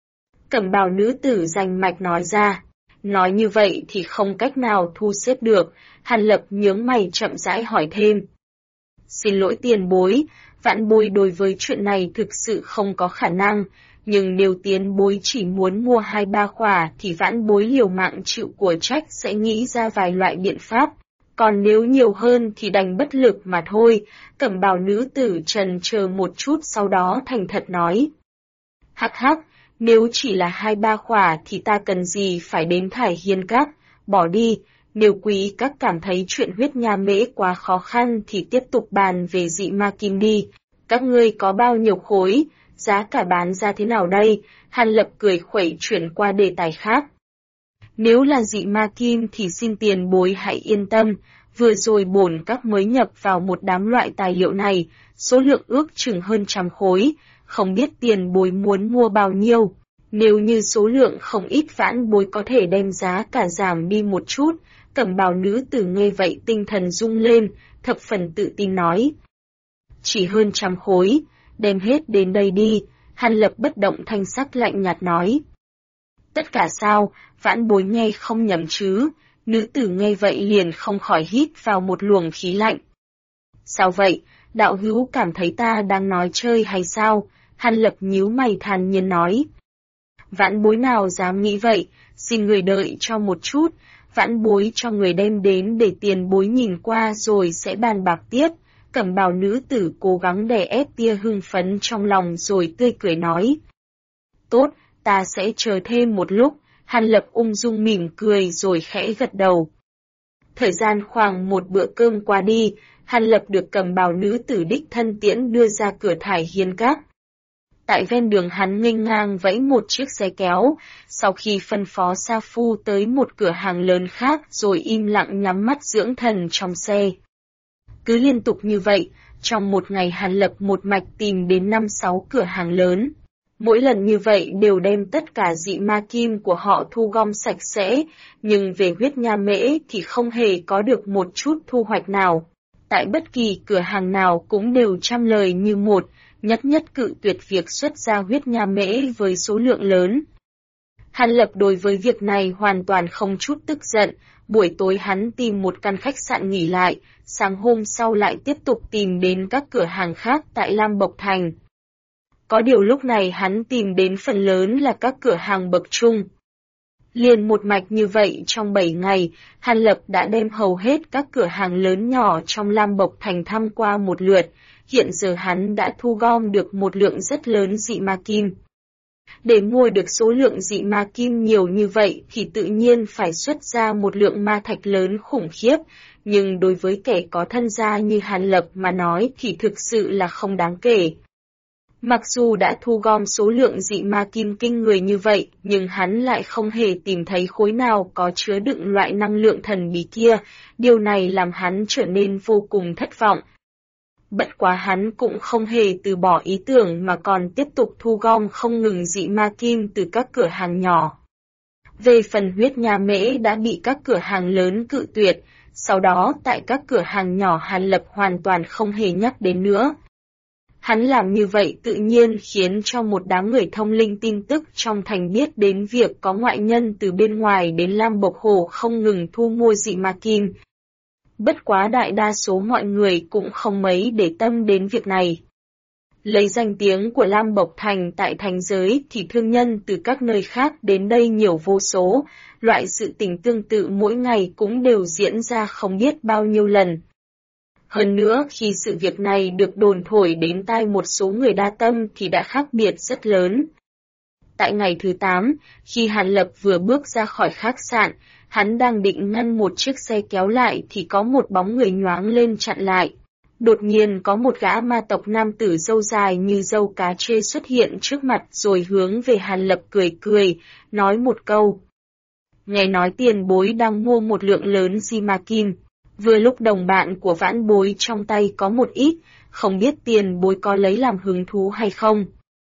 Cẩm bào nữ tử rành mạch nói ra. Nói như vậy thì không cách nào thu xếp được, Hàn Lập nhướng mày chậm rãi hỏi thêm. Xin lỗi tiền bối, vãn bối đối với chuyện này thực sự không có khả năng, nhưng nếu tiền bối chỉ muốn mua 2-3 khỏa thì vãn bối liều mạng chịu của trách sẽ nghĩ ra vài loại biện pháp, còn nếu nhiều hơn thì đành bất lực mà thôi. Cẩm bào nữ tử trần chờ một chút sau đó thành thật nói. Hắc hắc. Nếu chỉ là 2-3 khỏa thì ta cần gì phải đến thải hiên các, bỏ đi, nếu quý các cảm thấy chuyện huyết nha mễ quá khó khăn thì tiếp tục bàn về dị ma kim đi, các ngươi có bao nhiêu khối, giá cả bán ra thế nào đây? Hàn Lập cười khuẩy chuyển qua đề tài khác. Nếu là dị ma kim thì xin tiền bối hãy yên tâm, vừa rồi bổn các mới nhập vào một đám loại tài liệu này, số lượng ước chừng hơn 100 khối. Không biết tiền bối muốn mua bao nhiêu, nếu như số lượng không ít vãn bối có thể đem giá cả giảm đi một chút. Cẩm bào nữ tử nghe vậy tinh thần rung lên, thập phần tự tin nói. Chỉ hơn 100 khối, đem hết đến đây đi, Hàn Lập bất động thanh sắc lạnh nhạt nói. Tất cả sao, vãn bối nghe không nhầm chứ? Nữ tử nghe vậy liền không khỏi hít vào một luồng khí lạnh. Sao vậy, đạo hữu cảm thấy ta đang nói chơi hay sao? Hàn Lập nhíu mày thản nhiên nói. Vãn bối nào dám nghĩ vậy, xin người đợi cho một chút, vãn bối cho người đem đến để tiền bối nhìn qua rồi sẽ bàn bạc tiếp. Cẩm bào nữ tử cố gắng đè ép tia hưng phấn trong lòng rồi tươi cười nói. Tốt, ta sẽ chờ thêm một lúc. Hàn Lập ung dung mỉm cười rồi khẽ gật đầu. Thời gian khoảng một bữa cơm qua đi, Hàn Lập được cẩm bào nữ tử đích thân tiễn đưa ra cửa thải hiên các. Tại ven đường hắn nghênh ngang vẫy một chiếc xe kéo, sau khi phân phó sa phu tới một cửa hàng lớn khác rồi im lặng nhắm mắt dưỡng thần trong xe. Cứ liên tục như vậy, trong một ngày Hàn Lập một mạch tìm đến 5-6 cửa hàng lớn. Mỗi lần như vậy đều đem tất cả dị ma kim của họ thu gom sạch sẽ, nhưng về huyết nha mễ thì không hề có được một chút thu hoạch nào. Tại bất kỳ cửa hàng nào cũng đều trăm lời như một, nhất cự tuyệt việc xuất ra huyết nha mễ với số lượng lớn. Hàn Lập đối với việc này hoàn toàn không chút tức giận, buổi tối hắn tìm một căn khách sạn nghỉ lại, sáng hôm sau lại tiếp tục tìm đến các cửa hàng khác tại Lam Bộc Thành. Có điều lúc này hắn tìm đến phần lớn là các cửa hàng bậc trung. Liền một mạch như vậy trong 7 ngày, Hàn Lập đã đem hầu hết các cửa hàng lớn nhỏ trong Lam Bộc Thành thăm qua một lượt, hiện giờ hắn đã thu gom được một lượng rất lớn dị ma kim. Để mua được số lượng dị ma kim nhiều như vậy thì tự nhiên phải xuất ra một lượng ma thạch lớn khủng khiếp, nhưng đối với kẻ có thân gia như Hàn Lập mà nói thì thực sự là không đáng kể. Mặc dù đã thu gom số lượng dị ma kim kinh người như vậy, nhưng hắn lại không hề tìm thấy khối nào có chứa đựng loại năng lượng thần bí kia, điều này làm hắn trở nên vô cùng thất vọng. Bất quá hắn cũng không hề từ bỏ ý tưởng mà còn tiếp tục thu gom không ngừng dị ma kim từ các cửa hàng nhỏ. Về phần huyết nha mễ đã bị các cửa hàng lớn cự tuyệt, sau đó tại các cửa hàng nhỏ Hàn Lập hoàn toàn không hề nhắc đến nữa. Hắn làm như vậy tự nhiên khiến cho một đám người thông linh tin tức trong thành biết đến việc có ngoại nhân từ bên ngoài đến Lam Bộc Hồ không ngừng thu mua dị ma kim. Bất quá đại đa số mọi người cũng không mấy để tâm đến việc này. Lấy danh tiếng của Lam Bộc Thành tại thành giới thì thương nhân từ các nơi khác đến đây nhiều vô số, loại sự tình tương tự mỗi ngày cũng đều diễn ra không biết bao nhiêu lần. Hơn nữa khi sự việc này được đồn thổi đến tai một số người đa tâm thì đã khác biệt rất lớn. Tại ngày thứ 8, khi Hàn Lập vừa bước ra khỏi khách sạn, hắn đang định ngăn một chiếc xe kéo lại thì có một bóng người nhoáng lên chặn lại. Đột nhiên có một gã ma tộc nam tử râu dài như râu cá trê xuất hiện trước mặt rồi hướng về Hàn Lập cười cười, nói một câu. Nghe nói tiền bối đang mua một lượng lớn di ma kim. Vừa lúc đồng bạn của vãn bối trong tay có một ít, không biết tiền bối có lấy làm hứng thú hay không.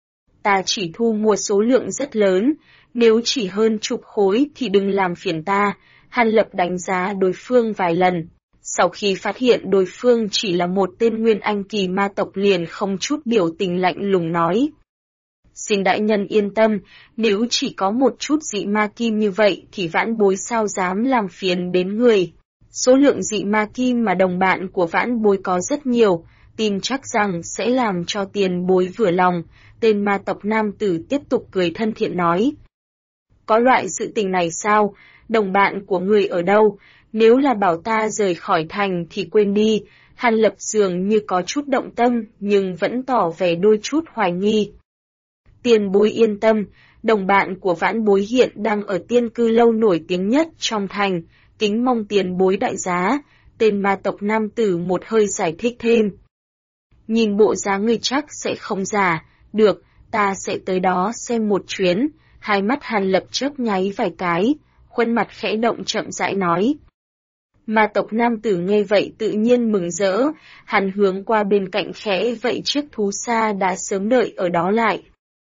Ta chỉ thu mua số lượng rất lớn, nếu chỉ hơn chục khối thì đừng làm phiền ta. Hàn Lập đánh giá đối phương vài lần. Sau khi phát hiện đối phương chỉ là một tên nguyên anh kỳ ma tộc liền không chút biểu tình lạnh lùng nói. Xin đại nhân yên tâm, nếu chỉ có một chút dị ma kim như vậy thì vãn bối sao dám làm phiền đến người. Số lượng dị ma kim mà đồng bạn của vãn bối có rất nhiều, tin chắc rằng sẽ làm cho tiền bối vừa lòng, tên ma tộc nam tử tiếp tục cười thân thiện nói. Có loại sự tình này sao, đồng bạn của người ở đâu, nếu là bảo ta rời khỏi thành thì quên đi. Hàn Lập dường như có chút động tâm nhưng vẫn tỏ vẻ đôi chút hoài nghi. Tiền bối yên tâm, đồng bạn của vãn bối hiện đang ở tiên cư lâu nổi tiếng nhất trong thành, kính mong tiền bối đại giá, tên ma tộc nam tử một hơi giải thích thêm. Nhìn bộ dáng người chắc sẽ không giả, được, ta sẽ tới đó xem một chuyến, hai mắt Hàn Lập chớp nháy vài cái, khuôn mặt khẽ động chậm rãi nói. Ma tộc nam tử nghe vậy tự nhiên mừng rỡ, hắn hướng qua bên cạnh khẽ vậy chiếc thú xa đã sớm đợi ở đó lại.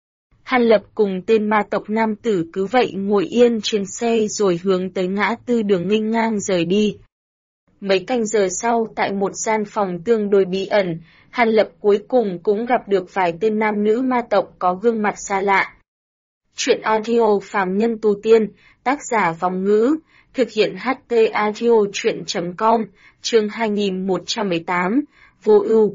Hàn Lập cùng tên ma tộc nam tử cứ vậy ngồi yên trên xe rồi hướng tới ngã tư đường nghênh ngang rời đi. Mấy canh giờ sau tại một gian phòng tương đối bí ẩn, Hàn Lập cuối cùng cũng gặp được vài tên nam nữ ma tộc có gương mặt xa lạ. Chuyện audio phàm nhân tu tiên, tác giả Vòng Ngữ, thực hiện HT Audio chuyện.com, chương 2118, Vô Ưu.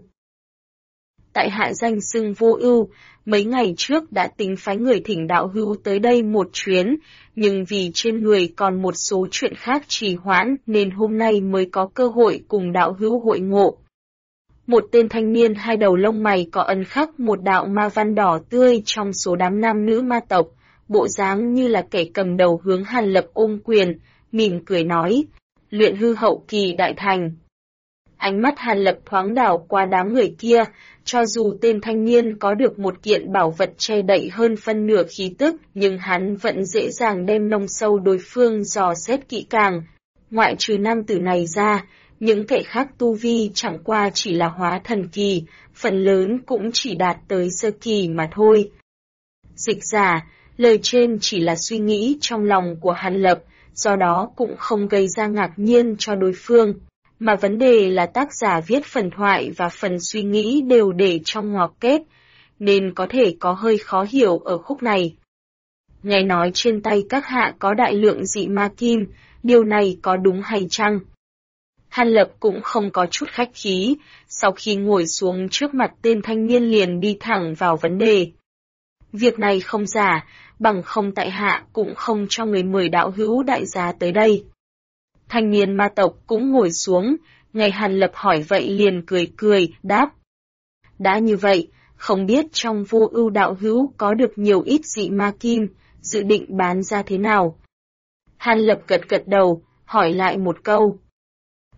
Tại hạ danh xưng Vô Ưu, mấy ngày trước đã tính phái người thỉnh đạo hữu tới đây một chuyến, nhưng vì trên người còn một số chuyện khác trì hoãn nên hôm nay mới có cơ hội cùng đạo hữu hội ngộ. Một tên thanh niên hai đầu lông mày có ấn khắc một đạo ma văn đỏ tươi trong số đám nam nữ ma tộc, bộ dáng như là kẻ cầm đầu hướng Hàn Lập ôm quyền, mỉm cười nói, luyện hư hậu kỳ đại thành. Ánh mắt Hàn Lập thoáng đảo qua đám người kia, cho dù tên thanh niên có được một kiện bảo vật che đậy hơn phân nửa khí tức, nhưng hắn vẫn dễ dàng đem nông sâu đối phương dò xét kỹ càng. Ngoại trừ nam tử này ra, những kẻ khác tu vi chẳng qua chỉ là hóa thần kỳ, phần lớn cũng chỉ đạt tới sơ kỳ mà thôi. Dịch giả, lời trên chỉ là suy nghĩ trong lòng của Hàn Lập, do đó cũng không gây ra ngạc nhiên cho đối phương. Mà vấn đề là tác giả viết phần thoại và phần suy nghĩ đều để trong ngoặc kép, nên có thể có hơi khó hiểu ở khúc này. Nghe nói trên tay các hạ có đại lượng dị ma kim, điều này có đúng hay chăng? Hàn Lập cũng không có chút khách khí, sau khi ngồi xuống trước mặt tên thanh niên liền đi thẳng vào vấn đề. Việc này không giả, bằng không tại hạ cũng không cho người mời đạo hữu đại giá tới đây. Thanh niên ma tộc cũng ngồi xuống, nghe Hàn Lập hỏi vậy liền cười cười, đáp. Đã như vậy, không biết trong Vô Ưu đạo hữu có được nhiều ít dị ma kim, dự định bán ra thế nào? Hàn Lập gật gật đầu, hỏi lại một câu.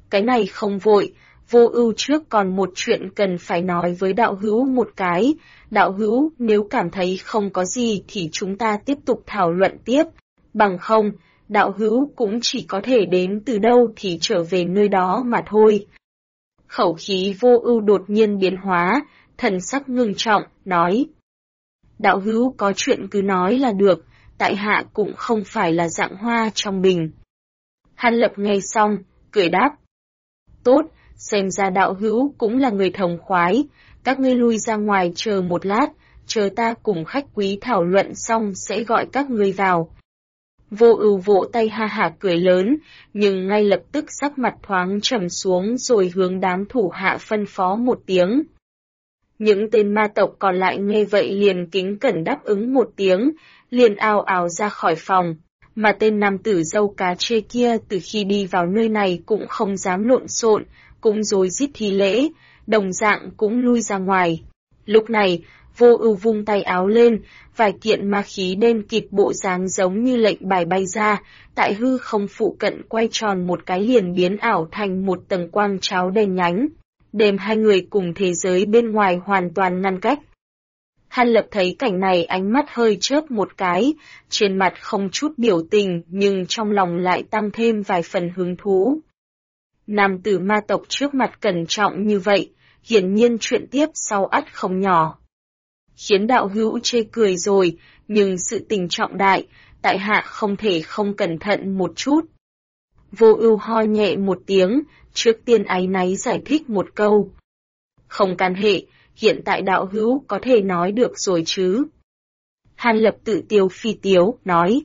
Cái này không vội, Vô Ưu trước còn một chuyện cần phải nói với đạo hữu một cái. Đạo hữu, nếu cảm thấy không có gì thì chúng ta tiếp tục thảo luận tiếp. Bằng không, đạo hữu cũng chỉ có thể đến từ đâu thì trở về nơi đó mà thôi. Khẩu khí Vô Ưu đột nhiên biến hóa, thần sắc ngưng trọng, nói. Đạo hữu có chuyện cứ nói là được, tại hạ cũng không phải là dạng hoa trong bình. Hàn Lập nghe xong, cười đáp. Tốt, xem ra đạo hữu cũng là người thống khoái, các ngươi lui ra ngoài chờ một lát, chờ ta cùng khách quý thảo luận xong sẽ gọi các ngươi vào. Vô Ưu vỗ tay ha hả cười lớn, nhưng ngay lập tức sắc mặt thoáng trầm xuống rồi hướng đám thủ hạ phân phó một tiếng. Những tên ma tộc còn lại nghe vậy liền kính cẩn đáp ứng một tiếng, liền ào ào ra khỏi phòng, mà tên nam tử râu cá chê kia từ khi đi vào nơi này cũng không dám lộn xộn, cũng rối rít thi lễ, đồng dạng cũng lui ra ngoài. Lúc này, Vô Ưu vung tay áo lên, vài kiện ma khí đen kịt bộ dáng giống như lệnh bài bay ra, tại hư không phụ cận quay tròn một cái liền biến ảo thành một tầng quang cháo đen nhánh, đem hai người cùng thế giới bên ngoài hoàn toàn ngăn cách. Hàn Lập thấy cảnh này ánh mắt hơi chớp một cái, trên mặt không chút biểu tình nhưng trong lòng lại tăng thêm vài phần hứng thú. Nam tử ma tộc trước mặt cẩn trọng như vậy, hiển nhiên chuyện tiếp sau ắt không nhỏ. Khiến đạo hữu chê cười rồi, nhưng sự tình trọng đại, tại hạ không thể không cẩn thận một chút. Vô Ưu ho nhẹ một tiếng, trước tiên áy náy giải thích một câu. Không can hệ, hiện tại đạo hữu có thể nói được rồi chứ. Hàn Lập tự tiếu phi tiếu, nói.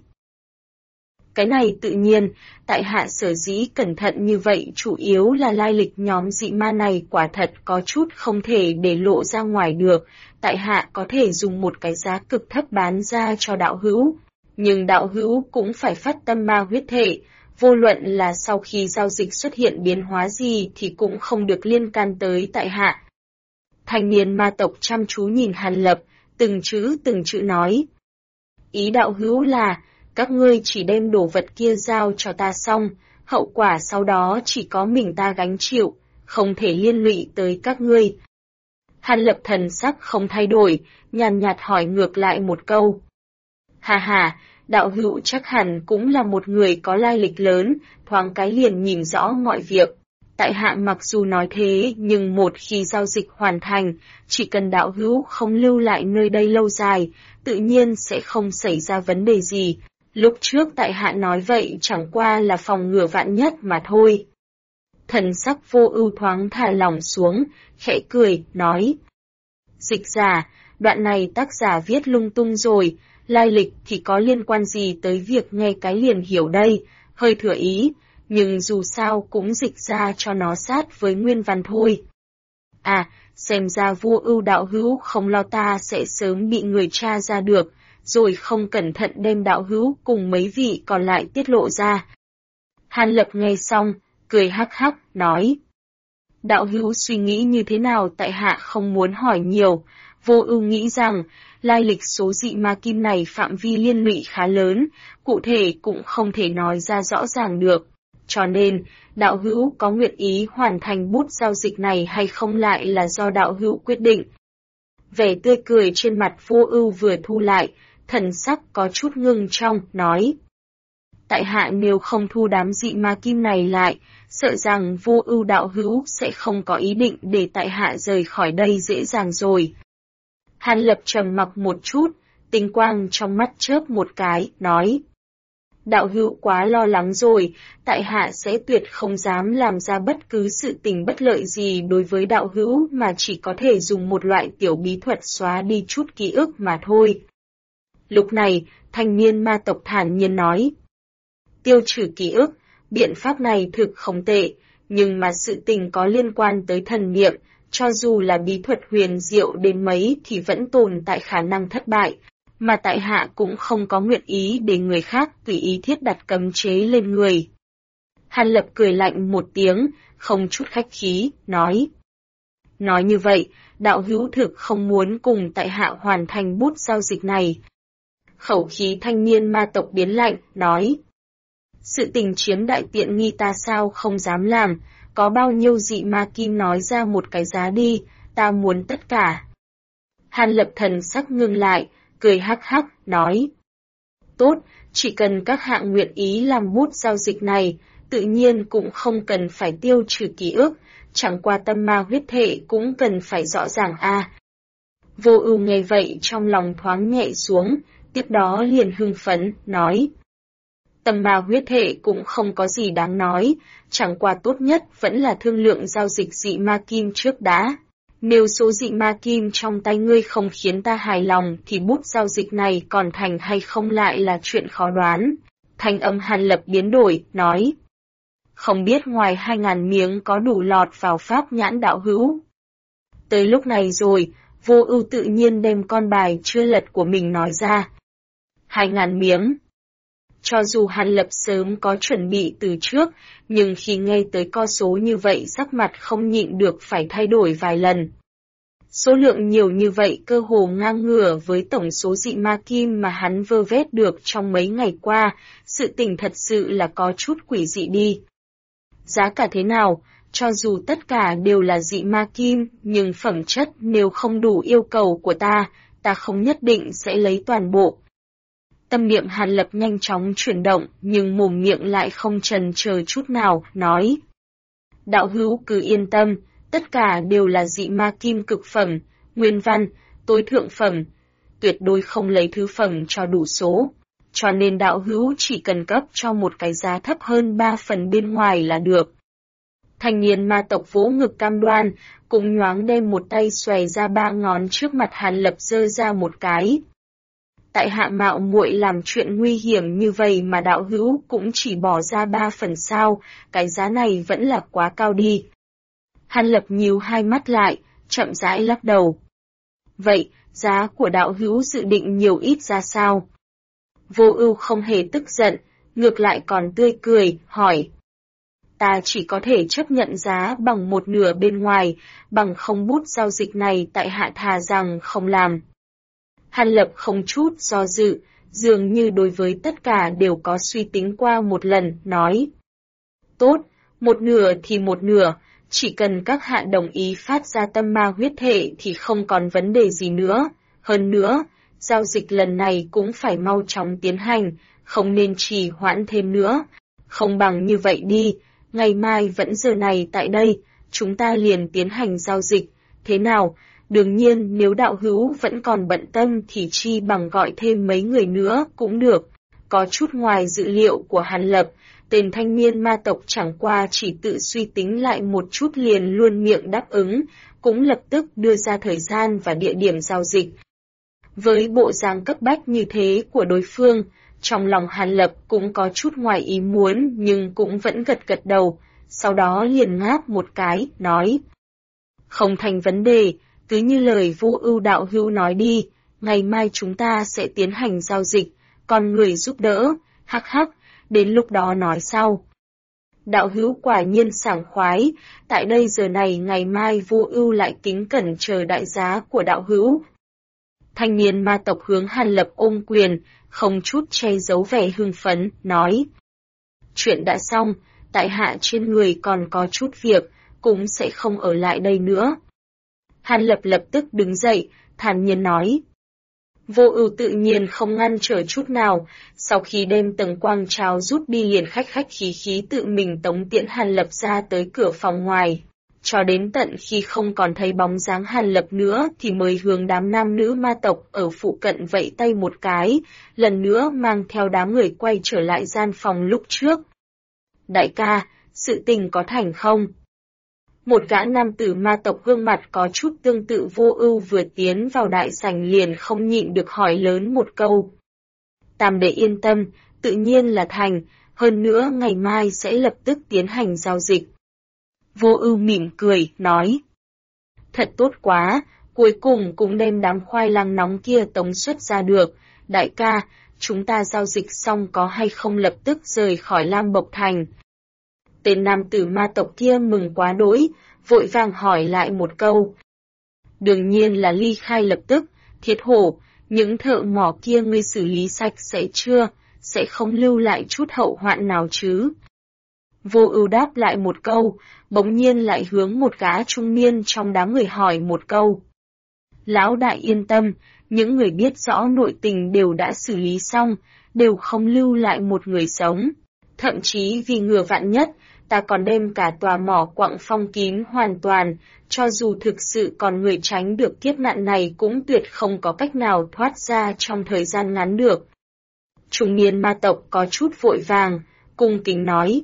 Cái này tự nhiên, tại hạ sở dĩ cẩn thận như vậy chủ yếu là lai lịch nhóm dị ma này quả thật có chút không thể để lộ ra ngoài được, tại hạ có thể dùng một cái giá cực thấp bán ra cho đạo hữu, nhưng đạo hữu cũng phải phát tâm ma huyết thể, vô luận là sau khi giao dịch xuất hiện biến hóa gì thì cũng không được liên can tới tại hạ. Thanh niên ma tộc chăm chú nhìn Hàn Lập, từng chữ nói. Ý đạo hữu là, các ngươi chỉ đem đồ vật kia giao cho ta xong, hậu quả sau đó chỉ có mình ta gánh chịu, không thể liên lụy tới các ngươi. Hàn Lập thần sắc không thay đổi, nhàn nhạt hỏi ngược lại một câu. Hà hà, đạo hữu chắc hẳn cũng là một người có lai lịch lớn, thoáng cái liền nhìn rõ mọi việc. Tại hạ mặc dù nói thế nhưng một khi giao dịch hoàn thành, chỉ cần đạo hữu không lưu lại nơi đây lâu dài, tự nhiên sẽ không xảy ra vấn đề gì. Lúc trước tại hạ nói vậy chẳng qua là phòng ngừa vạn nhất mà thôi. Thần sắc Vô Ưu thoáng thả lỏng xuống, khẽ cười, nói. Dịch giả, đoạn này tác giả viết lung tung rồi, lai lịch thì có liên quan gì tới việc nghe cái liền hiểu đây, hơi thừa ý, nhưng dù sao cũng dịch ra cho nó sát với nguyên văn thôi. À, xem ra Vô Ưu đạo hữu không lo ta sẽ sớm bị người tra ra được, rồi không cẩn thận đem đạo hữu cùng mấy vị còn lại tiết lộ ra. Hàn Lập nghe xong, cười hắc hắc, nói. Đạo hữu suy nghĩ như thế nào tại hạ không muốn hỏi nhiều, Vô Ưu nghĩ rằng, lai lịch số dị ma kim này phạm vi liên lụy khá lớn, cụ thể cũng không thể nói ra rõ ràng được. Cho nên, đạo hữu có nguyện ý hoàn thành bút giao dịch này hay không lại là do đạo hữu quyết định. Vẻ tươi cười trên mặt Vô Ưu vừa thu lại, thần sắc có chút ngưng trong, nói. Tại hạ nếu không thu đám dị ma kim này lại, sợ rằng Vô Ưu đạo hữu sẽ không có ý định để tại hạ rời khỏi đây dễ dàng rồi. Hàn Lập trầm mặc một chút, tinh quang trong mắt chớp một cái, nói. Đạo hữu quá lo lắng rồi, tại hạ sẽ tuyệt không dám làm ra bất cứ sự tình bất lợi gì đối với đạo hữu mà chỉ có thể dùng một loại tiểu bí thuật xóa đi chút ký ức mà thôi. Lúc này, thanh niên ma tộc thản nhiên nói. Tiêu trừ ký ức, biện pháp này thực không tệ, nhưng mà sự tình có liên quan tới thần niệm, cho dù là bí thuật huyền diệu đến mấy thì vẫn tồn tại khả năng thất bại, mà tại hạ cũng không có nguyện ý để người khác tùy ý thiết đặt cấm chế lên người. Hàn Lập cười lạnh một tiếng, không chút khách khí, nói. Nói như vậy, đạo hữu thực không muốn cùng tại hạ hoàn thành bút giao dịch này. Khẩu khí thanh niên ma tộc biến lạnh, nói. Sự tình chiếm đại tiện nghi ta sao không dám làm, có bao nhiêu dị ma kim nói ra một cái giá đi, ta muốn tất cả. Hàn Lập thần sắc ngưng lại, cười hắc hắc, nói. Tốt, chỉ cần các hạng nguyện ý làm bút giao dịch này, tự nhiên cũng không cần phải tiêu trừ ký ức, chẳng qua tâm ma huyết thể cũng cần phải rõ ràng a. Vô Ưu nghe vậy trong lòng thoáng nhẹ xuống, tiếp đó liền hưng phấn, nói. Tâm ma huyết thể cũng không có gì đáng nói, chẳng qua tốt nhất vẫn là thương lượng giao dịch dị ma kim trước đã. Nếu số dị ma kim trong tay ngươi không khiến ta hài lòng thì bút giao dịch này còn thành hay không lại là chuyện khó đoán. Thanh âm Hàn Lập biến đổi, nói. Không biết ngoài 2.000 miếng có đủ lọt vào pháp nhãn đạo hữu. Tới lúc này rồi, Vô Ưu tự nhiên đem con bài chưa lật của mình nói ra. 2.000 miếng. Cho dù Hàn Lập sớm có chuẩn bị từ trước, nhưng khi nghe tới con số như vậy sắc mặt không nhịn được phải thay đổi vài lần. Số lượng nhiều như vậy cơ hồ ngang ngửa với tổng số dị ma kim mà hắn vơ vét được trong mấy ngày qua, sự tình thật sự là có chút quỷ dị đi. Giá cả thế nào, cho dù tất cả đều là dị ma kim, nhưng phẩm chất nếu không đủ yêu cầu của ta không nhất định sẽ lấy toàn bộ. Tâm niệm Hàn Lập nhanh chóng chuyển động, nhưng mồm miệng lại không chần chờ chút nào, nói. Đạo hữu cứ yên tâm, tất cả đều là dị ma kim cực phẩm, nguyên văn, tối thượng phẩm, tuyệt đối không lấy thứ phẩm cho đủ số. Cho nên đạo hữu chỉ cần cấp cho một cái giá thấp hơn 3 phần bên ngoài là được. Thanh niên ma tộc vỗ ngực cam đoan, cũng nhoáng đem một tay xòe ra 3 ngón trước mặt Hàn Lập giơ ra một cái. Tại hạ mạo muội làm chuyện nguy hiểm như vậy mà đạo hữu cũng chỉ bỏ ra 3 phần sao, cái giá này vẫn là quá cao đi. Hàn Lập nhíu hai mắt lại, chậm rãi lắc đầu. Vậy, giá của đạo hữu dự định nhiều ít ra sao? Vô Ưu không hề tức giận, ngược lại còn tươi cười, hỏi. Ta chỉ có thể chấp nhận giá bằng một nửa bên ngoài, bằng không bút giao dịch này tại hạ thà rằng không làm. Hàn Lập không chút do dự, dường như đối với tất cả đều có suy tính qua một lần, nói. Tốt, một nửa thì một nửa, chỉ cần các hạ đồng ý phát ra tâm ma huyết thể thì không còn vấn đề gì nữa. Hơn nữa, giao dịch lần này cũng phải mau chóng tiến hành, không nên trì hoãn thêm nữa. Không bằng như vậy đi, ngày mai vẫn giờ này tại đây, chúng ta liền tiến hành giao dịch, thế nào? Đương nhiên nếu đạo hữu vẫn còn bận tâm thì chi bằng gọi thêm mấy người nữa cũng được. Có chút ngoài dự liệu của Hàn Lập, tên thanh niên ma tộc chẳng qua chỉ tự suy tính lại một chút liền luôn miệng đáp ứng, cũng lập tức đưa ra thời gian và địa điểm giao dịch. Với bộ dáng cấp bách như thế của đối phương, trong lòng Hàn Lập cũng có chút ngoài ý muốn nhưng cũng vẫn gật gật đầu, sau đó liền ngáp một cái, nói. Không thành vấn đề, cứ như lời Vô Ưu đạo hữu nói đi, ngày mai chúng ta sẽ tiến hành giao dịch, còn người giúp đỡ, hắc hắc, đến lúc đó nói sau. Đạo hữu quả nhiên sảng khoái, tại đây giờ này ngày mai Vô Ưu lại kính cẩn chờ đại giá của đạo hữu. Thanh niên ma tộc hướng Hàn Lập ôm quyền, không chút che giấu vẻ hưng phấn, nói. Chuyện đã xong, tại hạ trên người còn có chút việc, cũng sẽ không ở lại đây nữa. Hàn Lập lập tức đứng dậy, thản nhiên nói. Vô Ưu tự nhiên không ngăn trở chút nào, sau khi đem tầng quang trào rút đi liền khách khách khí khí tự mình tống tiễn Hàn Lập ra tới cửa phòng ngoài. Cho đến tận khi không còn thấy bóng dáng Hàn Lập nữa thì mới hướng đám nam nữ ma tộc ở phụ cận vẫy tay một cái, lần nữa mang theo đám người quay trở lại gian phòng lúc trước. Đại ca, sự tình có thành không? Một gã nam tử ma tộc gương mặt có chút tương tự Vô Ưu vừa tiến vào đại sảnh liền không nhịn được hỏi lớn một câu. Tam đệ yên tâm, tự nhiên là thành, hơn nữa ngày mai sẽ lập tức tiến hành giao dịch. Vô Ưu mỉm cười, nói. Thật tốt quá, cuối cùng cũng đem đám khoai lang nóng kia tống xuất ra được. Đại ca, chúng ta giao dịch xong có hay không lập tức rời khỏi Lam Bộc Thành? Tên nam tử ma tộc kia mừng quá đỗi, vội vàng hỏi lại một câu. Đương nhiên là ly khai lập tức, Thiết Hổ, những thợ mỏ kia ngươi xử lý sạch sẽ chưa, sẽ không lưu lại chút hậu hoạn nào chứ? Vô Ưu đáp lại một câu, bỗng nhiên lại hướng một gã trung niên trong đám người hỏi một câu. Lão đại yên tâm, những người biết rõ nội tình đều đã xử lý xong, đều không lưu lại một người sống. Thậm chí vì ngừa vạn nhất, ta còn đem cả tòa mỏ quặng phong kín hoàn toàn, cho dù thực sự còn người tránh được kiếp nạn này cũng tuyệt không có cách nào thoát ra trong thời gian ngắn được. Trung niên ma tộc có chút vội vàng, cung kính nói.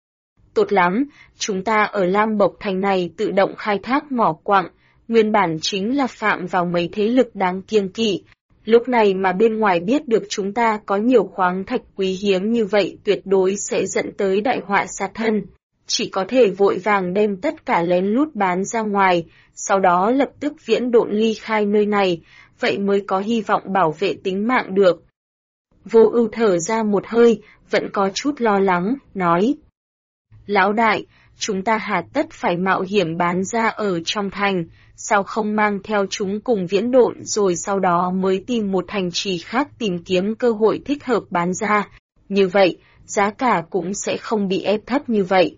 Tốt lắm, chúng ta ở Lam Bộc Thành này tự động khai thác mỏ quặng, nguyên bản chính là phạm vào mấy thế lực đáng kiêng kỵ. Lúc này mà bên ngoài biết được chúng ta có nhiều khoáng thạch quý hiếm như vậy tuyệt đối sẽ dẫn tới đại họa sát thân. Chỉ có thể vội vàng đem tất cả lén lút bán ra ngoài, sau đó lập tức viễn độn ly khai nơi này, vậy mới có hy vọng bảo vệ tính mạng được. Vô Ưu thở ra một hơi, vẫn có chút lo lắng, nói. Lão đại, chúng ta hà tất phải mạo hiểm bán ra ở trong thành, sao không mang theo chúng cùng viễn độn rồi sau đó mới tìm một thành trì khác tìm kiếm cơ hội thích hợp bán ra, như vậy, giá cả cũng sẽ không bị ép thấp như vậy.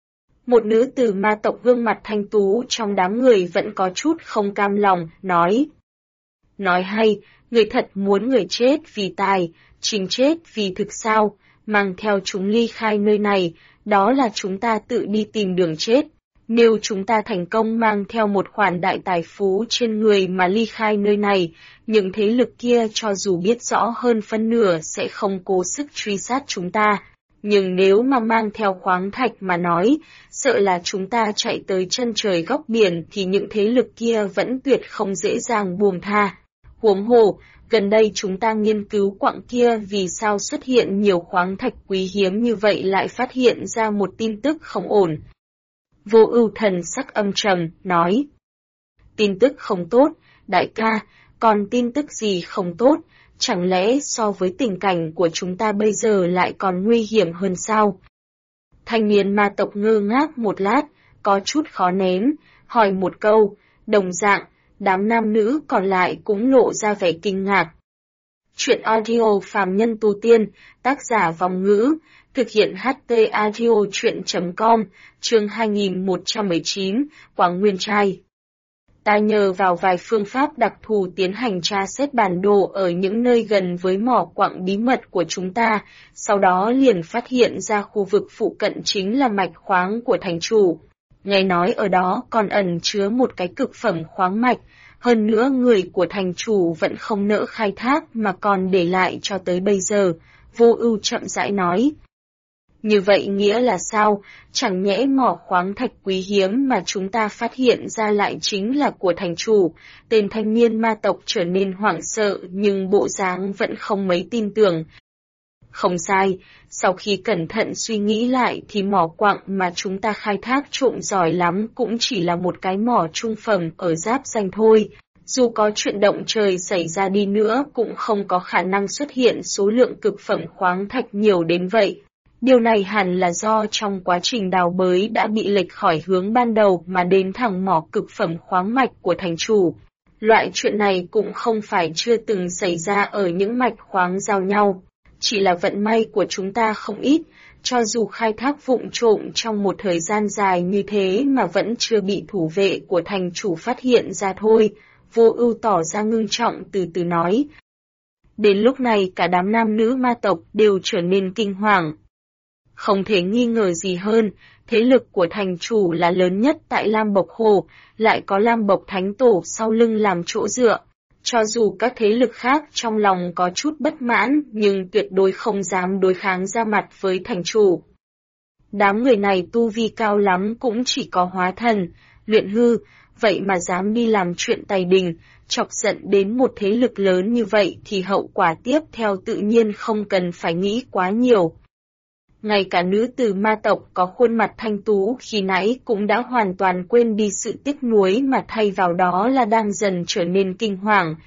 Một nữ tử ma tộc gương mặt thanh tú trong đám người vẫn có chút không cam lòng, nói. Nói hay, người thật muốn người chết vì tài, chính chết vì thực sao, mang theo chúng ly khai nơi này, đó là chúng ta tự đi tìm đường chết. Nếu chúng ta thành công mang theo một khoản đại tài phú trên người mà ly khai nơi này, những thế lực kia cho dù biết rõ hơn phân nửa sẽ không cố sức truy sát chúng ta. Nhưng nếu mà mang theo khoáng thạch mà nói, sợ là chúng ta chạy tới chân trời góc biển thì những thế lực kia vẫn tuyệt không dễ dàng buông tha. Huống hồ, gần đây chúng ta nghiên cứu quặng kia vì sao xuất hiện nhiều khoáng thạch quý hiếm như vậy lại phát hiện ra một tin tức không ổn. Vô Ưu thần sắc âm trầm, nói. Tin tức không tốt, đại ca, còn tin tức gì không tốt, chẳng lẽ so với tình cảnh của chúng ta bây giờ lại còn nguy hiểm hơn sao? Thanh niên ma tộc ngơ ngác một lát, có chút khó nén, hỏi một câu, đồng dạng, đám nam nữ còn lại cũng lộ ra vẻ kinh ngạc. Chuyện audio phàm nhân tu tiên, tác giả Vong Ngữ, thực hiện HT audio chuyện.com, chương 2119, Quảng Nguyên Trai. Ta nhờ vào vài phương pháp đặc thù tiến hành tra xét bản đồ ở những nơi gần với mỏ quặng bí mật của chúng ta, sau đó liền phát hiện ra khu vực phụ cận chính là mạch khoáng của thành chủ. Nghe nói ở đó còn ẩn chứa một cái cực phẩm khoáng mạch, hơn nữa người của thành chủ vẫn không nỡ khai thác mà còn để lại cho tới bây giờ, Vô Ưu chậm rãi nói. Như vậy nghĩa là sao, chẳng nhẽ mỏ khoáng thạch quý hiếm mà chúng ta phát hiện ra lại chính là của thành chủ, tên thanh niên ma tộc trở nên hoảng sợ nhưng bộ dáng vẫn không mấy tin tưởng. Không sai, sau khi cẩn thận suy nghĩ lại thì mỏ quặng mà chúng ta khai thác trộm giỏi lắm cũng chỉ là một cái mỏ trung phẩm ở giáp ranh thôi. Dù có chuyện động trời xảy ra đi nữa cũng không có khả năng xuất hiện số lượng cực phẩm khoáng thạch nhiều đến vậy. Điều này hẳn là do trong quá trình đào bới đã bị lệch khỏi hướng ban đầu mà đến thẳng mỏ cực phẩm khoáng mạch của thành chủ. Loại chuyện này cũng không phải chưa từng xảy ra ở những mạch khoáng giao nhau. Chỉ là vận may của chúng ta không ít, cho dù khai thác vụng trộm trong một thời gian dài như thế mà vẫn chưa bị thủ vệ của thành chủ phát hiện ra thôi. Vô Ưu tỏ ra ngưng trọng từ từ nói. Đến lúc này cả đám nam nữ ma tộc đều trở nên kinh hoàng. Không thể nghi ngờ gì hơn, thế lực của thành chủ là lớn nhất tại Lam Bộc Hồ, lại có Lam Bộc Thánh Tổ sau lưng làm chỗ dựa. Cho dù các thế lực khác trong lòng có chút bất mãn nhưng tuyệt đối không dám đối kháng ra mặt với thành chủ. Đám người này tu vi cao lắm cũng chỉ có hóa thần, luyện hư, vậy mà dám đi làm chuyện tày đình, chọc giận đến một thế lực lớn như vậy thì hậu quả tiếp theo tự nhiên không cần phải nghĩ quá nhiều. Ngay cả nữ tử ma tộc có khuôn mặt thanh tú khi nãy cũng đã hoàn toàn quên đi sự tiếc nuối mà thay vào đó là đang dần trở nên kinh hoàng.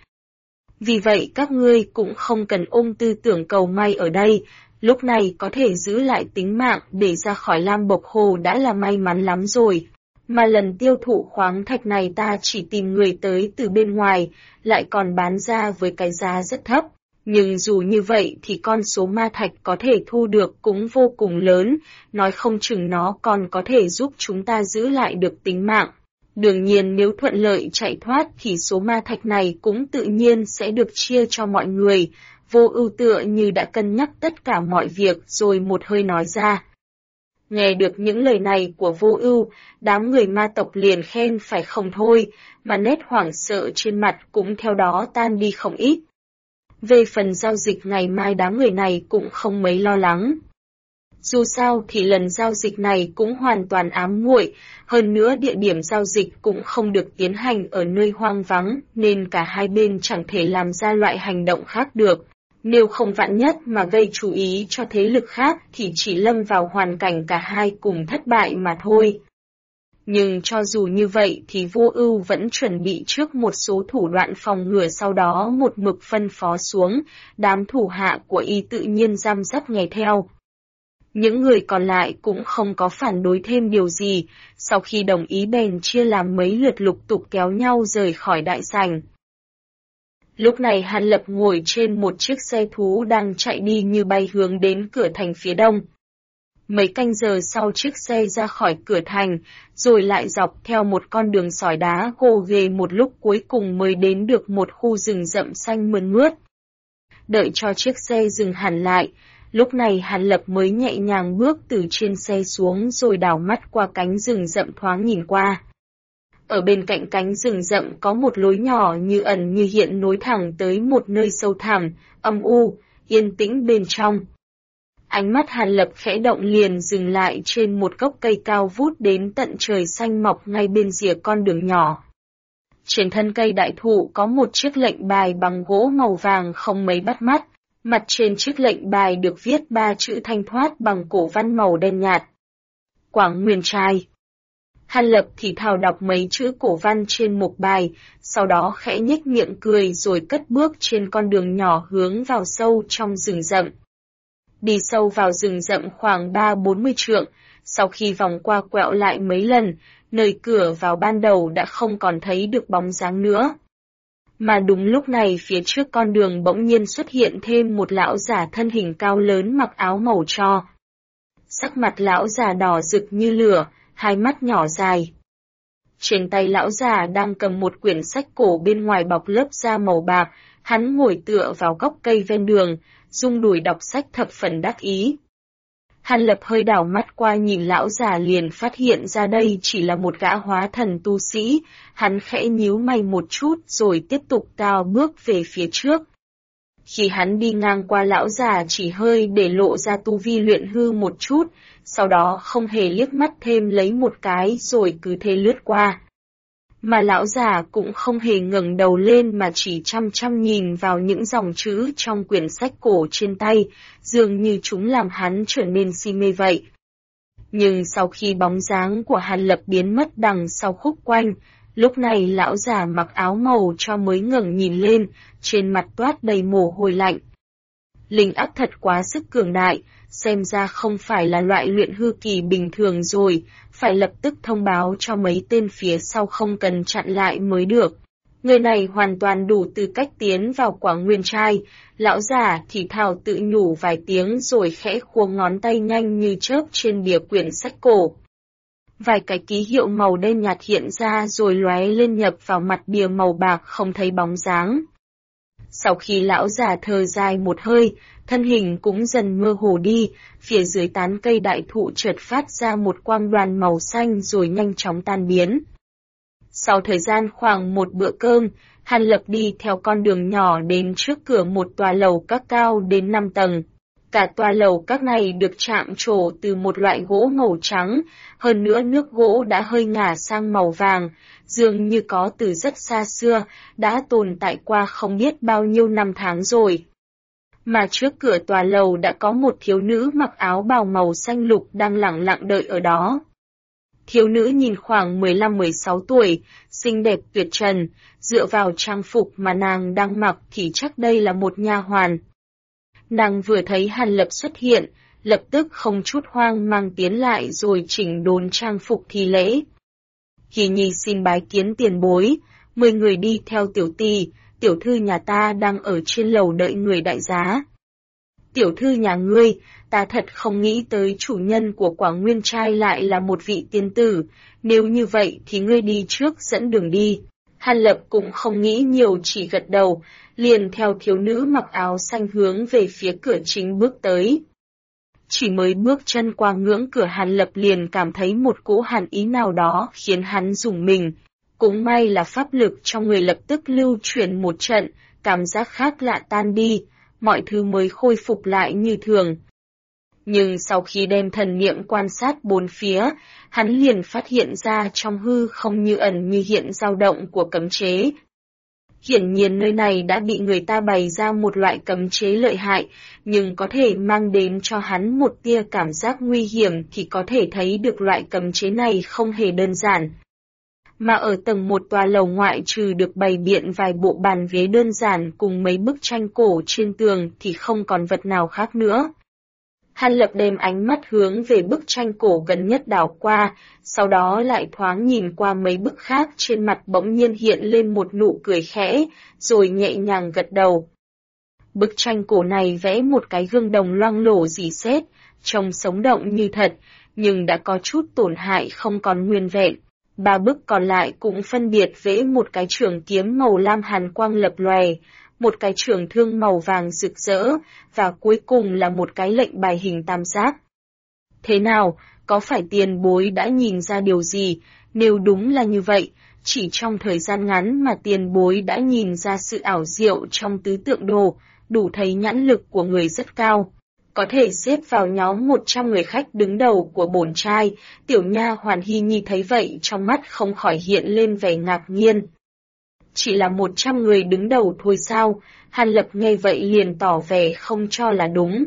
Vì vậy các ngươi cũng không cần ôm tư tưởng cầu may ở đây, lúc này có thể giữ lại tính mạng để ra khỏi Lam Bộc Hồ đã là may mắn lắm rồi. Mà lần tiêu thụ khoáng thạch này ta chỉ tìm người tới từ bên ngoài, lại còn bán ra với cái giá rất thấp. Nhưng dù như vậy thì con số ma thạch có thể thu được cũng vô cùng lớn, nói không chừng nó còn có thể giúp chúng ta giữ lại được tính mạng. Đương nhiên nếu thuận lợi chạy thoát thì số ma thạch này cũng tự nhiên sẽ được chia cho mọi người. Vô Ưu tựa như đã cân nhắc tất cả mọi việc rồi một hơi nói ra. Nghe được những lời này của Vô Ưu, đám người ma tộc liền khen phải không thôi, mà nét hoảng sợ trên mặt cũng theo đó tan đi không ít. Về phần giao dịch ngày mai đám người này cũng không mấy lo lắng. Dù sao thì lần giao dịch này cũng hoàn toàn ám muội, hơn nữa địa điểm giao dịch cũng không được tiến hành ở nơi hoang vắng nên cả hai bên chẳng thể làm ra loại hành động khác được. Nếu không vạn nhất mà gây chú ý cho thế lực khác thì chỉ lâm vào hoàn cảnh cả hai cùng thất bại mà thôi. Nhưng cho dù như vậy thì Vô Ưu vẫn chuẩn bị trước một số thủ đoạn phòng ngừa, sau đó một mực phân phó xuống, đám thủ hạ của y tự nhiên răm rắp nghe theo. Những người còn lại cũng không có phản đối thêm điều gì, sau khi đồng ý bèn chia làm mấy lượt lục tục kéo nhau rời khỏi đại sảnh. Lúc này Hàn Lập ngồi trên một chiếc xe thú đang chạy đi như bay hướng đến cửa thành phía đông. Mấy canh giờ sau chiếc xe ra khỏi cửa thành, rồi lại dọc theo một con đường sỏi đá gồ ghề một lúc cuối cùng mới đến được một khu rừng rậm xanh mơn mướt. Đợi cho chiếc xe dừng hẳn lại, lúc này Hàn Lập mới nhẹ nhàng bước từ trên xe xuống rồi đảo mắt qua cánh rừng rậm thoáng nhìn qua. Ở bên cạnh cánh rừng rậm có một lối nhỏ như ẩn như hiện nối thẳng tới một nơi sâu thẳm, âm u, yên tĩnh bên trong. Ánh mắt Hàn Lập khẽ động liền dừng lại trên một gốc cây cao vút đến tận trời xanh mọc ngay bên rìa con đường nhỏ. Trên thân cây đại thụ có một chiếc lệnh bài bằng gỗ màu vàng không mấy bắt mắt, mặt trên chiếc lệnh bài được viết 3 chữ thanh thoát bằng cổ văn màu đen nhạt. Quảng Nguyên Trai. Hàn Lập thì thào đọc mấy chữ cổ văn trên mục bài, sau đó khẽ nhếch miệng cười rồi cất bước trên con đường nhỏ hướng vào sâu trong rừng rậm. Đi sâu vào rừng rậm khoảng 3-40 trượng, sau khi vòng qua quẹo lại mấy lần, nơi cửa vào ban đầu đã không còn thấy được bóng dáng nữa. Mà đúng lúc này phía trước con đường bỗng nhiên xuất hiện thêm một lão giả thân hình cao lớn mặc áo màu tro. Sắc mặt lão già đỏ rực như lửa, hai mắt nhỏ dài. Trên tay lão già đang cầm một quyển sách cổ bên ngoài bọc lớp da màu bạc, hắn ngồi tựa vào gốc cây ven đường, rung đùi đọc sách thập phần đắc ý. Hàn Lập hơi đảo mắt qua nhìn lão già liền phát hiện ra đây chỉ là một gã hóa thần tu sĩ, hắn khẽ nhíu mày một chút rồi tiếp tục cao bước về phía trước. Khi hắn đi ngang qua lão già chỉ hơi để lộ ra tu vi luyện hư một chút, sau đó không hề liếc mắt thêm lấy một cái rồi cứ thế lướt qua. Mà lão già cũng không hề ngẩng đầu lên mà chỉ chăm chăm nhìn vào những dòng chữ trong quyển sách cổ trên tay, dường như chúng làm hắn trở nên si mê vậy. Nhưng sau khi bóng dáng của Hàn Lập biến mất đằng sau khúc quanh, lúc này lão già mặc áo màu cho mới ngẩng nhìn lên, trên mặt toát đầy mồ hôi lạnh. Linh áp thật quá sức cường đại, xem ra không phải là loại luyện hư kỳ bình thường rồi, phải lập tức thông báo cho mấy tên phía sau không cần chặn lại mới được. Người này hoàn toàn đủ tư cách tiến vào Quảng Nguyên Trai, lão già thì thào tự nhủ vài tiếng rồi khẽ khua ngón tay nhanh như chớp trên bìa quyển sách cổ. Vài cái ký hiệu màu đen nhạt hiện ra rồi lóe lên nhập vào mặt bìa màu bạc không thấy bóng dáng. Sau khi lão già thở dài một hơi, thân hình cũng dần mơ hồ đi, phía dưới tán cây đại thụ chợt phát ra một quang đoàn màu xanh rồi nhanh chóng tan biến. Sau thời gian khoảng một bữa cơm, Hàn Lập đi theo con đường nhỏ đến trước cửa một tòa lầu các cao đến 5 tầng. Cả tòa lầu các này được chạm trổ từ một loại gỗ màu trắng, hơn nữa nước gỗ đã hơi ngả sang màu vàng, dường như có từ rất xa xưa, đã tồn tại qua không biết bao nhiêu năm tháng rồi. Mà trước cửa tòa lầu đã có một thiếu nữ mặc áo bào màu xanh lục đang lẳng lặng đợi ở đó. Thiếu nữ nhìn khoảng 15-16 tuổi, xinh đẹp tuyệt trần, dựa vào trang phục mà nàng đang mặc thì chắc đây là một nha hoàn. Nàng vừa thấy Hàn Lập xuất hiện, lập tức không chút hoang mang tiến lại rồi chỉnh đốn trang phục thi lễ. Hỉ Nhi xin bái kiến tiền bối, 10 người đi theo tiểu tỷ, tiểu thư nhà ta đang ở trên lầu đợi người đại giá. Tiểu thư nhà ngươi, ta thật không nghĩ tới chủ nhân của quả nguyên trai lại là một vị tiên tử, nếu như vậy thì ngươi đi trước dẫn đường đi. Hàn Lập cũng không nghĩ nhiều chỉ gật đầu, liền theo thiếu nữ mặc áo xanh hướng về phía cửa chính bước tới. Chỉ mới bước chân qua ngưỡng cửa Hàn Lập liền cảm thấy một cỗ hàn ý nào đó khiến hắn rùng mình. Cũng may là pháp lực trong người lập tức lưu chuyển một trận, cảm giác khác lạ tan đi, mọi thứ mới khôi phục lại như thường. Nhưng sau khi đem thần niệm quan sát bốn phía, hắn liền phát hiện ra trong hư không như ẩn như hiện dao động của cấm chế. Hiển nhiên nơi này đã bị người ta bày ra một loại cấm chế lợi hại, nhưng có thể mang đến cho hắn một tia cảm giác nguy hiểm thì có thể thấy được loại cấm chế này không hề đơn giản. Mà ở tầng một tòa lầu ngoại trừ được bày biện vài bộ bàn ghế đơn giản cùng mấy bức tranh cổ trên tường thì không còn vật nào khác nữa. Hàn Lập đem ánh mắt hướng về bức tranh cổ gần nhất đảo qua, sau đó lại thoáng nhìn qua mấy bức khác, trên mặt bỗng nhiên hiện lên một nụ cười khẽ, rồi nhẹ nhàng gật đầu. Bức tranh cổ này vẽ một cái gương đồng loang lổ rỉ sét, trông sống động như thật, nhưng đã có chút tổn hại không còn nguyên vẹn. Ba bức còn lại cũng phân biệt vẽ một cái trường kiếm màu lam hàn quang lập lòe, một cái trường thương màu vàng rực rỡ, và cuối cùng là một cái lệnh bài hình tam giác. Thế nào, có phải tiền bối đã nhìn ra điều gì? Nếu đúng là như vậy, chỉ trong thời gian ngắn mà tiền bối đã nhìn ra sự ảo diệu trong tứ tượng đồ, đủ thấy nhãn lực của người rất cao. Có thể xếp vào nhóm 100 người khách đứng đầu của bổn trai, tiểu nha hoàn Hy Nhi thấy vậy trong mắt không khỏi hiện lên vẻ ngạc nhiên. Chỉ là 100 người đứng đầu thôi sao? Hàn Lập nghe vậy liền tỏ vẻ không cho là đúng.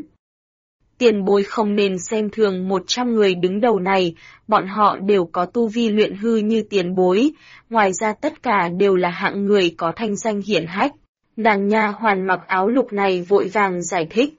Tiền bối không nên xem thường 100 người đứng đầu này, bọn họ đều có tu vi luyện hư như tiền bối, ngoài ra tất cả đều là hạng người có thanh danh hiển hách. Nàng nha hoàn mặc áo lục này vội vàng giải thích.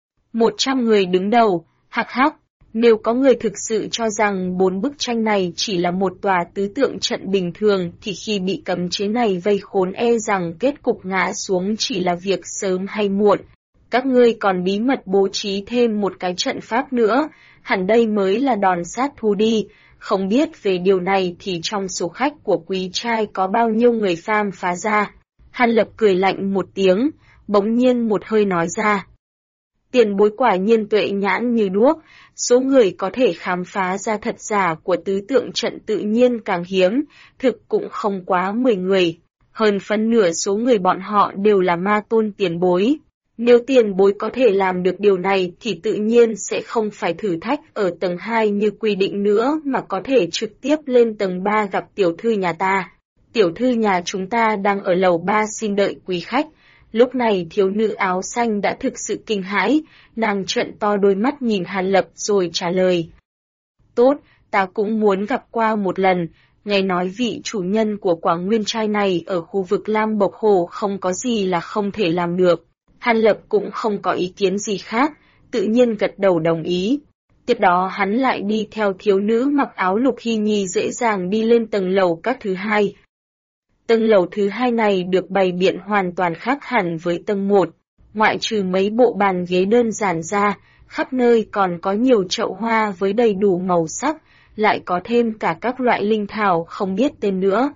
100 người đứng đầu, hắc hắc, nếu có người thực sự cho rằng 4 bức tranh này chỉ là một tòa tứ tượng trận bình thường thì khi bị cấm chế này vây khốn e rằng kết cục ngã xuống chỉ là việc sớm hay muộn. Các ngươi còn bí mật bố trí thêm một cái trận pháp nữa, hẳn đây mới là đòn sát thủ đi. Không biết về điều này thì trong số khách của quý trai có bao nhiêu người phàm phá ra. Hàn Lập cười lạnh một tiếng, bỗng nhiên một hơi nói ra. Tiền bối quả nhiên tuệ nhãn như đuốc, số người có thể khám phá ra thật giả của tứ tượng trận tự nhiên càng hiếm, thực cũng không quá 10 người. Hơn phân nửa số người bọn họ đều là ma tôn tiền bối. Nếu tiền bối có thể làm được điều này thì tự nhiên sẽ không phải thử thách ở tầng 2 như quy định nữa mà có thể trực tiếp lên tầng 3 gặp tiểu thư nhà ta. Tiểu thư nhà chúng ta đang ở lầu 3 xin đợi quý khách. Lúc này thiếu nữ áo xanh đã thực sự kinh hãi, nàng trợn to đôi mắt nhìn Hàn Lập rồi trả lời. Tốt, ta cũng muốn gặp qua một lần, nghe nói vị chủ nhân của quả nguyên trai này ở khu vực Lam Bộc Hồ không có gì là không thể làm được. Hàn Lập cũng không có ý kiến gì khác, tự nhiên gật đầu đồng ý. Tiếp đó hắn lại đi theo thiếu nữ mặc áo lục Hy Nhi dễ dàng đi lên tầng lầu các thứ hai. Tầng lầu thứ hai này được bày biện hoàn toàn khác hẳn với tầng 1, ngoại trừ mấy bộ bàn ghế đơn giản ra, khắp nơi còn có nhiều chậu hoa với đầy đủ màu sắc, lại có thêm cả các loại linh thảo không biết tên nữa.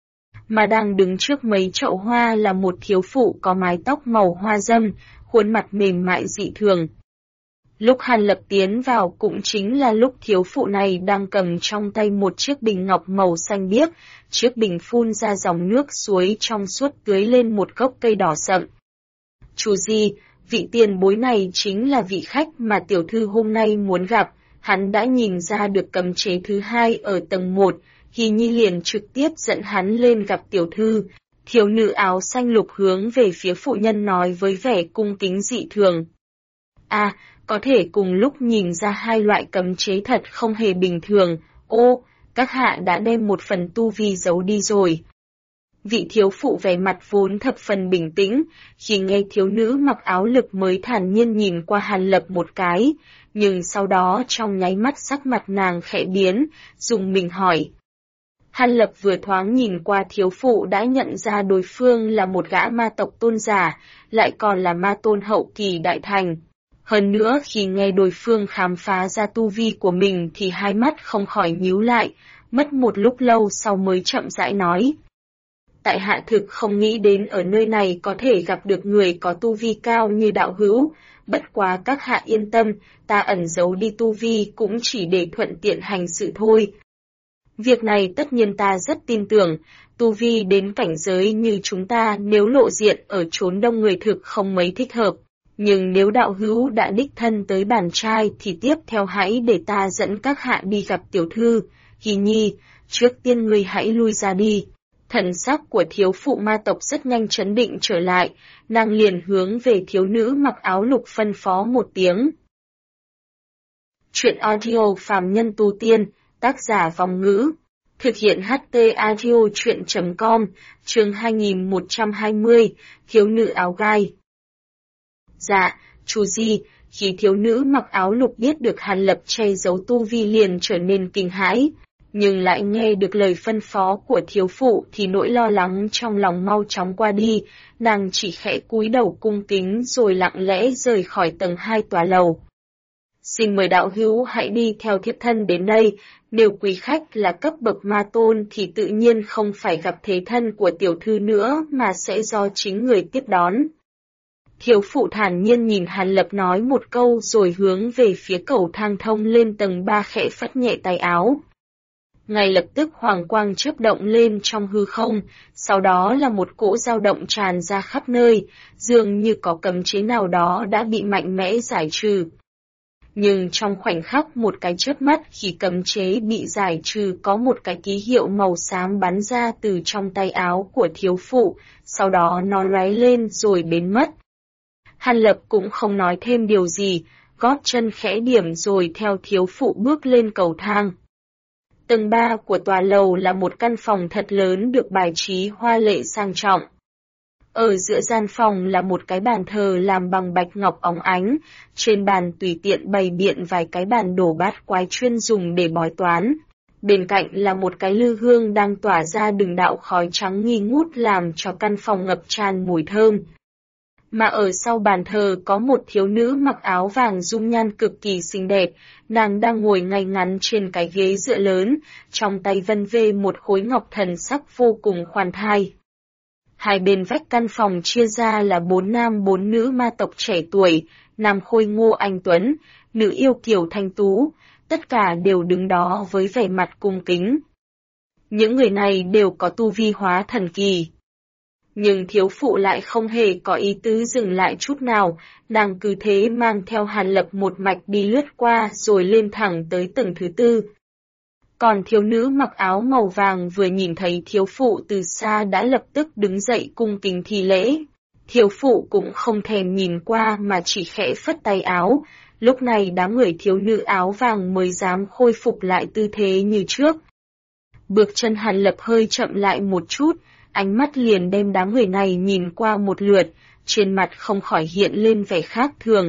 Mà đang đứng trước mấy chậu hoa là một thiếu phụ có mái tóc màu hoa dâm, khuôn mặt mềm mại dị thường. Lúc Hàn Lập tiến vào cũng chính là lúc thiếu phụ này đang cầm trong tay một chiếc bình ngọc màu xanh biếc, chiếc bình phun ra dòng nước suối trong suốt tưới lên một gốc cây đỏ sậm. Chú gì, vị tiền bối này chính là vị khách mà tiểu thư hôm nay muốn gặp, hắn đã nhìn ra được cấm chế thứ hai ở tầng 1, Hy Nhi liền trực tiếp dẫn hắn lên gặp tiểu thư. Thiếu nữ áo xanh lục hướng về phía phụ nhân nói với vẻ cung kính dị thường. À, có thể cùng lúc nhìn ra hai loại cấm chế thật không hề bình thường, ô, các hạ đã đem một phần tu vi giấu đi rồi. Vị thiếu phụ vẻ mặt vốn thập phần bình tĩnh, khi nghe thiếu nữ mặc áo lực mới thản nhiên nhìn qua Hàn Lập một cái, nhưng sau đó trong nháy mắt sắc mặt nàng khẽ biến, dùng mình hỏi. Hàn Lập vừa thoáng nhìn qua thiếu phụ đã nhận ra đối phương là một gã ma tộc tôn giả, lại còn là ma tôn hậu kỳ đại thành. Hơn nữa khi nghe đối phương khám phá ra tu vi của mình thì hai mắt không khỏi nhíu lại, mất một lúc lâu sau mới chậm rãi nói. Tại hạ thực không nghĩ đến ở nơi này có thể gặp được người có tu vi cao như đạo hữu, bất quá các hạ yên tâm, ta ẩn giấu đi tu vi cũng chỉ để thuận tiện hành sự thôi. Việc này tất nhiên ta rất tin tưởng, tu vi đến cảnh giới như chúng ta nếu lộ diện ở chốn đông người thực không mấy thích hợp. Nhưng nếu đạo hữu đã đích thân tới bản trai thì tiếp theo hãy để ta dẫn các hạ đi gặp tiểu thư. Hy nhi, trước tiên ngươi hãy lui ra đi. Thần sắc của thiếu phụ ma tộc rất nhanh trấn định trở lại, nàng liền hướng về thiếu nữ mặc áo lục phân phó một tiếng. Chuyện audio phàm nhân tu tiên, tác giả Vong Ngữ. Thực hiện HT audio chuyện.com, chương 2120, thiếu nữ áo gai. Dạ, chú Di, khi thiếu nữ mặc áo lục biết được Hàn Lập che giấu tu vi liền trở nên kinh hãi, nhưng lại nghe được lời phân phó của thiếu phụ thì nỗi lo lắng trong lòng mau chóng qua đi, nàng chỉ khẽ cúi đầu cung kính rồi lặng lẽ rời khỏi tầng 2 tòa lầu. Xin mời đạo hữu hãy đi theo thiếp thân đến đây, nếu quý khách là cấp bậc ma tôn thì tự nhiên không phải gặp thế thân của tiểu thư nữa mà sẽ do chính người tiếp đón. Thiếu phụ thản nhiên nhìn Hàn Lập nói một câu rồi hướng về phía cầu thang thông lên tầng 3 khẽ phất nhẹ tay áo. Ngay lập tức hoàng quang chớp động lên trong hư không, sau đó là một cỗ dao động tràn ra khắp nơi, dường như có cấm chế nào đó đã bị mạnh mẽ giải trừ. Nhưng trong khoảnh khắc một cái chớp mắt khi cấm chế bị giải trừ có một cái ký hiệu màu xám bắn ra từ trong tay áo của thiếu phụ, sau đó nó lóe lên rồi biến mất. Hàn Lập cũng không nói thêm điều gì, gót chân khẽ điểm rồi theo thiếu phụ bước lên cầu thang. Tầng 3 của tòa lầu là một căn phòng thật lớn được bài trí hoa lệ sang trọng. Ở giữa gian phòng là một cái bàn thờ làm bằng bạch ngọc óng ánh, trên bàn tùy tiện bày biện vài cái bàn đổ bát quái chuyên dùng để bói toán. Bên cạnh là một cái lư hương đang tỏa ra từng đạo khói trắng nghi ngút làm cho căn phòng ngập tràn mùi thơm. Mà ở sau bàn thờ có một thiếu nữ mặc áo vàng dung nhan cực kỳ xinh đẹp, nàng đang ngồi ngay ngắn trên cái ghế dựa lớn, trong tay vân vê một khối ngọc thần sắc vô cùng khoan thai. Hai bên vách căn phòng chia ra là 4 nam 4 nữ ma tộc trẻ tuổi, nam khôi ngô anh tuấn, nữ yêu kiều thanh tú, tất cả đều đứng đó với vẻ mặt cung kính. Những người này đều có tu vi hóa thần kỳ. Nhưng thiếu phụ lại không hề có ý tứ dừng lại chút nào, nàng cứ thế mang theo Hàn Lập một mạch đi lướt qua rồi lên thẳng tới tầng thứ 4. Còn thiếu nữ mặc áo màu vàng vừa nhìn thấy thiếu phụ từ xa đã lập tức đứng dậy cung kính thi lễ. Thiếu phụ cũng không thèm nhìn qua mà chỉ khẽ phất tay áo, lúc này đám người thiếu nữ áo vàng mới dám khôi phục lại tư thế như trước. Bước chân Hàn Lập hơi chậm lại một chút, ánh mắt liền đem đám người này nhìn qua một lượt, trên mặt không khỏi hiện lên vẻ khác thường.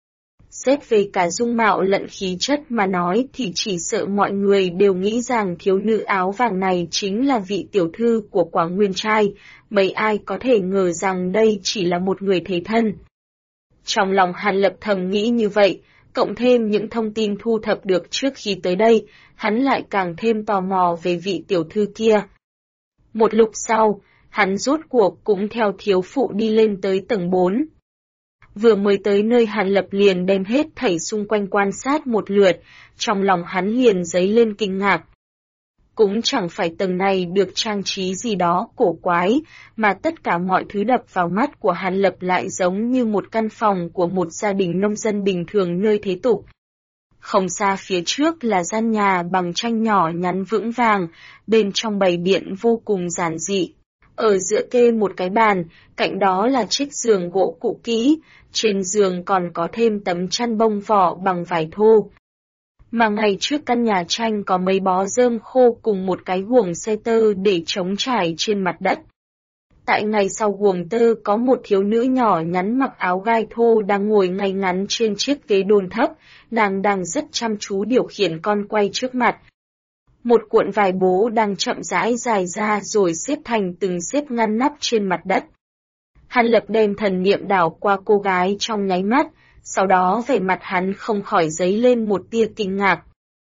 Xét về cả dung mạo lẫn khí chất mà nói thì chỉ sợ mọi người đều nghĩ rằng thiếu nữ áo vàng này chính là vị tiểu thư của Quảng Nguyên Trai, mấy ai có thể ngờ rằng đây chỉ là một người thế thân. Trong lòng Hàn Lập thầm nghĩ như vậy, cộng thêm những thông tin thu thập được trước khi tới đây, hắn lại càng thêm tò mò về vị tiểu thư kia. Một lúc sau, hắn rốt cuộc cũng theo thiếu phụ đi lên tới tầng 4. Vừa mới tới nơi Hàn Lập liền đem hết thảy xung quanh quan sát một lượt, trong lòng hắn liền dấy lên kinh ngạc. Cũng chẳng phải tầng này được trang trí gì đó cổ quái, mà tất cả mọi thứ đập vào mắt của Hàn Lập lại giống như một căn phòng của một gia đình nông dân bình thường nơi thế tục. Không xa phía trước là gian nhà bằng tranh nhỏ nhắn vững vàng, bên trong bày biện vô cùng giản dị. Ở giữa kê một cái bàn, cạnh đó là chiếc giường gỗ cũ kỹ, trên giường còn có thêm tấm chăn bông vỏ bằng vải thô. Mà ngay trước căn nhà tranh có mấy bó rơm khô cùng một cái guồng xe tơ để trống trải trên mặt đất. Tại ngay sau guồng tơ có một thiếu nữ nhỏ nhắn mặc áo gai thô đang ngồi ngay ngắn trên chiếc ghế đôn thấp, nàng đang rất chăm chú điều khiển con quay trước mặt. một cuộn vải bố đang chậm rãi dài ra rồi xếp thành từng xếp ngăn nắp trên mặt đất. Hàn Lập đem thần niệm đảo qua cô gái trong nháy mắt, sau đó vẻ mặt hắn không khỏi dấy lên một tia kinh ngạc.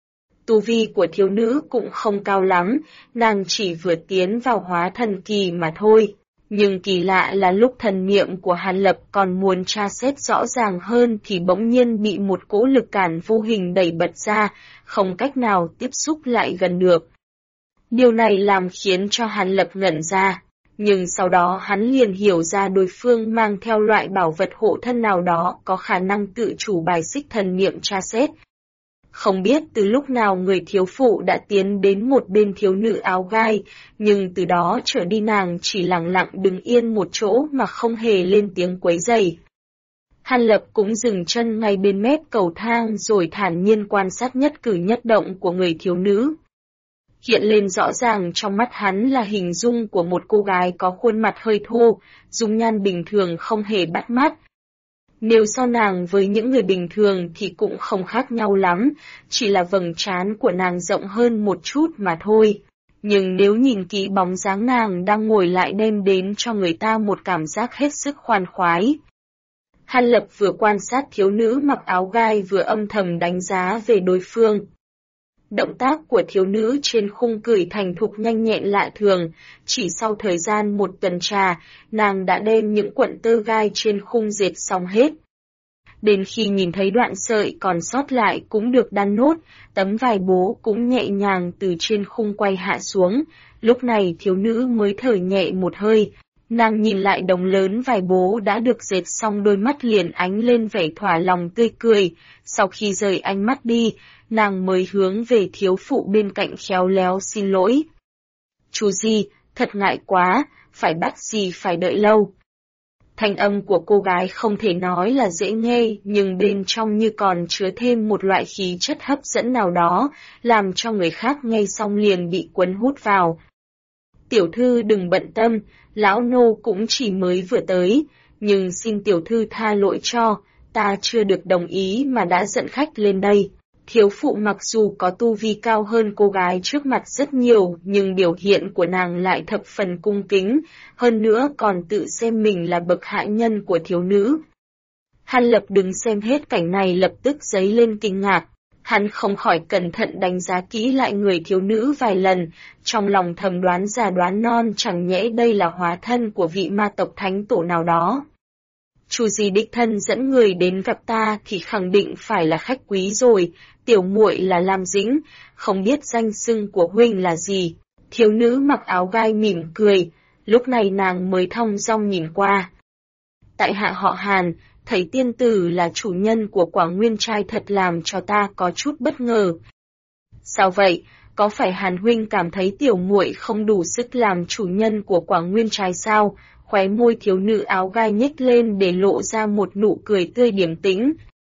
Tu vi của thiếu nữ cũng không cao lắm, nàng chỉ vừa tiến vào hóa thần kỳ mà thôi. Nhưng kỳ lạ là lúc thần niệm của Hàn Lập còn muốn tra xét rõ ràng hơn thì bỗng nhiên bị một cỗ lực cản vô hình đẩy bật ra, không cách nào tiếp xúc lại gần được. Điều này làm khiến cho Hàn Lập ngẩn ra, nhưng sau đó hắn liền hiểu ra đối phương mang theo loại bảo vật hộ thân nào đó có khả năng tự chủ bài xích thần niệm tra xét. Không biết từ lúc nào người thiếu phụ đã tiến đến một bên thiếu nữ áo gai, nhưng từ đó trở đi nàng chỉ lặng lặng đứng yên một chỗ mà không hề lên tiếng quấy rầy. Hàn Lập cũng dừng chân ngay bên mép cầu thang rồi thản nhiên quan sát nhất cử nhất động của người thiếu nữ. Hiện lên rõ ràng trong mắt hắn là hình dung của một cô gái có khuôn mặt hơi thô, dung nhan bình thường không hề bắt mắt. Nếu so nàng với những người bình thường thì cũng không khác nhau lắm, chỉ là vầng trán của nàng rộng hơn một chút mà thôi. Nhưng nếu nhìn kỹ bóng dáng nàng đang ngồi lại đem đến cho người ta một cảm giác hết sức khoan khoái. Hàn Lập vừa quan sát thiếu nữ mặc áo gai vừa âm thầm đánh giá về đối phương. Động tác của thiếu nữ trên khung cửi thành thục nhanh nhẹn lạ thường, chỉ sau thời gian một tuần trà, nàng đã đem những cuộn tơ gai trên khung dệt xong hết. Đến khi nhìn thấy đoạn sợi còn sót lại cũng được đan nốt, tấm vải bố cũng nhẹ nhàng từ trên khung quay hạ xuống, lúc này thiếu nữ mới thở nhẹ một hơi. Nàng nhìn lại đống lớn vải bố đã được dệt xong đôi mắt liền ánh lên vẻ thỏa lòng tươi cười, sau khi rời ánh mắt đi, nàng mới hướng về thiếu phụ bên cạnh khéo léo xin lỗi. Chú Di, thật ngại quá, phải bắt gì phải đợi lâu. Thanh âm của cô gái không thể nói là dễ nghe nhưng bên trong như còn chứa thêm một loại khí chất hấp dẫn nào đó, làm cho người khác nghe xong liền bị cuốn hút vào. Tiểu thư đừng bận tâm, lão nô cũng chỉ mới vừa tới, nhưng xin tiểu thư tha lỗi cho, ta chưa được đồng ý mà đã dẫn khách lên đây. Thiếu phụ mặc dù có tu vi cao hơn cô gái trước mặt rất nhiều nhưng biểu hiện của nàng lại thập phần cung kính, hơn nữa còn tự xem mình là bậc hạ nhân của thiếu nữ. Hàn Lập đứng xem hết cảnh này lập tức dấy lên kinh ngạc. Hắn không khỏi cẩn thận đánh giá kỹ lại người thiếu nữ vài lần, trong lòng thầm đoán già đoán non chẳng nhẽ đây là hóa thân của vị ma tộc thánh tổ nào đó. Chu Di đích thân dẫn người đến gặp ta thì khẳng định phải là khách quý rồi, tiểu muội là Lam Dĩnh, không biết danh xưng của huynh là gì. Thiếu nữ mặc áo gai mỉm cười, lúc này nàng mới thong dong nhìn qua. Tại hạ họ Hàn, thấy tiên tử là chủ nhân của quả nguyên trai thật làm cho ta có chút bất ngờ. Sao vậy, có phải Hàn huynh cảm thấy tiểu muội không đủ sức làm chủ nhân của quả nguyên trai sao? Khóe môi thiếu nữ áo gai nhếch lên để lộ ra một nụ cười tươi điềm tĩnh.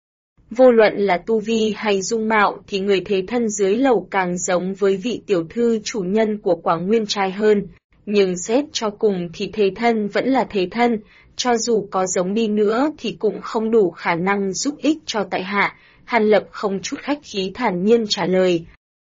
Vô luận là tu vi hay dung mạo thì người thế thân dưới lầu càng giống với vị tiểu thư chủ nhân của quả nguyên trai hơn. Nhưng xét cho cùng thì thế thân vẫn là thế thân, cho dù có giống đi nữa thì cũng không đủ khả năng giúp ích cho tại hạ. Hàn Lập không chút khách khí thản nhiên trả lời.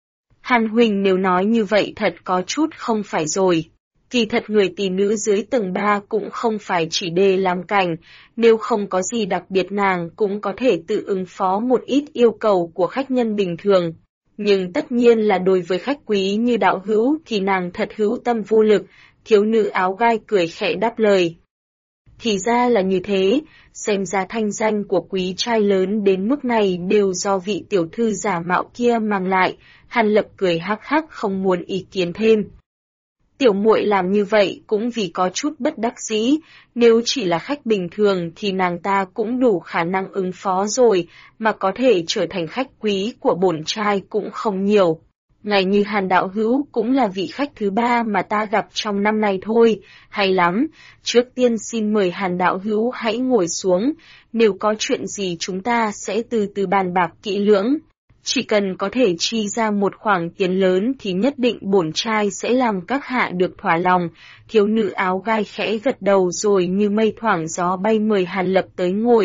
Hàn huynh nếu nói như vậy thật có chút không phải rồi. Kỳ thật người tỷ nữ dưới tầng 3 cũng không phải chỉ để làm cảnh, nếu không có gì đặc biệt nàng cũng có thể tự ứng phó một ít yêu cầu của khách nhân bình thường. Nhưng tất nhiên là đối với khách quý như đạo hữu thì nàng thật hữu tâm vô lực, thiếu nữ áo gai cười khẽ đáp lời. Thì ra là như thế, xem ra thanh danh của quý trai lớn đến mức này đều do vị tiểu thư giả mạo kia mang lại. Hàn Lập cười hắc hắc không muốn ý kiến thêm. Tiểu muội làm như vậy cũng vì có chút bất đắc dĩ, nếu chỉ là khách bình thường thì nàng ta cũng đủ khả năng ứng phó rồi, mà có thể trở thành khách quý của bổn trai cũng không nhiều. Ngay như Hàn đạo hữu cũng là vị khách thứ 3 mà ta gặp trong năm nay thôi, hay lắm, trước tiên xin mời Hàn đạo hữu hãy ngồi xuống, nếu có chuyện gì chúng ta sẽ từ từ bàn bạc kỹ lưỡng. Chỉ cần có thể chi ra một khoản tiền lớn thì nhất định bổn trai sẽ làm các hạ được thỏa lòng. Thiếu nữ áo gai khẽ gật đầu rồi như mây thoảng gió bay mời Hàn Lập tới ngồi.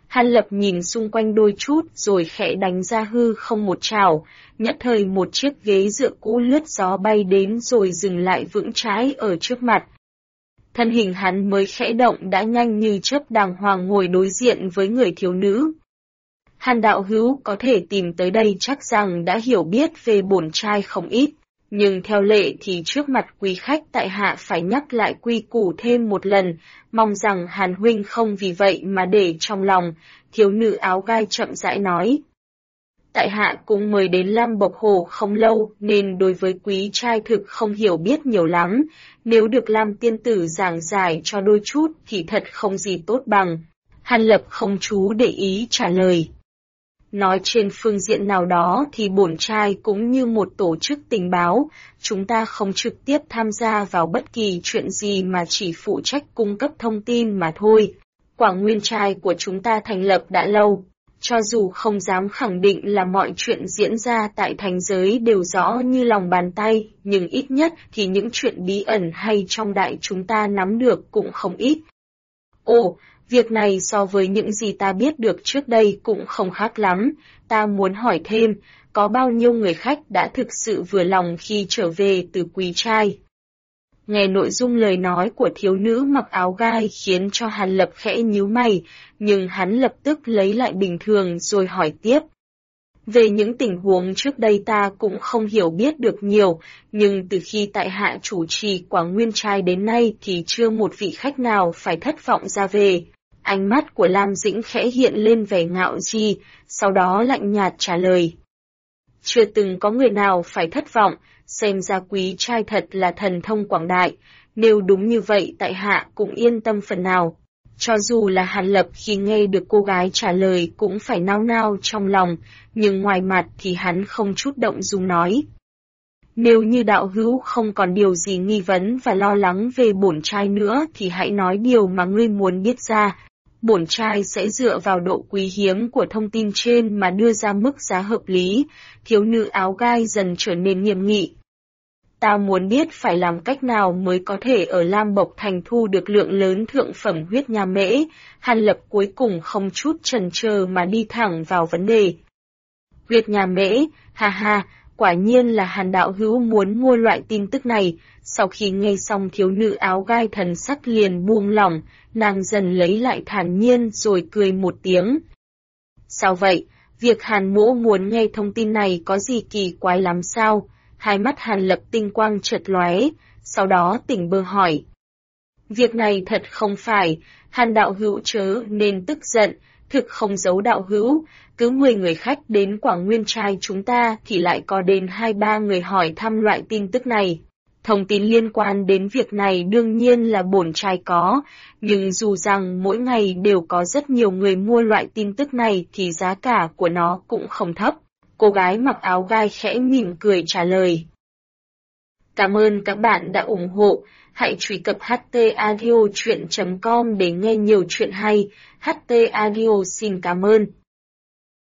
Hàn Lập nhìn xung quanh đôi chút rồi khẽ đánh ra hư không một chảo, nhất thời một chiếc ghế dựa cũ lướt gió bay đến rồi dừng lại vững chãi ở trước mặt. Thân hình hắn mới khẽ động đã nhanh như chớp đàng hoàng ngồi đối diện với người thiếu nữ. Hàn đạo hữu có thể tìm tới đây chắc rằng đã hiểu biết về bổn trai không ít, nhưng theo lệ thì trước mặt quý khách tại hạ phải nhắc lại quy củ thêm một lần, mong rằng Hàn huynh không vì vậy mà để trong lòng, thiếu nữ áo gai chậm rãi nói. Tại hạ cũng mới đến Lam Bộc Hồ không lâu nên đối với quý trai thực không hiểu biết nhiều lắm, nếu được Lam tiên tử giảng giải cho đôi chút thì thật không gì tốt bằng. Hàn Lập không chú để ý trả lời. Nói trên phương diện nào đó thì bổn trai cũng như một tổ chức tình báo, chúng ta không trực tiếp tham gia vào bất kỳ chuyện gì mà chỉ phụ trách cung cấp thông tin mà thôi. Quảng Nguyên trai của chúng ta thành lập đã lâu, cho dù không dám khẳng định là mọi chuyện diễn ra tại thành giới đều rõ như lòng bàn tay, nhưng ít nhất thì những chuyện bí ẩn hay trong đại chúng ta nắm được cũng không ít. Ồ, việc này so với những gì ta biết được trước đây cũng không khác lắm, ta muốn hỏi thêm, có bao nhiêu người khách đã thực sự vừa lòng khi trở về từ quý trai? Nghe nội dung lời nói của thiếu nữ mặc áo gai khiến cho Hàn Lập khẽ nhíu mày, nhưng hắn lập tức lấy lại bình thường rồi hỏi tiếp. Về những tình huống trước đây ta cũng không hiểu biết được nhiều, nhưng từ khi tại hạ chủ trì Quảng Nguyên trai đến nay thì chưa một vị khách nào phải thất vọng ra về. Ánh mắt của Lam Dĩnh khẽ hiện lên vẻ ngạo nghễ, sau đó lạnh nhạt trả lời. Chưa từng có người nào phải thất vọng, xem ra quý trai thật là thần thông quảng đại, nếu đúng như vậy tại hạ cũng yên tâm phần nào. Cho dù là Hàn Lập khi nghe được cô gái trả lời cũng phải nao nao trong lòng, nhưng ngoài mặt thì hắn không chút động dung nói. Nếu như đạo hữu không còn điều gì nghi vấn và lo lắng về bổn trai nữa thì hãy nói điều mà ngươi muốn biết ra. Bổn trai sẽ dựa vào độ quý hiếm của thông tin trên mà đưa ra mức giá hợp lý. Thiếu nữ áo gai dần trở nên nghiêm nghị. Ta muốn biết phải làm cách nào mới có thể ở Lam Bộc Thành thu được lượng lớn thượng phẩm huyết nha mễ. Hàn Lập cuối cùng không chút chần chờ mà đi thẳng vào vấn đề. Huyết nha mễ, ha ha, quả nhiên là Hàn đạo hữu muốn mua loại tin tức này. Sau khi nghe xong thiếu nữ áo gai thần sắc liền buông lỏng, nàng dần lấy lại thản nhiên rồi cười một tiếng. Sao vậy? Việc Hàn mỗ muốn nghe thông tin này có gì kỳ quái lắm sao? Hai mắt Hàn Lập tinh quang chợt lóe, sau đó tỉnh bơ hỏi. Việc này thật không phải, Hàn đạo hữu chớ nên tức giận, thực không giấu đạo hữu, cứ 10 người khách đến Quảng Nguyên trai chúng ta thì lại có đến 2-3 người hỏi thăm loại tin tức này. Thông tin liên quan đến việc này đương nhiên là bổn trai có, nhưng dù rằng mỗi ngày đều có rất nhiều người mua loại tin tức này thì giá cả của nó cũng không thấp. Cô gái mặc áo gai khẽ mỉm cười trả lời. Cảm ơn các bạn đã ủng hộ, hãy truy cập htaudio.com để nghe nhiều chuyện hay. HT Audio xin cảm ơn.